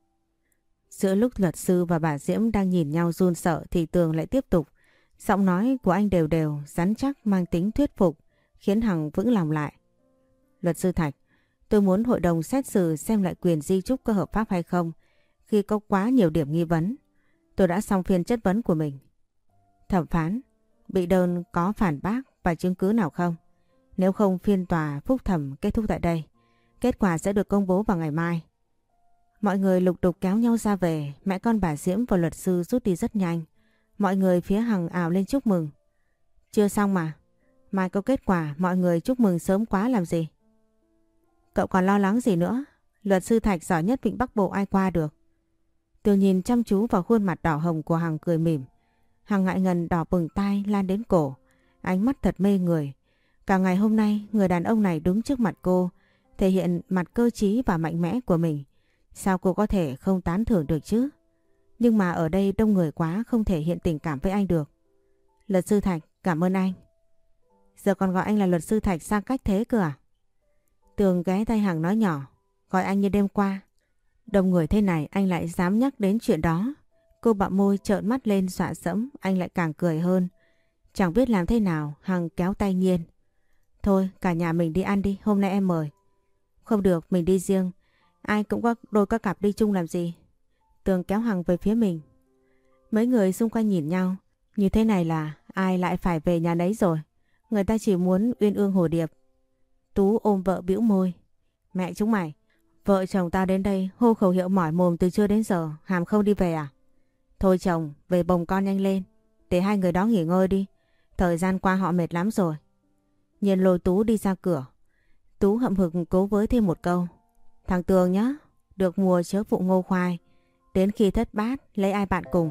Giữa lúc luật sư và bà Diễm đang nhìn nhau run sợ thì Tường lại tiếp tục. Giọng nói của anh đều đều, rắn chắc mang tính thuyết phục, khiến Hằng vững lòng lại. Luật sư Thạch, tôi muốn hội đồng xét xử xem lại quyền di chúc có hợp pháp hay không khi có quá nhiều điểm nghi vấn. Tôi đã xong phiên chất vấn của mình. Thẩm phán, bị đơn có phản bác và chứng cứ nào không? Nếu không, phiên tòa phúc thẩm kết thúc tại đây. Kết quả sẽ được công bố vào ngày mai. Mọi người lục đục kéo nhau ra về, mẹ con bà Diễm và luật sư rút đi rất nhanh. Mọi người phía Hằng ào lên chúc mừng. Chưa xong mà, mai có kết quả, mọi người chúc mừng sớm quá làm gì? Cậu còn lo lắng gì nữa? Luật sư Thạch giỏi nhất Vịnh Bắc Bộ ai qua được. Tường nhìn chăm chú vào khuôn mặt đỏ hồng của Hằng cười mỉm. Hằng ngại ngần đỏ bừng tai lan đến cổ, ánh mắt thật mê người. Cả ngày hôm nay người đàn ông này đứng trước mặt cô, thể hiện mặt cơ trí và mạnh mẽ của mình. Sao cô có thể không tán thưởng được chứ? Nhưng mà ở đây đông người quá, không thể hiện tình cảm với anh được. Luật sư Thạch, cảm ơn anh. Giờ còn gọi anh là luật sư Thạch xa cách thế cơ à? Tường ghé tay Hằng nói nhỏ, gọi anh như đêm qua. Đông người thế này anh lại dám nhắc đến chuyện đó. Cô bặm môi trợn mắt lên dọa dẫm, anh lại càng cười hơn. Chẳng biết làm thế nào, Hằng kéo tay Nhiên. Thôi cả nhà mình đi ăn đi, hôm nay em mời. Không được, mình đi riêng. Ai cũng có đôi có cặp đi chung làm gì? Tường kéo Hằng về phía mình. Mấy người xung quanh nhìn nhau. Như thế này là ai lại phải về nhà nấy rồi. Người ta chỉ muốn uyên ương hồ điệp. Tú ôm vợ bĩu môi. Mẹ chúng mày, vợ chồng tao đến đây hô khẩu hiệu mỏi mồm từ trưa đến giờ, hàm không đi về à? Thôi chồng, về bồng con nhanh lên, để hai người đó nghỉ ngơi đi. Thời gian qua họ mệt lắm rồi. Nhiên lôi Tú đi ra cửa. Tú hậm hực cố với thêm một câu. Thằng Tường nhá, được mùa chớ phụ ngô khoai. Đến khi thất bát, lấy ai bạn cùng.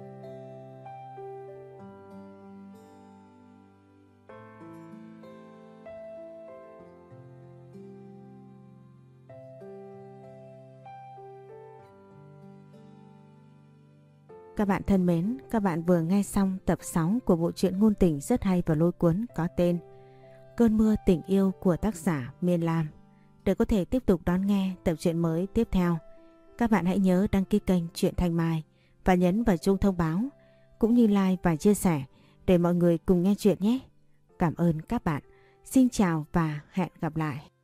Các bạn thân mến, các bạn vừa nghe xong tập 6 của bộ truyện ngôn tình rất hay và lôi cuốn có tên Cơn mưa tình yêu của tác giả Miên Lam. Để có thể tiếp tục đón nghe tập truyện mới tiếp theo, các bạn hãy nhớ đăng ký kênh Truyện Thanh Mai và nhấn vào chuông thông báo cũng như like và chia sẻ để mọi người cùng nghe chuyện nhé. Cảm ơn các bạn. Xin chào và hẹn gặp lại.